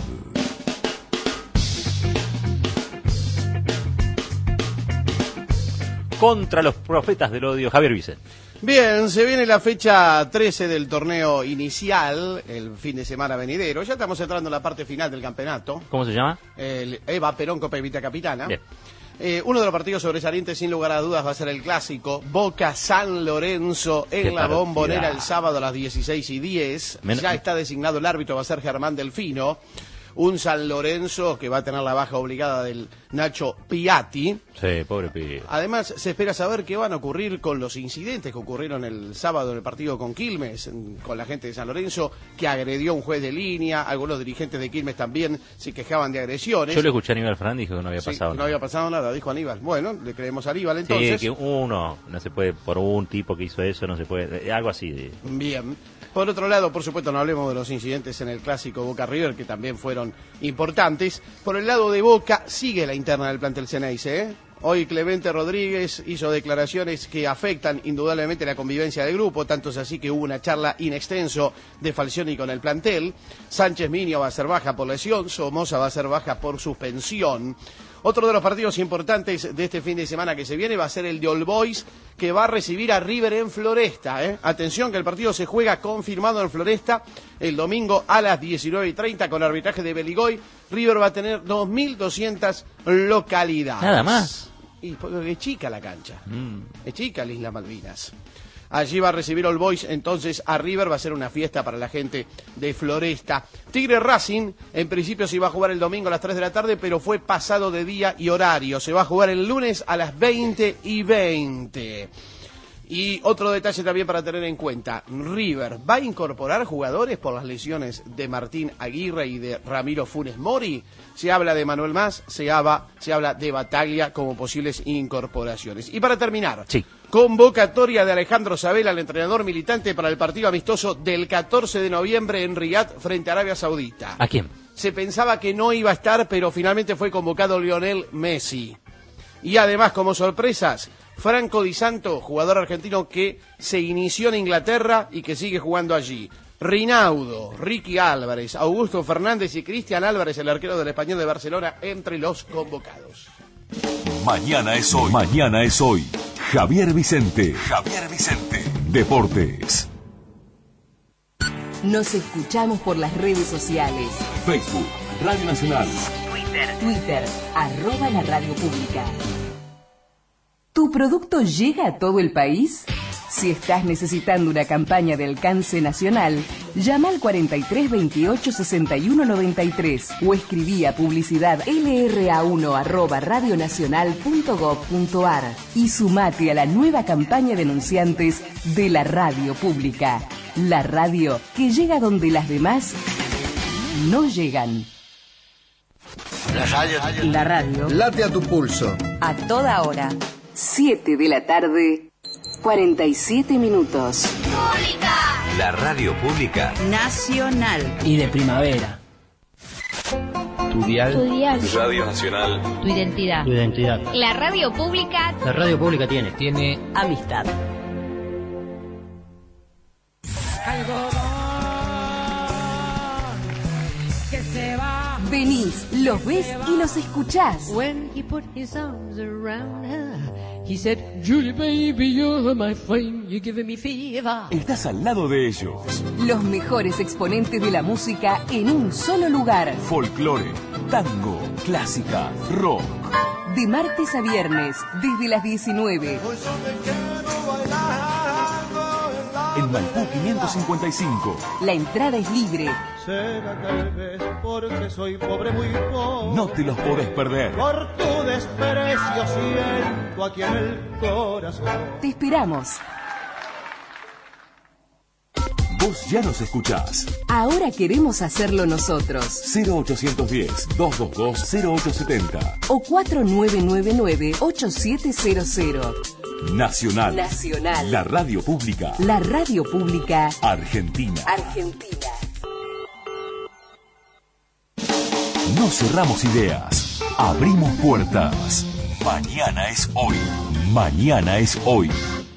Contra los profetas del odio, Javier Vicente. Bien, se viene la fecha trece del torneo inicial, el fin de semana venidero. Ya estamos entrando en la parte final del campeonato. ¿Cómo se llama? El Eva Perón Copa Evita Capitana. Bien. Eh, uno de los partidos sobresalientes, sin lugar a dudas, va a ser el clásico Boca San Lorenzo en Qué la partida. Bombonera el sábado a las dieciséis y diez. Men- Ya está designado el árbitro, va a ser Germán Delfino. Un San Lorenzo que va a tener la baja obligada del Nacho Piatti. Sí, pobre pibe. Además, se espera saber qué van a ocurrir con los incidentes que ocurrieron el sábado en el partido con Quilmes, en- con la gente de San Lorenzo, que agredió a un juez de línea. Algunos dirigentes de Quilmes también se quejaban de agresiones. Yo le escuché a Aníbal Fernández y dijo que no había Sí, pasado no nada. había pasado nada, dijo Aníbal. Bueno, le creemos a Aníbal entonces. Sí, que uno, no se puede, por un tipo que hizo eso, no se puede, eh, algo así. De, Bien. Por otro lado, por supuesto, no hablemos de los incidentes en el clásico Boca River, que también fueron importantes. Por el lado de Boca, sigue la interna del plantel Ceneice, ¿eh? Hoy Clemente Rodríguez hizo declaraciones que afectan indudablemente la convivencia del grupo, tanto es así que hubo una charla in extenso de Falcioni con el plantel. Sánchez Minio va a ser baja por lesión, Somoza va a ser baja por suspensión. Otro de los partidos importantes de este fin de semana que se viene va a ser el de All Boys, que va a recibir a River en Floresta. ¿eh? Atención que el partido se juega confirmado en Floresta el domingo a las diecinueve y treinta con arbitraje de Beligoy. River va a tener dos mil doscientas localidades. Nada más. Y porque es chica la cancha, Mm. es chica la Isla Malvinas. Allí va a recibir All Boys, entonces a River va a ser una fiesta para la gente de Floresta. Tigre Racing, en principio se iba a jugar el domingo a las tres de la tarde, pero fue pasado de día y horario. Se va a jugar el lunes a las veinte y veinte. Y otro detalle también para tener en cuenta, River va a incorporar jugadores por las lesiones de Martín Aguirre y de Ramiro Funes Mori. Se habla de Manuel Más, se habla, se habla de Bataglia como posibles incorporaciones. Y para terminar, sí. Convocatoria de Alejandro Sabela, el entrenador militante, para el partido amistoso del catorce de noviembre en Riyadh frente a Arabia Saudita. ¿A quién? Se pensaba que no iba a estar, pero finalmente fue convocado Lionel Messi. Y además, como sorpresas, Franco Di Santo, jugador argentino que se inició en Inglaterra y que sigue jugando allí. Rinaudo, Ricky Álvarez, Augusto Fernández y Cristian Álvarez, el arquero del Español de Barcelona, entre los convocados. Mañana es hoy. Mañana es hoy. Javier Vicente. Javier Vicente. Deportes. Nos escuchamos por las redes sociales. Facebook, Radio Nacional. Twitter. Twitter, arroba la radio pública. ¿Tu producto llega a todo el país? Si estás necesitando una campaña de alcance nacional, llama al cuarenta y tres veintiocho sesenta y uno noventa y tres o escribí a publicidad l r a uno arroba radionacional punto gob punto a r y sumate a la nueva campaña de anunciantes de la radio pública. La radio que llega donde las demás no llegan. La radio. La radio. Late a tu pulso. A toda hora. siete de la tarde, cuarenta y siete minutos. La radio pública. Nacional. Y de primavera. Tu dial. Tu dial. Radio Nacional. Tu identidad. Tu identidad. La radio pública. La radio pública tiene. Tiene amistad. Que se va. Venís, los ves y los escuchás. When he put his arms around her, he said, Julie baby, you're my flame, you're giving me fever. Estás al lado de ellos. Los mejores exponentes de la música en un solo lugar. Folclore, tango, clásica, rock. De martes a viernes, desde las diecinueve. En Maipú quinientos cincuenta y cinco. La entrada es libre. Será tal vez porque soy pobre, muy pobre. No te los podés perder. Por tu desprecio siento aquí en el corazón. Te esperamos. Vos ya nos escuchás. Ahora queremos hacerlo nosotros. cero ochocientos diez, doscientos veintidós, cero ocho setenta. O cuatro nueve nueve nueve, ocho siete cero cero. Nacional. Nacional. La radio pública. La radio pública. Argentina. Argentina. No cerramos ideas. Abrimos puertas. Mañana es hoy. Mañana es hoy.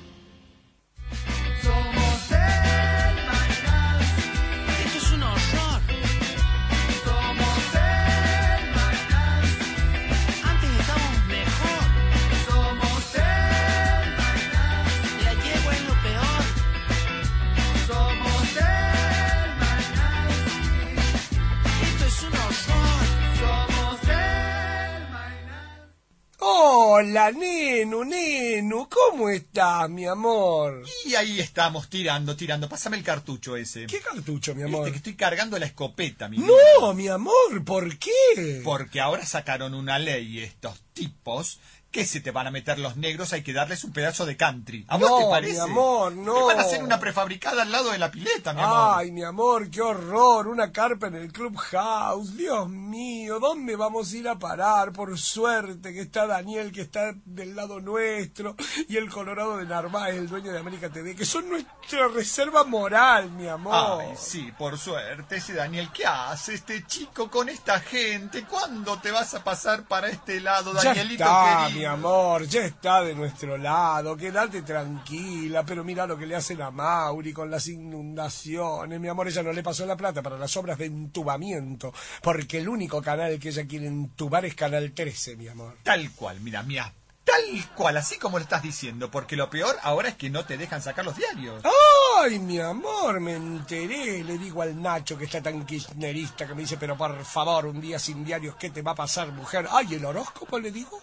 Hola, Nenu, Nenu, ¿cómo estás, mi amor? Y ahí estamos, tirando, tirando. Pásame el cartucho ese. ¿Qué cartucho, mi amor? Viste que estoy cargando la escopeta, mi No, vida. mi amor, ¿por qué? Porque ahora sacaron una ley estos tipos que se te van a meter los negros, hay que darles un pedazo de country. ¿A vos No, te parece? mi amor, no. Te van a hacer una prefabricada al lado de la pileta, mi amor. Ay, mi amor, qué horror, una carpa en el Clubhouse. Dios mío, ¿dónde vamos a ir a parar? Por suerte que está Daniel, que está del lado nuestro, y el Colorado de Narváez, el dueño de América T V, que son nuestra reserva moral, mi amor. Ay, sí, por suerte. Ese Daniel, ¿qué hace este chico con esta gente? ¿Cuándo te vas a pasar para este lado, Danielito ya está, querido? mi amor, ya está de nuestro lado, quédate tranquila, pero mira lo que le hacen a Mauri con las inundaciones, mi amor, ella no le pasó la plata para las obras de entubamiento, porque el único canal que ella quiere entubar es Canal trece, mi amor. Tal cual, mira, mira, tal cual, así como lo estás diciendo, porque lo peor ahora es que no te dejan sacar los diarios. Ay, mi amor, me enteré, le digo al Nacho que está tan kirchnerista que me dice, pero por favor, un día sin diarios, ¿qué te va a pasar, mujer? Ay, ¿el horóscopo le digo?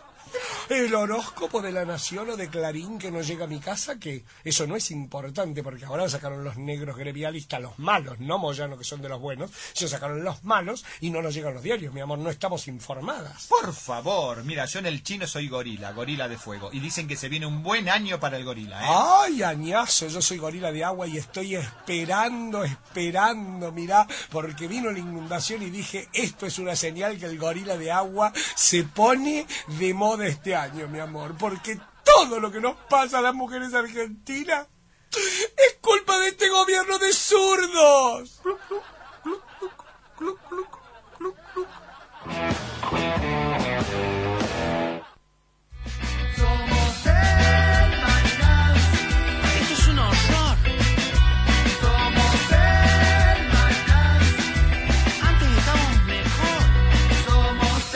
El horóscopo de La Nación o de Clarín que no llega a mi casa, que eso no es importante porque ahora sacaron los negros grevialistas, los malos, no Moyano que son de los buenos, se sacaron los malos y no nos llegan los diarios, mi amor, no estamos informadas. Por favor, mira, yo en el chino soy gorila, gorila de fuego, y dicen que se viene un buen año para el gorila, ¿eh? Ay, añazo, yo soy gorila de agua y estoy esperando, esperando, mirá, porque vino la inundación y dije, esto es una señal que el gorila de agua se pone de moda este año, mi amor, porque todo lo que nos pasa a las mujeres argentinas es culpa de este gobierno de zurdos. Somos el Mañana. Esto es un horror. Somos el Mañana. Antes estábamos mejor. Somos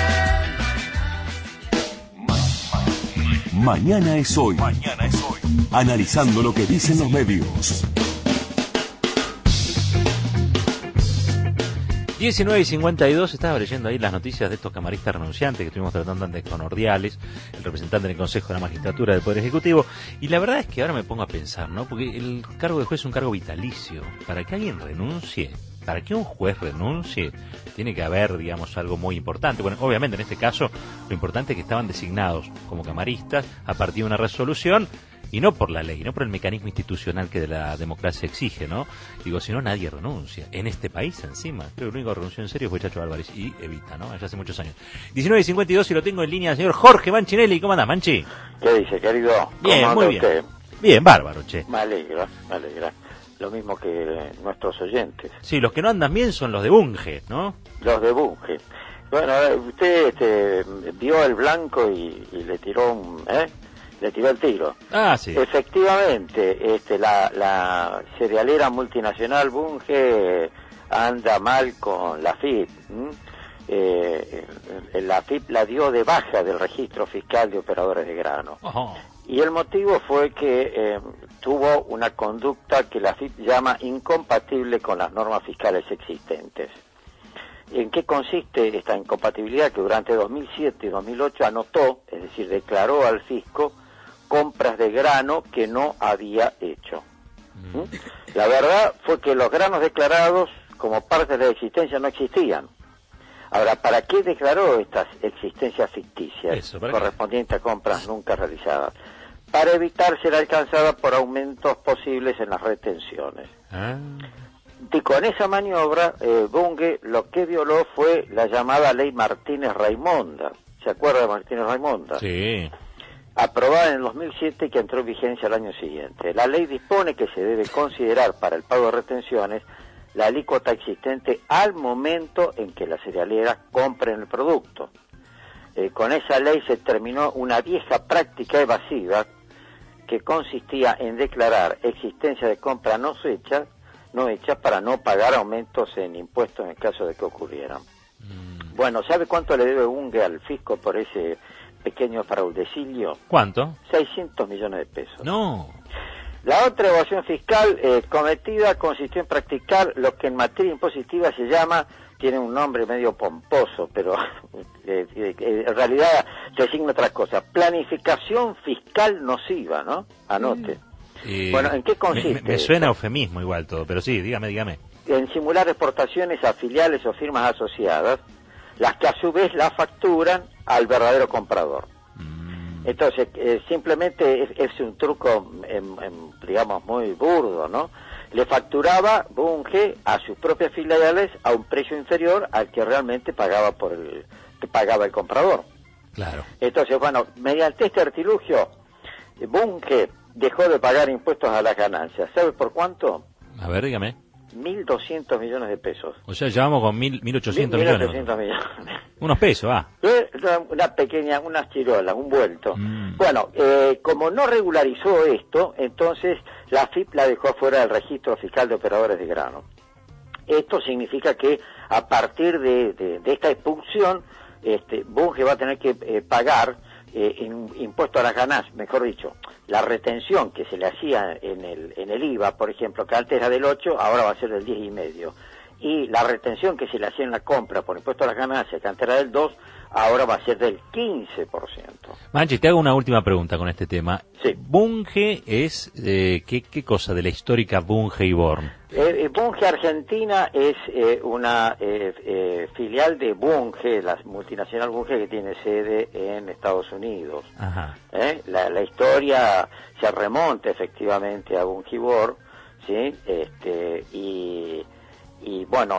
el Mañana es hoy. Mañana es hoy. Analizando lo que dicen los medios. diecinueve y cincuenta y dos, estaba leyendo ahí las noticias de estos camaristas renunciantes que estuvimos tratando antes con Ordiales, el representante del Consejo de la Magistratura del Poder Ejecutivo, y la verdad es que ahora me pongo a pensar, ¿no? Porque el cargo de juez es un cargo vitalicio. Para que alguien renuncie, para que un juez renuncie, tiene que haber, digamos, algo muy importante. Bueno, obviamente en este caso, lo importante es que estaban designados como camaristas a partir de una resolución, y no por la ley, no por el mecanismo institucional que de la democracia exige, ¿no? Digo, si no, nadie renuncia. En este país, encima. Creo que el único que renunció en serio fue Chacho Álvarez y Evita, ¿no? Allá hace muchos años. diecinueve y cincuenta y dos, y lo tengo en línea al señor Jorge Manchinelli. ¿Cómo anda, Manchi? ¿Qué dice, querido? Bien, ¿Cómo muy anda bien. usted? Bien, bárbaro, che. Me alegra, me alegra. Lo mismo que nuestros oyentes. Sí, los que no andan bien son los de Bunge, ¿no? Los de Bunge. Bueno, usted este, vio el blanco y, y le tiró un... ¿eh? Le tiró el tiro. Ah, sí. Efectivamente, este, la, la cerealera multinacional Bunge anda mal con la F I P. Eh, la F I P la dio de baja del registro fiscal de operadores de grano. Ojo. Y el motivo fue que eh, tuvo una conducta que la F I P llama incompatible con las normas fiscales existentes. ¿En qué consiste esta incompatibilidad? Que durante dos mil siete y dos mil ocho anotó, es decir, declaró al fisco compras de grano que no había hecho. ¿Mm? La verdad fue que los granos declarados como parte de la existencia no existían. Ahora, ¿para qué declaró estas existencias ficticias Eso, correspondientes a compras nunca realizadas? Para evitar ser alcanzada por aumentos posibles en las retenciones. Ah. Y con esa maniobra, eh, Bunge lo que violó fue la llamada Ley Martínez-Raimonda. ¿Se acuerda de Martínez-Raimonda? Sí. Aprobada en el dos mil siete y que entró en vigencia el año siguiente. La ley dispone que se debe considerar para el pago de retenciones la alícuota existente al momento en que las cerealeras compren el producto. Eh, con esa ley se terminó una vieja práctica evasiva que consistía en declarar existencia de compra no hecha, no hecha para no pagar aumentos en impuestos en el caso de que ocurrieran. Mm. Bueno, ¿sabe cuánto le debe Bunge al fisco por ese pequeño fraudecillo? ¿Cuánto? seiscientos millones de pesos. No. La otra evasión fiscal eh, cometida consistió en practicar lo que en materia impositiva se llama, tiene un nombre medio pomposo, pero eh, eh, en realidad designa otra cosa, planificación fiscal nociva, ¿no? Anote. Eh, bueno, ¿en qué consiste? Me, me suena eufemismo igual todo, pero sí, dígame, dígame. En simular exportaciones a filiales o firmas asociadas, las que a su vez la facturan al verdadero comprador. Entonces, eh, simplemente es, es un truco, em, em, digamos, muy burdo, ¿no? Le facturaba Bunge a sus propias filiales a un precio inferior al que realmente pagaba por el que pagaba el comprador. Claro. Entonces, bueno, mediante este artilugio, Bunge dejó de pagar impuestos a las ganancias. ¿Sabe por cuánto? A ver, dígame. mil doscientos millones de pesos. O sea, ya vamos con mil, mil ochocientos millones. millones. Unos pesos, ah. Una pequeña, unas chirolas, un vuelto. Mm. Bueno, eh, como no regularizó esto, entonces la F I P la dejó fuera del registro fiscal de operadores de grano. Esto significa que a partir de, de, de esta expulsión, este, Bunge va a tener que eh, pagar eh, in, impuesto a las ganancias, mejor dicho, la retención que se le hacía en el, en el I V A, por ejemplo, que antes era del ocho, ahora va a ser del diez y medio. Y la retención que se le hacía en la compra por impuesto a las ganancias, que antes era del dos, ahora va a ser del quince por ciento. Manchi, te hago una última pregunta con este tema. Sí. Bunge es, eh, ¿qué, ¿qué cosa de la histórica Bunge y Born? Eh, Bunge Argentina es eh, una eh, eh, filial de Bunge, la multinacional Bunge, que tiene sede en Estados Unidos. Ajá. ¿Eh? La, la historia se remonta efectivamente a Bunge y Born, ¿sí? Este, y, y bueno,